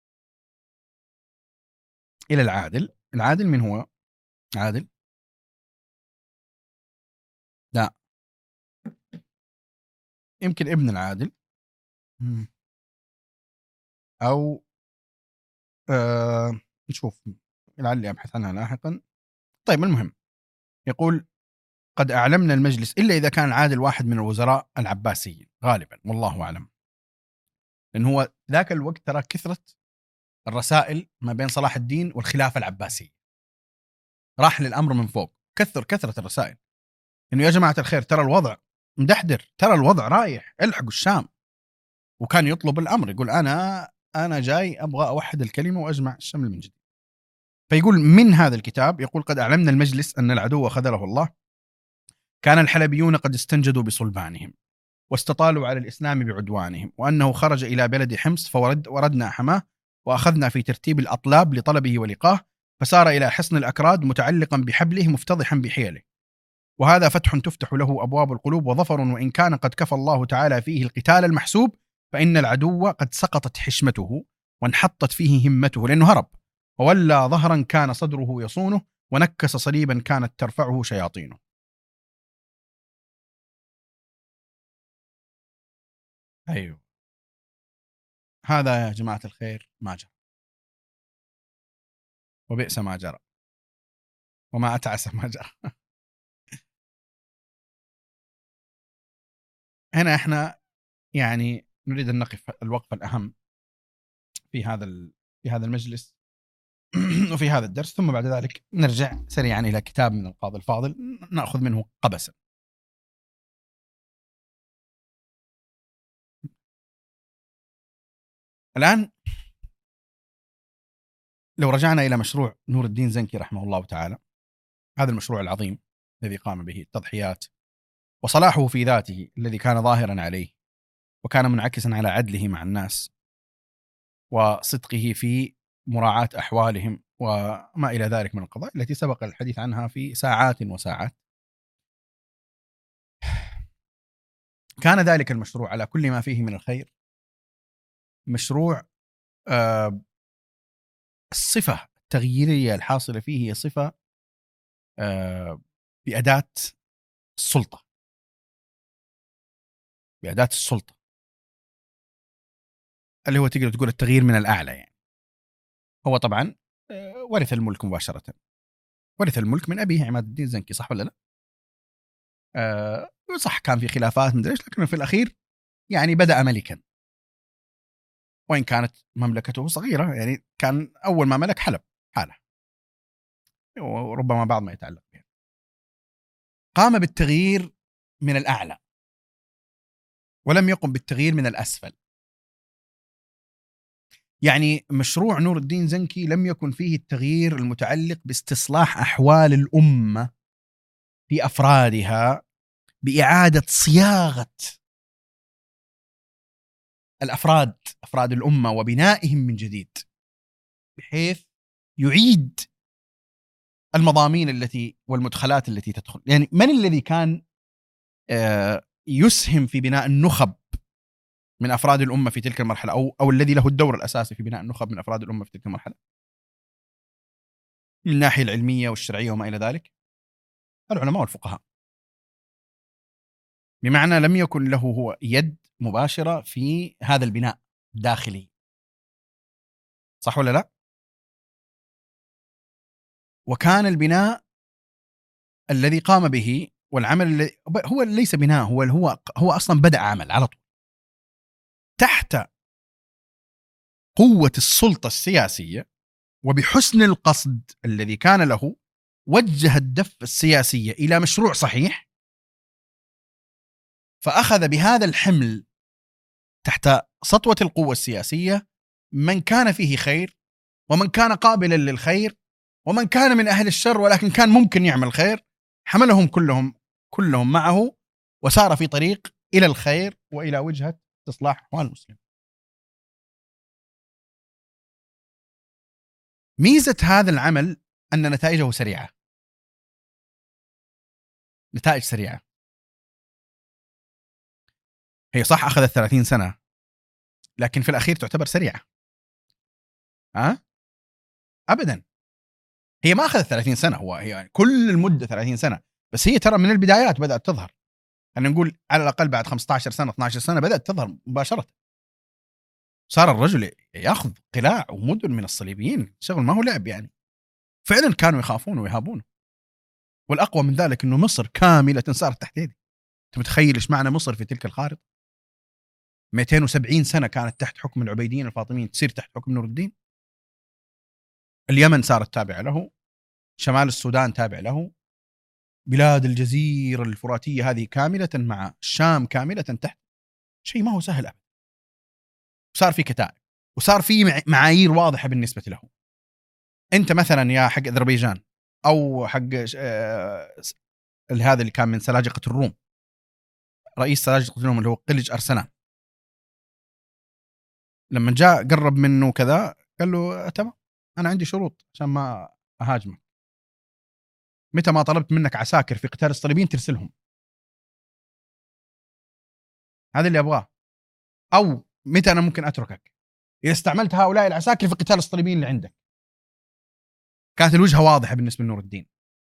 إلى العادل. العادل من هو؟ عادل؟ لا، يمكن ابن العادل أو آه نشوف، لعلي أبحث عنها لاحقا. طيب المهم، يقول: قد أعلمنا المجلس، إلا إذا كان العادل واحد من الوزراء العباسيين غالبا، والله أعلم، لأن هو ذاك الوقت ترى كثرة الرسائل ما بين صلاح الدين والخلافة العباسية، راح للأمر من فوق، كثر كثرة الرسائل إنه يا جماعة الخير ترى الوضع مدحدر، ترى الوضع رايح، الحقوا الشام. وكان يطلب الأمر، يقول أنا أنا جاي أبغى أوحد الكلمة وأجمع الشمل من جديد. فيقول من هذا الكتاب، يقول: قد أعلمنا المجلس أن العدو خذله الله، كان الحلبيون قد استنجدوا بصلبانهم واستطالوا على الإسلام بعدوانهم، وأنه خرج إلى بلد حمص فورد وردنا حماه، وأخذنا في ترتيب الأطلاب لطلبه ولقاه، فسار إلى حصن الأكراد متعلقا بحبله مفتضحا بحيله، وهذا فتح تفتح له أبواب القلوب وظفر، وإن كان قد كفى الله تعالى فيه القتال المحسوب، فإن العدو قد سقطت حشمته وانحطت فيه همته، لأنه هرب وولى ظهرا كان صدره يصونه، ونكس صليبا كانت ترفعه شياطينه. أيوه، هذا يا جماعة الخير ما جرى، وبئس ما جرى، وما أتعس ما جرى. هنا إحنا يعني نريد أن نقف الوقفة الأهم في هذا في هذا المجلس وفي هذا الدرس، ثم بعد ذلك نرجع سريعا إلى كتاب من القاضي الفاضل نأخذ منه قبسا. الآن لو رجعنا إلى مشروع نور الدين زنكي رحمه الله تعالى، هذا المشروع العظيم الذي قام به التضحيات وصلاحه في ذاته الذي كان ظاهرا عليه، وكان منعكسا على عدله مع الناس وصدقه في مراعاة أحوالهم وما إلى ذلك من القضايا التي سبق الحديث عنها في ساعات وساعات. كان ذلك المشروع على كل ما فيه من الخير مشروع آه الصفة التغييرية الحاصلة فيه هي صفة آه بأداة السلطة، بأداة السلطة اللي هو تقدر تقول التغيير من الأعلى. يعني هو طبعا آه ورث الملك مباشرة، ورث الملك من أبيه عماد الدين زنكي، صح ولا لا؟ آه صح، كان في خلافات من ليش، لكن في الأخير يعني بدأ ملكا، وإن كانت مملكته صغيرة، يعني كان أول ما ملك حلب حالة، وربما بعض ما يتعلق بها. قام بالتغيير من الأعلى ولم يقم بالتغيير من الأسفل. يعني مشروع نور الدين زنكي لم يكن فيه التغيير المتعلق باستصلاح أحوال الأمة في أفرادها، بإعادة صياغة الأفراد أفراد الأمة وبنائهم من جديد، بحيث يعيد المضامين التي والمدخلات التي تدخل. يعني من الذي كان يسهم في بناء النخب من أفراد الأمة في تلك المرحلة، أو أو الذي له الدور الأساسي في بناء النخب من أفراد الأمة في تلك المرحلة من الناحية العلمية والشرعية وما إلى ذلك؟ العلماء والفقهاء. بمعنى لم يكن له هو يد مباشرة في هذا البناء الداخلي، صح ولا لا؟ وكان البناء الذي قام به والعمل الذي هو ليس بناء، هو هو هو أصلا بدأ عمل على طول تحت قوة السلطة السياسية، وبحسن القصد الذي كان له وجه الدفة السياسية إلى مشروع صحيح، فأخذ بهذا الحمل تحت سطوة القوة السياسية من كان فيه خير ومن كان قابلا للخير ومن كان من أهل الشر ولكن كان ممكن يعمل خير، حملهم كلهم كلهم معه وسار في طريق إلى الخير وإلى وجهة إصلاح أحوال المسلم. ميزة هذا العمل أن نتائجه سريعة، نتائج سريعة. هي صح أخذت ثلاثين سنة، لكن في الأخير تعتبر سريعة. أه؟ أبدا، هي ما أخذت ثلاثين سنة، هو هي يعني كل المدة ثلاثين سنة، بس هي ترى من البدايات بدأت تظهر. أنا نقول على الأقل بعد خمسة عشر سنة اثنا عشر سنة بدأت تظهر مباشرة. صار الرجل يأخذ قلاع ومدن من الصليبيين، شغل ما هو لعب يعني، فعلا كانوا يخافون ويهابون. والأقوى من ذلك أنه مصر كاملة صارت تحت يدي. أنت متخيل إيش معنى مصر في تلك الخارطة؟ مئتين وسبعين سنة كانت تحت حكم العبيديين الفاطميين، تصير تحت حكم نور الدين. اليمن صارت تابعة له، شمال السودان تابع له، بلاد الجزيرة الفراتية هذه كاملة مع الشام كاملة تحت. شيء ما هو سهل أبدا. وصار في كتائب، وصار في معايير واضحة بالنسبة له. أنت مثلا يا حق أذربيجان أو حق آه هذا اللي كان من سلاجقة الروم، رئيس سلاجقة الروم اللي هو قلج أرسنان، لما جاء قرب منه كذا قال له تمام أنا عندي شروط عشان ما أهاجمك. متى ما طلبت منك عساكر في قتال الصليبيين ترسلهم، هذا اللي أبغاه. أو متى أنا ممكن أتركك إذا استعملت هؤلاء العساكر في قتال الصليبيين اللي عندك. كانت الوجهة واضحة بالنسبة لنور الدين.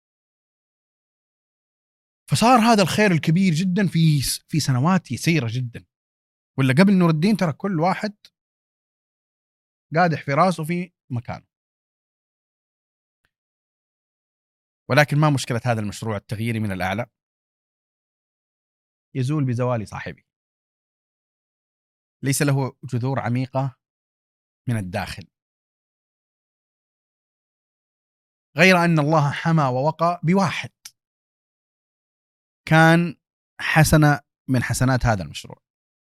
فصار هذا الخير الكبير جدا في في سنوات يسيرة جدا. ولا قبل نور الدين ترى كل واحد قادح في راسه في مكانه. ولكن ما مشكلة هذا المشروع التغييري من الأعلى؟ يزول بزوال صاحبه. ليس له جذور عميقة من الداخل، غير أن الله حمى ووقى بواحد كان حسنة من حسنات هذا المشروع.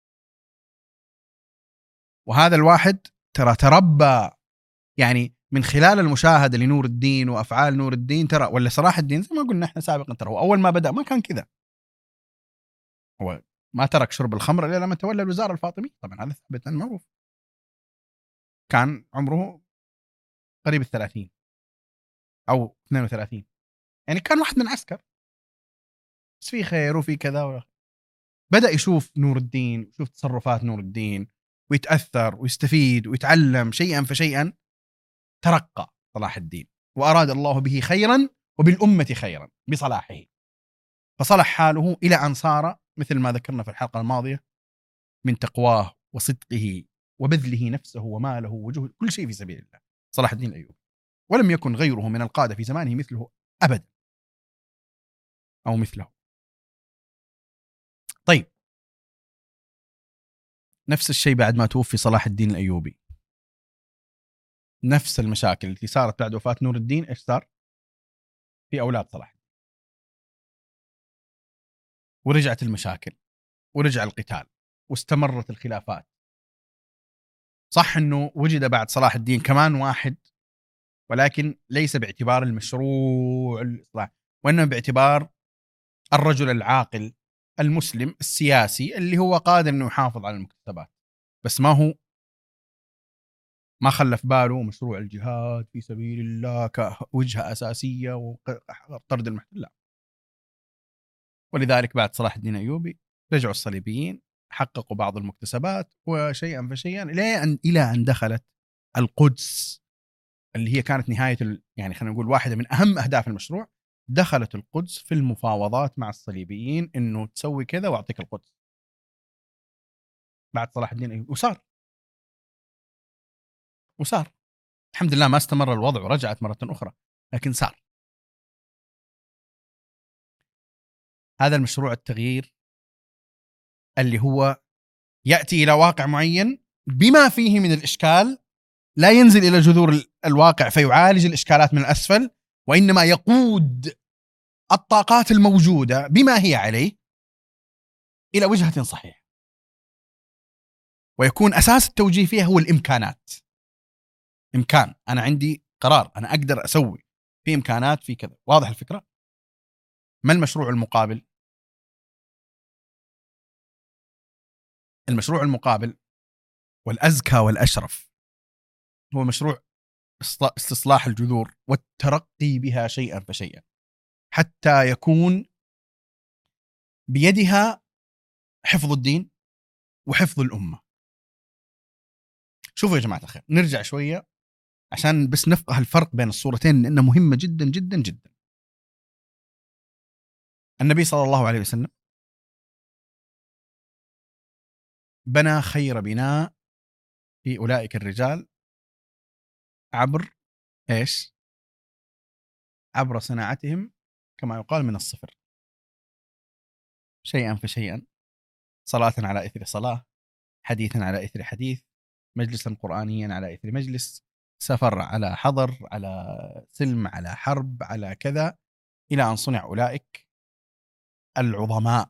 وهذا الواحد ترى تربى يعني من خلال المشاهدة لنور الدين وأفعال نور الدين، ترى ولا صلاح الدين زي ما قلنا احنا سابقا، ترى هو أول ما بدأ ما كان كذا. هو ما ترك شرب الخمر إلا لما تولى الوزارة الفاطمية، طبعا هذا ثابت معروف. كان عمره قريب الثلاثين أو اثنين وثلاثين، يعني كان واحد من عسكر، بس في خير وفي كذا ولا. بدأ يشوف نور الدين، يشوف تصرفات نور الدين ويتأثر ويستفيد ويتعلم شيئا فشيئا. ترقى صلاح الدين وأراد الله به خيرا وبالأمة خيرا بصلاحه، فصلح حاله إلى أن صار مثل ما ذكرنا في الحلقة الماضية من تقواه وصدقه وبذله نفسه وماله وجهده كل شيء في سبيل الله، صلاح الدين الأيوبي. ولم يكن غيره من القادة في زمانه مثله أبدا أو مثله. طيب نفس الشيء بعد ما توفي صلاح الدين الأيوبي، نفس المشاكل التي صارت بعد وفاة نور الدين إيش صار في أولاد صلاح. ورجعت المشاكل ورجع القتال واستمرت الخلافات. صح أنه وجد بعد صلاح الدين كمان واحد، ولكن ليس باعتبار المشروع الإصلاح، وإنما باعتبار الرجل العاقل المسلم السياسي اللي هو قادر أنه يحافظ على المكتسبات، بس ما هو ما خلف باله مشروع الجهاد في سبيل الله كوجهة أساسية وطرد المحتل، لا. ولذلك بعد صلاح الدين الأيوبي رجعوا الصليبيين، حققوا بعض المكتسبات وشيئا فشيئا إلى أن إلى أن دخلت القدس اللي هي كانت نهاية ال... يعني خلينا نقول واحدة من أهم أهداف المشروع. دخلت القدس في المفاوضات مع الصليبيين إنه تسوي كذا وأعطيك القدس بعد صلاح الدين الأيوبي، وصار وصار الحمد لله. ما استمر الوضع ورجعت مرة أخرى، لكن صار. هذا المشروع التغيير اللي هو يأتي إلى واقع معين بما فيه من الإشكال، لا ينزل إلى جذور الواقع فيعالج الإشكالات من الأسفل، وإنما يقود الطاقات الموجودة بما هي عليه إلى وجهة صحيحة، ويكون أساس التوجيه فيها هو الإمكانات. إمكان، أنا عندي قرار، أنا أقدر أسوي، في إمكانات، في كذا. واضح الفكرة؟ ما المشروع المقابل؟ المشروع المقابل والأزكى والأشرف هو مشروع استصلاح الجذور والترقي بها شيئا فشيئا حتى يكون بيدها حفظ الدين وحفظ الأمة. شوفوا يا جماعة الخير، نرجع شوية عشان بس نفقه الفرق بين الصورتين لأنها مهمة جدا جدا جدا. النبي صلى الله عليه وسلم بنى خير بناء في أولئك الرجال عبر إيش؟ عبر صناعتهم كما يقال من الصفر، شيئا فشيئا، صلاة على إثر صلاة، حديثا على إثر حديث، مجلسا قرآنيا على إثر مجلس، سفر على حضر، على سلم، على حرب، على كذا، إلى أن صنع أولئك العظماء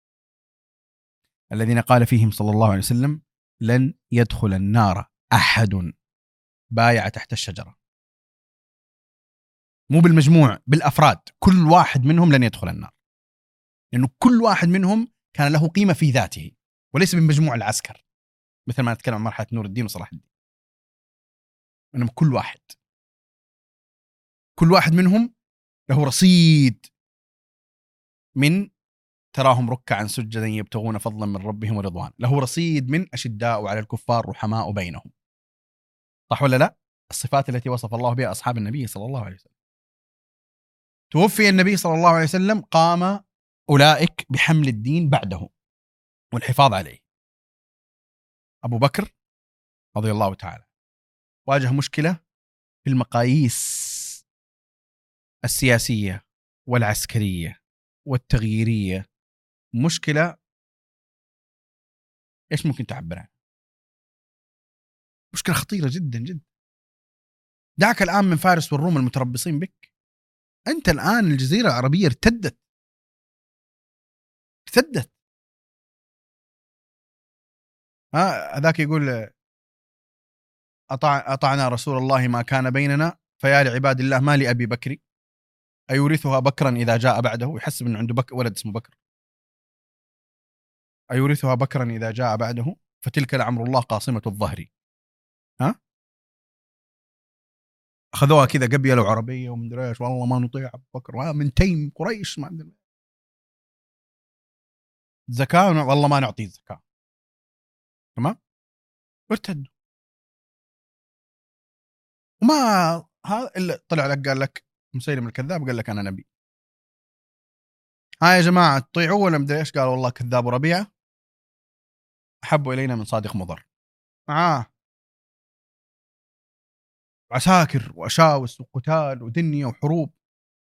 الذين قال فيهم صلى الله عليه وسلم: لن يدخل النار أحد بايع تحت الشجرة. مو بالمجموع، بالأفراد، كل واحد منهم لن يدخل النار، لأنه كل واحد منهم كان له قيمة في ذاته وليس بمجموع العسكر، مثل ما نتكلم عن مرحلة نور الدين وصلاح الدين. إنما كل واحد كل واحد منهم له رصيد من تراهم ركعا سجدا يبتغون فضلا من ربهم ورضوان، له رصيد من أشداء على الكفار رحماء بينهم. صح ولا لا؟ الصفات التي وصف الله بها أصحاب النبي صلى الله عليه وسلم. توفي النبي صلى الله عليه وسلم، قام أولئك بحمل الدين بعده والحفاظ عليه. أبو بكر رضي الله تعالى واجه مشكلة في المقاييس السياسية والعسكرية والتغييرية، مشكلة إيش ممكن تعبر عنها؟ مشكلة خطيرة جدا جدا. دعك الآن من فارس والروم المتربصين بك، أنت الآن الجزيرة العربية ارتدت ارتدت ها هذاك يقول: أطع أطعنا رسول الله ما كان بيننا فيا لعباد الله ما لأبي بكر أيورثها بكرا إذا جاء بعده. يحسب أنه عنده بك ولد اسمه بكر. أيورثها بكرا إذا جاء بعده فتلك لعمر الله قاصمة الظهر. ها أخذوها كذا قبيلة عربية ومدري إيش، والله ما نطيع أبو بكر من تيم قريش، ما عندنا زكاة، والله ما نعطي زكاة. تمام، ارتدوا. وما هذا اللي طلع لك قال لك مسيلم الكذاب، قال لك أنا نبي. ها يا جماعة تطيعوا ولا مدري إيش؟ قال والله كذاب وربيعة أحب إلينا من صادق مضر. آه عساكر وأشاوس وقتال ودنيا وحروب.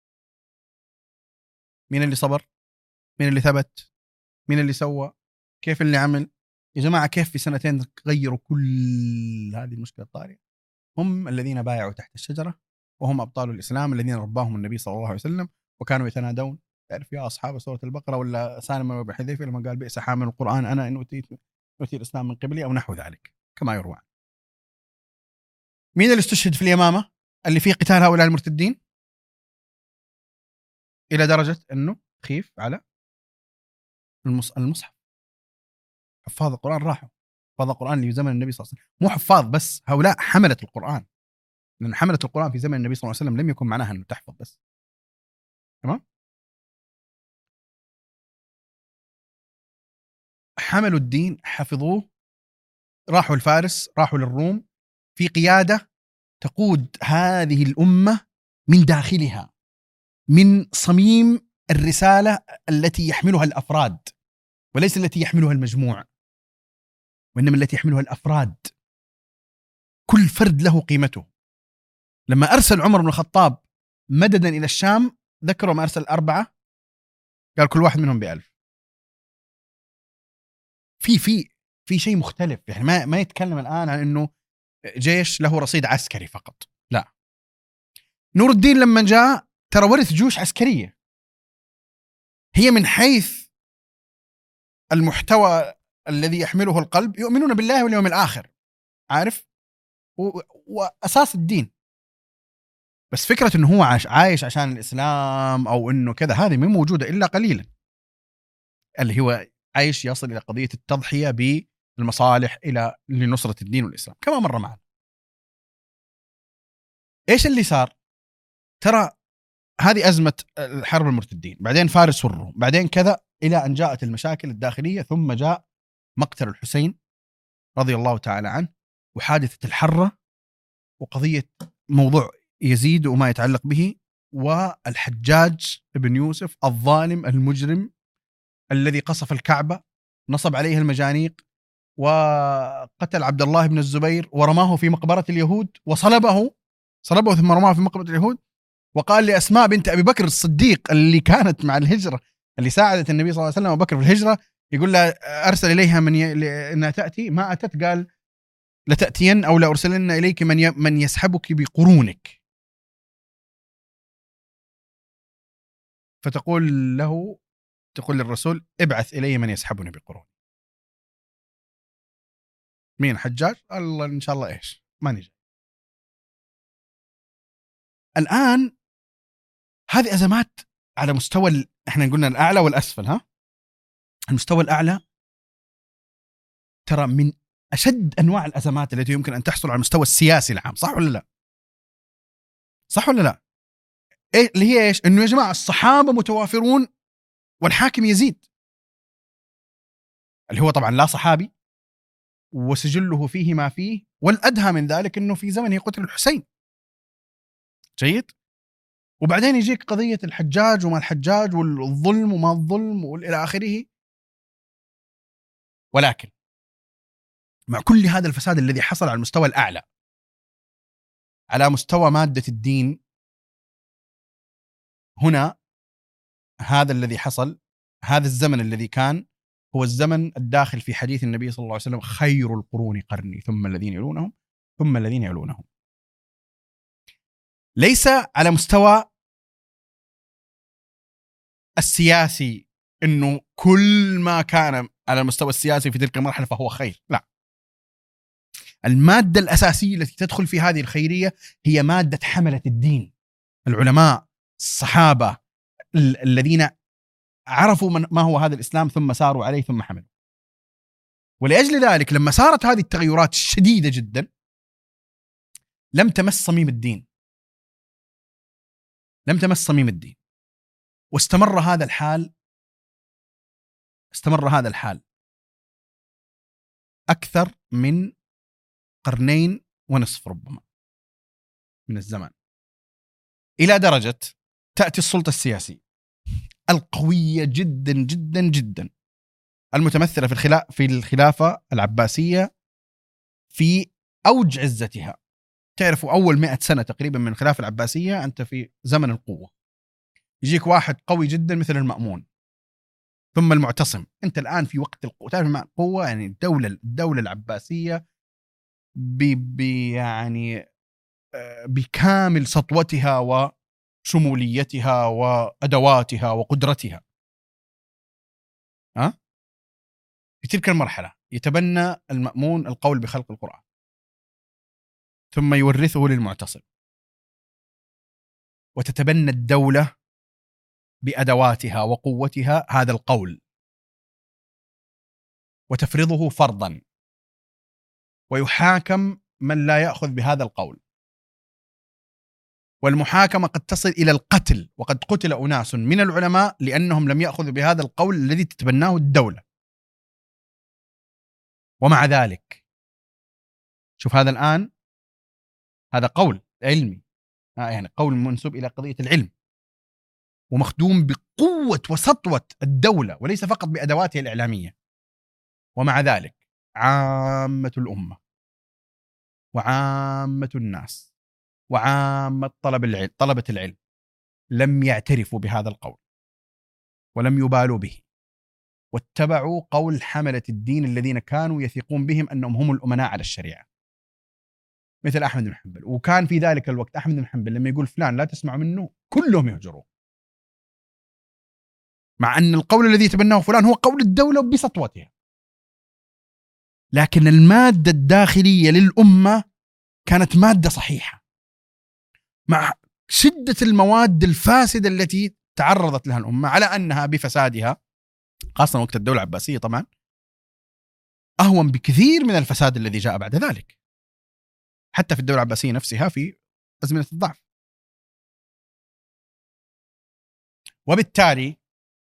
مين اللي صبر؟ مين اللي ثبت؟ مين اللي سوى؟ كيف اللي عمل؟ يا جماعة كيف في سنتين غيروا كل هذه المشكلة الطارئة؟ هم الذين بايعوا تحت الشجرة، وهم أبطال الإسلام الذين رباهم النبي صلى الله عليه وسلم، وكانوا يتنادون. تعرف يا أصحاب سورة البقرة ولا سالم بن حذيفة لما قال: بئس حامل القرآن أنا إن أوتيت أوتي الإسلام من قبلي، أو نحو ذلك كما يروى. مين اللي استشهد في اليمامة اللي فيه قتال هؤلاء المرتدين إلى درجة أنه خيف على المصحف؟ حفاظ القرآن راحوا حفاظ القرآن اللي في زمن النبي صلى الله عليه وسلم، مو حفاظ بس، هؤلاء حملة القرآن، لأن حملة القرآن في زمن النبي صلى الله عليه وسلم لم يكن معناها أنه تحفظ بس. تمام؟ حملوا الدين، حفظوه، راحوا الفارس، راحوا للروم في قيادة تقود هذه الأمة من داخلها، من صميم الرسالة التي يحملها الأفراد، وليس التي يحملها المجموع، وإنما التي يحملها الأفراد. كل فرد له قيمته. لما أرسل عمر بن الخطاب مددا إلى الشام، ذكروا ما أرسل أربعة، قال كل واحد منهم بألف. في في في شيء مختلف، يعني ما ما يتكلم الآن عن إنه جيش له رصيد عسكري فقط، لا. نور الدين لما جاء ترى ورث جيوش عسكرية، هي من حيث المحتوى الذي يحمله القلب يؤمنون بالله واليوم الآخر، عارف، و... وأساس الدين. بس فكرة إنه هو عايش عايش عشان الإسلام أو إنه كذا، هذه مو موجودة إلا قليلا. اللي هو عايش يصل إلى قضية التضحية بالمصالح إلى لنصرة الدين والإسلام، كما مر معنا. إيش اللي صار؟ ترى هذه أزمة الحرب المرتدين، بعدين فارس والروم، بعدين كذا، إلى أن جاءت المشاكل الداخلية، ثم جاء مقتل الحسين رضي الله تعالى عنه، وحادثة الحرة، وقضية موضوع يزيد وما يتعلق به، والحجاج بن يوسف الظالم المجرم الذي قصف الكعبة، نصب عليه المجانيق، وقتل عبد الله بن الزبير ورماه في مقبرة اليهود، وصلبه صلبه ثم رماه في مقبرة اليهود، وقال لأسماء بنت أبي بكر الصديق اللي كانت مع الهجرة، اللي ساعدت النبي صلى الله عليه وسلم وبكر في الهجرة، يقول لها أرسل إليها من ي... أنها تأتي، ما أتت، قال لتأتين أو لأرسلن إليك من ي... من يسحبك بقرونك. فتقول له، تقول للرسول ابعث إلي من يسحبني بقرون. مين؟ حجاج؟ الله إن شاء الله إيش ما نجي. الآن هذه أزمات على مستوى ال... إحنا قلنا الأعلى والأسفل، ها؟ المستوى الأعلى ترى من أشد أنواع الأزمات التي يمكن أن تحصل على المستوى السياسي العام، صح ولا لا؟ صح ولا لا؟ إيه اللي هي إيش؟ إنه يا جماعة الصحابة متوافرون والحاكم يزيد، اللي هو طبعا لا صحابي وسجله فيه ما فيه، والأدهى من ذلك إنه في زمنه قتل الحسين. جيد؟ وبعدين يجيك قضية الحجاج وما الحجاج والظلم وما الظلم والى آخره. ولكن مع كل هذا الفساد الذي حصل على المستوى الأعلى، على مستوى مادة الدين، هنا هذا الذي حصل، هذا الزمن الذي كان هو الزمن الداخل في حديث النبي صلى الله عليه وسلم: خير القرون قرني ثم الذين يلونهم ثم الذين يلونهم. ليس على مستوى السياسي إنه كل ما كان على المستوى السياسي في تلك المرحلة فهو خير، لا. المادة الأساسية التي تدخل في هذه الخيرية هي مادة حملة الدين، العلماء، الصحابة، الذين عرفوا من ما هو هذا الإسلام ثم ساروا عليه ثم حملوا. ولأجل ذلك لما صارت هذه التغيرات الشديدة جدا لم تمس صميم الدين، لم تمس صميم الدين، واستمر هذا الحال، استمر هذا الحال أكثر من قرنين ونصف ربما من الزمان، إلى درجة تأتي السلطة السياسية القوية جدا جدا جدا المتمثلة في الخلا في الخلافة العباسية في أوج عزتها. تعرفوا أول مئة سنة تقريبا من الخلافة العباسية أنت في زمن القوة، يجيك واحد قوي جدا مثل المأمون ثم المعتصم، أنت الآن في وقت القوة. تعرف مع القوة يعني الدولة الدولة العباسية ب يعني بكامل سطوتها وشموليتها وأدواتها وقدرتها. ها؟ في تلك المرحلة يتبنى المأمون القول بخلق القرآن ثم يورثه للمعتصم، وتتبنى الدولة بأدواتها وقوتها هذا القول وتفرضه فرضا ويحاكم من لا يأخذ بهذا القول، والمحاكمة قد تصل إلى القتل، وقد قتل أناس من العلماء لأنهم لم يأخذوا بهذا القول الذي تتبناه الدولة. ومع ذلك شوف هذا الآن، هذا قول علمي، آه يعني قول منسوب إلى قضية العلم ومخدوم بقوة وسطوة الدولة وليس فقط بأدواتها الإعلامية. ومع ذلك عامة الأمة وعامة الناس وعامة طلب العلم طلبة العلم لم يعترفوا بهذا القول ولم يبالوا به، واتبعوا قول حملة الدين الذين كانوا يثقون بهم أنهم هم الأمناء على الشريعة، مثل أحمد بن حنبل. وكان في ذلك الوقت أحمد بن حنبل لما يقول فلان لا تسمع منه كلهم يهجروه، مع أن القول الذي تبناه فلان هو قول الدولة بسطوتها. لكن المادة الداخلية للأمة كانت مادة صحيحة، مع شدة المواد الفاسدة التي تعرضت لها الأمة، على أنها بفسادها خاصة وقت الدولة العباسية طبعا أهون بكثير من الفساد الذي جاء بعد ذلك، حتى في الدولة العباسية نفسها في أزمنة الضعف. وبالتالي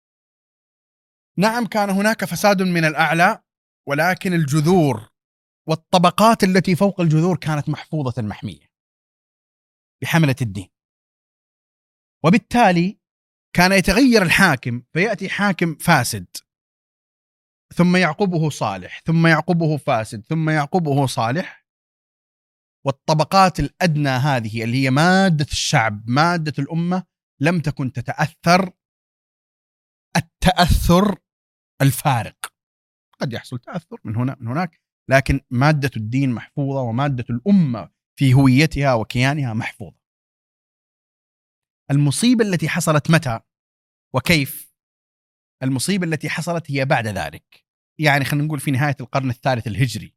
نعم كان هناك فساد من الأعلى، ولكن الجذور والطبقات التي فوق الجذور كانت محفوظة محمية بحملة الدين. وبالتالي كان يتغير الحاكم، فيأتي حاكم فاسد ثم يعقبه صالح ثم يعقبه فاسد ثم يعقبه صالح، والطبقات الأدنى هذه اللي هي مادة الشعب مادة الأمة لم تكن تتأثر التأثر الفارق. قد يحصل تأثر من هنا من هناك، لكن مادة الدين محفوظة ومادة الأمة في هويتها وكيانها محفوظة. المصيبة التي حصلت متى وكيف؟ المصيبة التي حصلت هي بعد ذلك، يعني خلينا نقول في نهاية القرن الثالث الهجري،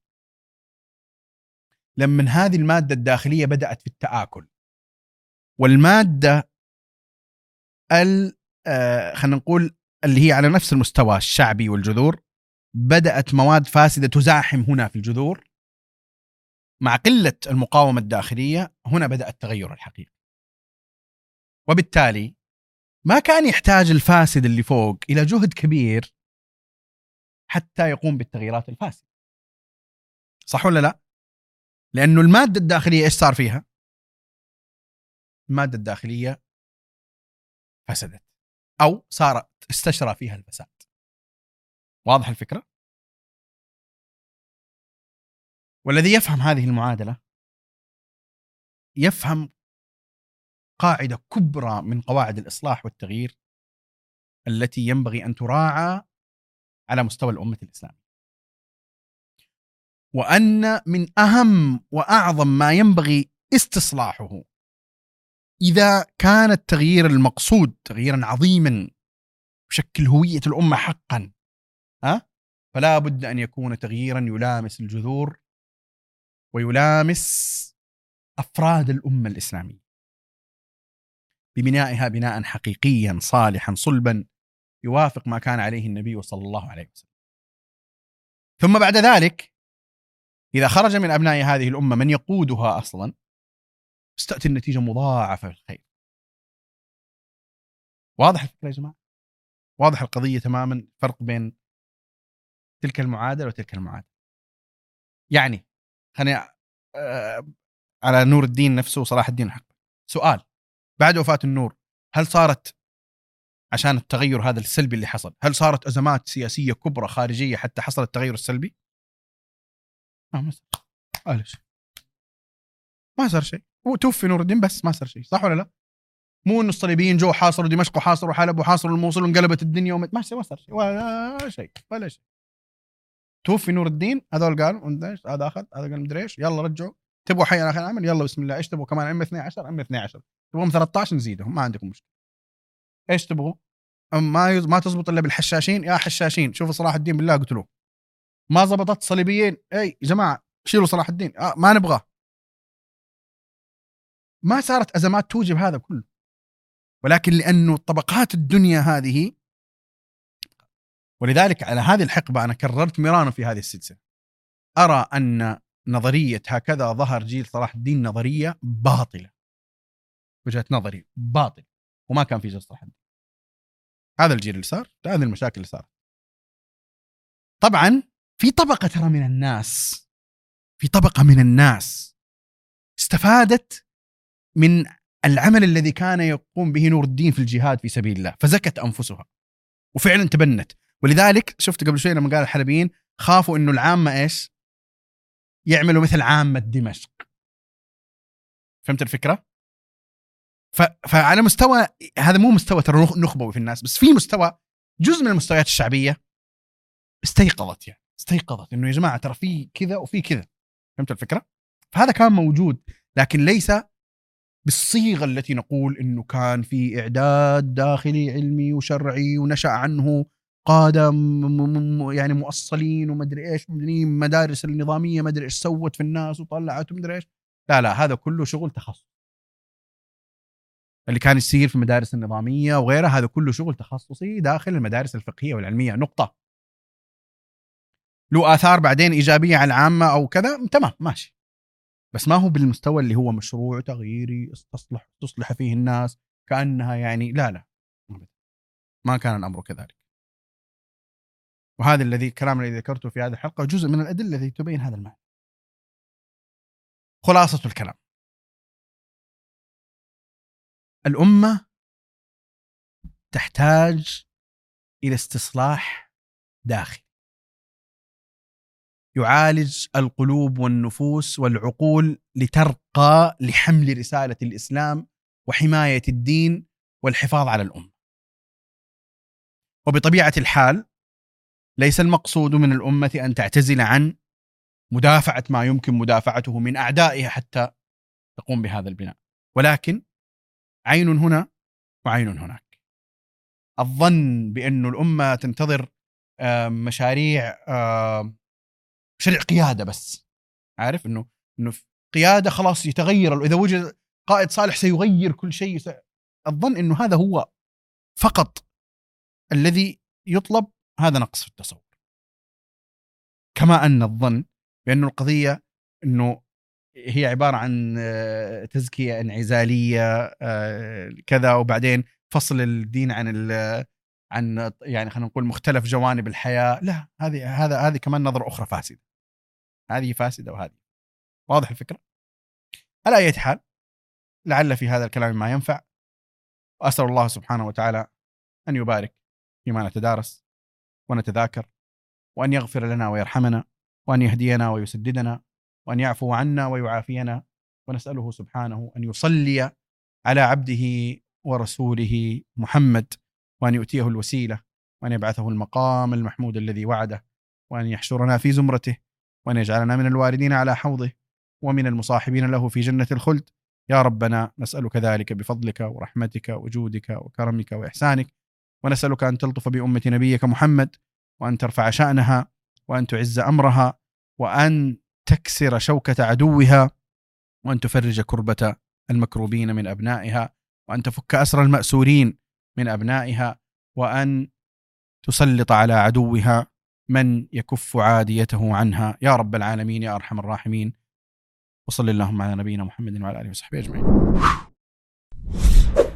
لما هذه المادة الداخلية بدأت في التآكل، والمادة ال آه خلينا نقول اللي هي على نفس المستوى الشعبي والجذور بدأت مواد فاسدة تزاحم هنا في الجذور، مع قلة المقاومة الداخلية هنا بدأ التغير الحقيقي. وبالتالي ما كان يحتاج الفاسد اللي فوق إلى جهد كبير حتى يقوم بالتغييرات الفاسدة، صح ولا لا؟ لأنه المادة الداخلية إيش صار فيها؟ المادة الداخلية فسدت أو صارت استشرى فيها الفساد. واضح الفكرة؟ والذي يفهم هذه المعادلة يفهم قاعدة كبرى من قواعد الإصلاح والتغيير التي ينبغي أن تراعى على مستوى الأمة الإسلامية، وأن من أهم وأعظم ما ينبغي استصلاحه إذا كان التغيير المقصود تغييرا عظيما بشكل هوية الأمة حقا، ها؟ فلا بد أن يكون تغييرا يلامس الجذور ويلامس أفراد الأمة الإسلامية ببنائها بناء حقيقيا صالحا صلبا يوافق ما كان عليه النبي صلى الله عليه وسلم. ثم بعد ذلك إذا خرج من أبناء هذه الأمة من يقودها أصلا استأتي النتيجة مضاعفة في الخير. واضح الفكرة يا جماعة؟ واضح القضية تماما، فرق بين تلك المعادلة وتلك المعادلة. يعني خلينا آه على نور الدين نفسه وصلاح الدين الحق. سؤال: بعد وفاة النور هل صارت عشان التغير هذا السلبي اللي حصل هل صارت أزمات سياسية كبرى خارجية حتى حصل التغير السلبي؟ آه ما صار آه شيء. ما صار شيء، وتوفي نور الدين بس ما صار شيء، صح ولا لا؟ مو إنه الصليبيين جو حاصروا دمشق وحاصروا حلب وحاصروا الموصل وانقلبت الدنيا وما ما صار شيء ولا شيء ولا شيء. توفي نور الدين هذول قالوا هذا أخذ هذا قال مدري إيش، يلا رجعوا تبغوا حي آخر عمل يلا بسم الله. إيش تبغوا كمان أم اثني عشر أم اثني عشر تبغوا ثلاثة عشر نزيدهم ما عندكم مشكلة. إيش تبغوا؟ ما يز... ما تزبط إلا بالحشاشين، يا حشاشين شوفوا صلاح الدين بالله قتلوه. ما زبطت صليبيين أي جماعة شيلوا صلاح الدين آه ما نبغاه. ما صارت أزمات توجب هذا كله، ولكن لأنه طبقات الدنيا هذه. ولذلك على هذه الحقبة أنا كررت مرارا في هذه السلسلة أرى أن نظرية هكذا ظهر جيل صلاح الدين نظرية باطلة، وجهة نظري باطل، وما كان في جيل صلاح الدين. هذا الجيل اللي صار، هذه المشاكل اللي صارت. طبعا في طبقة ترى من الناس، في طبقة من الناس استفادت من العمل الذي كان يقوم به نور الدين في الجهاد في سبيل الله، فزكت أنفسها وفعلا تبنت. ولذلك شفت قبل شوي لما قال الحلبيين خافوا إنه العامة إيش يعملوا مثل عامة دمشق. فهمت الفكرة؟ ف... فعلى مستوى، هذا مو مستوى ترى نخبوي في الناس، بس في مستوى جزء من المستويات الشعبية استيقظت، يعني استيقظت إنه يا جماعة ترى في كذا وفي كذا. فهمت الفكرة؟ فهذا كان موجود، لكن ليس بالصيغة التي نقول إنه كان في إعداد داخلي علمي وشرعي ونشأ عنه قادة يعني مؤصلين ومدري إيش، مدارس النظامية مدري إيش سوت في الناس وطلعت ومدري إيش. لا لا، هذا كله شغل تخصص. اللي كان يصير في المدارس النظامية وغيرها هذا كله شغل تخصصي داخل المدارس الفقهية والعلمية، نقطة. له آثار بعدين إيجابية على العامة أو كذا، تمام ماشي، بس ما هو بالمستوى اللي هو مشروع تغييري تصلح تصلح فيه الناس كأنها يعني، لا لا، ما كان الأمر كذلك. وهذا الذي الكلام الذي ذكرته في هذه الحلقة جزء من الأدلة التي تبين هذا المعنى. خلاصة الكلام، الأمة تحتاج إلى استصلاح داخلي يعالج القلوب والنفوس والعقول لترقى لحمل رسالة الإسلام وحماية الدين والحفاظ على الأمة. وبطبيعة الحال ليس المقصود من الأمة أن تعتزل عن مدافعة ما يمكن مدافعته من أعدائها حتى تقوم بهذا البناء، ولكن عين هنا وعين هناك. الظن بأن الأمة تنتظر مشاريع مشاريع قيادة بس، عارف أنه أنه قيادة خلاص يتغير، إذا وجد قائد صالح سيغير كل شيء. الظن أنه هذا هو فقط الذي يطلب، هذا نقص في التصور. كما أن الظن بأن القضية أنه هي عبارة عن تزكية انعزالية كذا، وبعدين فصل الدين عن عن يعني خلينا نقول مختلف جوانب الحياة، لا، هذه هذا هذه كمان نظرة أخرى فاسدة، هذه فاسدة وهذه. واضح الفكرة؟ على أي حال، لعل في هذا الكلام ما ينفع، وأسأل الله سبحانه وتعالى أن يبارك فيما نتدارس ونتذاكر، وأن يغفر لنا ويرحمنا، وأن يهدينا ويسددنا، وأن يعفو عنا ويعافينا، ونسأله سبحانه أن يصلي على عبده ورسوله محمد، وأن يؤتيه الوسيلة، وأن يبعثه المقام المحمود الذي وعده، وأن يحشرنا في زمرته، وأن يجعلنا من الواردين على حوضه، ومن المصاحبين له في جنة الخلد. يا ربنا نسألك ذلك بفضلك ورحمتك وجودك وكرمك وإحسانك، ونسألك أن تلطف بأمة نبيك محمد، وأن ترفع شأنها، وأن تعز أمرها، وأن تكسر شوكة عدوها، وأن تفرج كربة المكروبين من أبنائها، وأن تفك أسر المأسورين من أبنائها، وأن تسلط على عدوها من يكف عاديته عنها يا رب العالمين يا أرحم الراحمين. وصلى اللهم على نبينا محمد وعلى آله وصحبه أجمعين.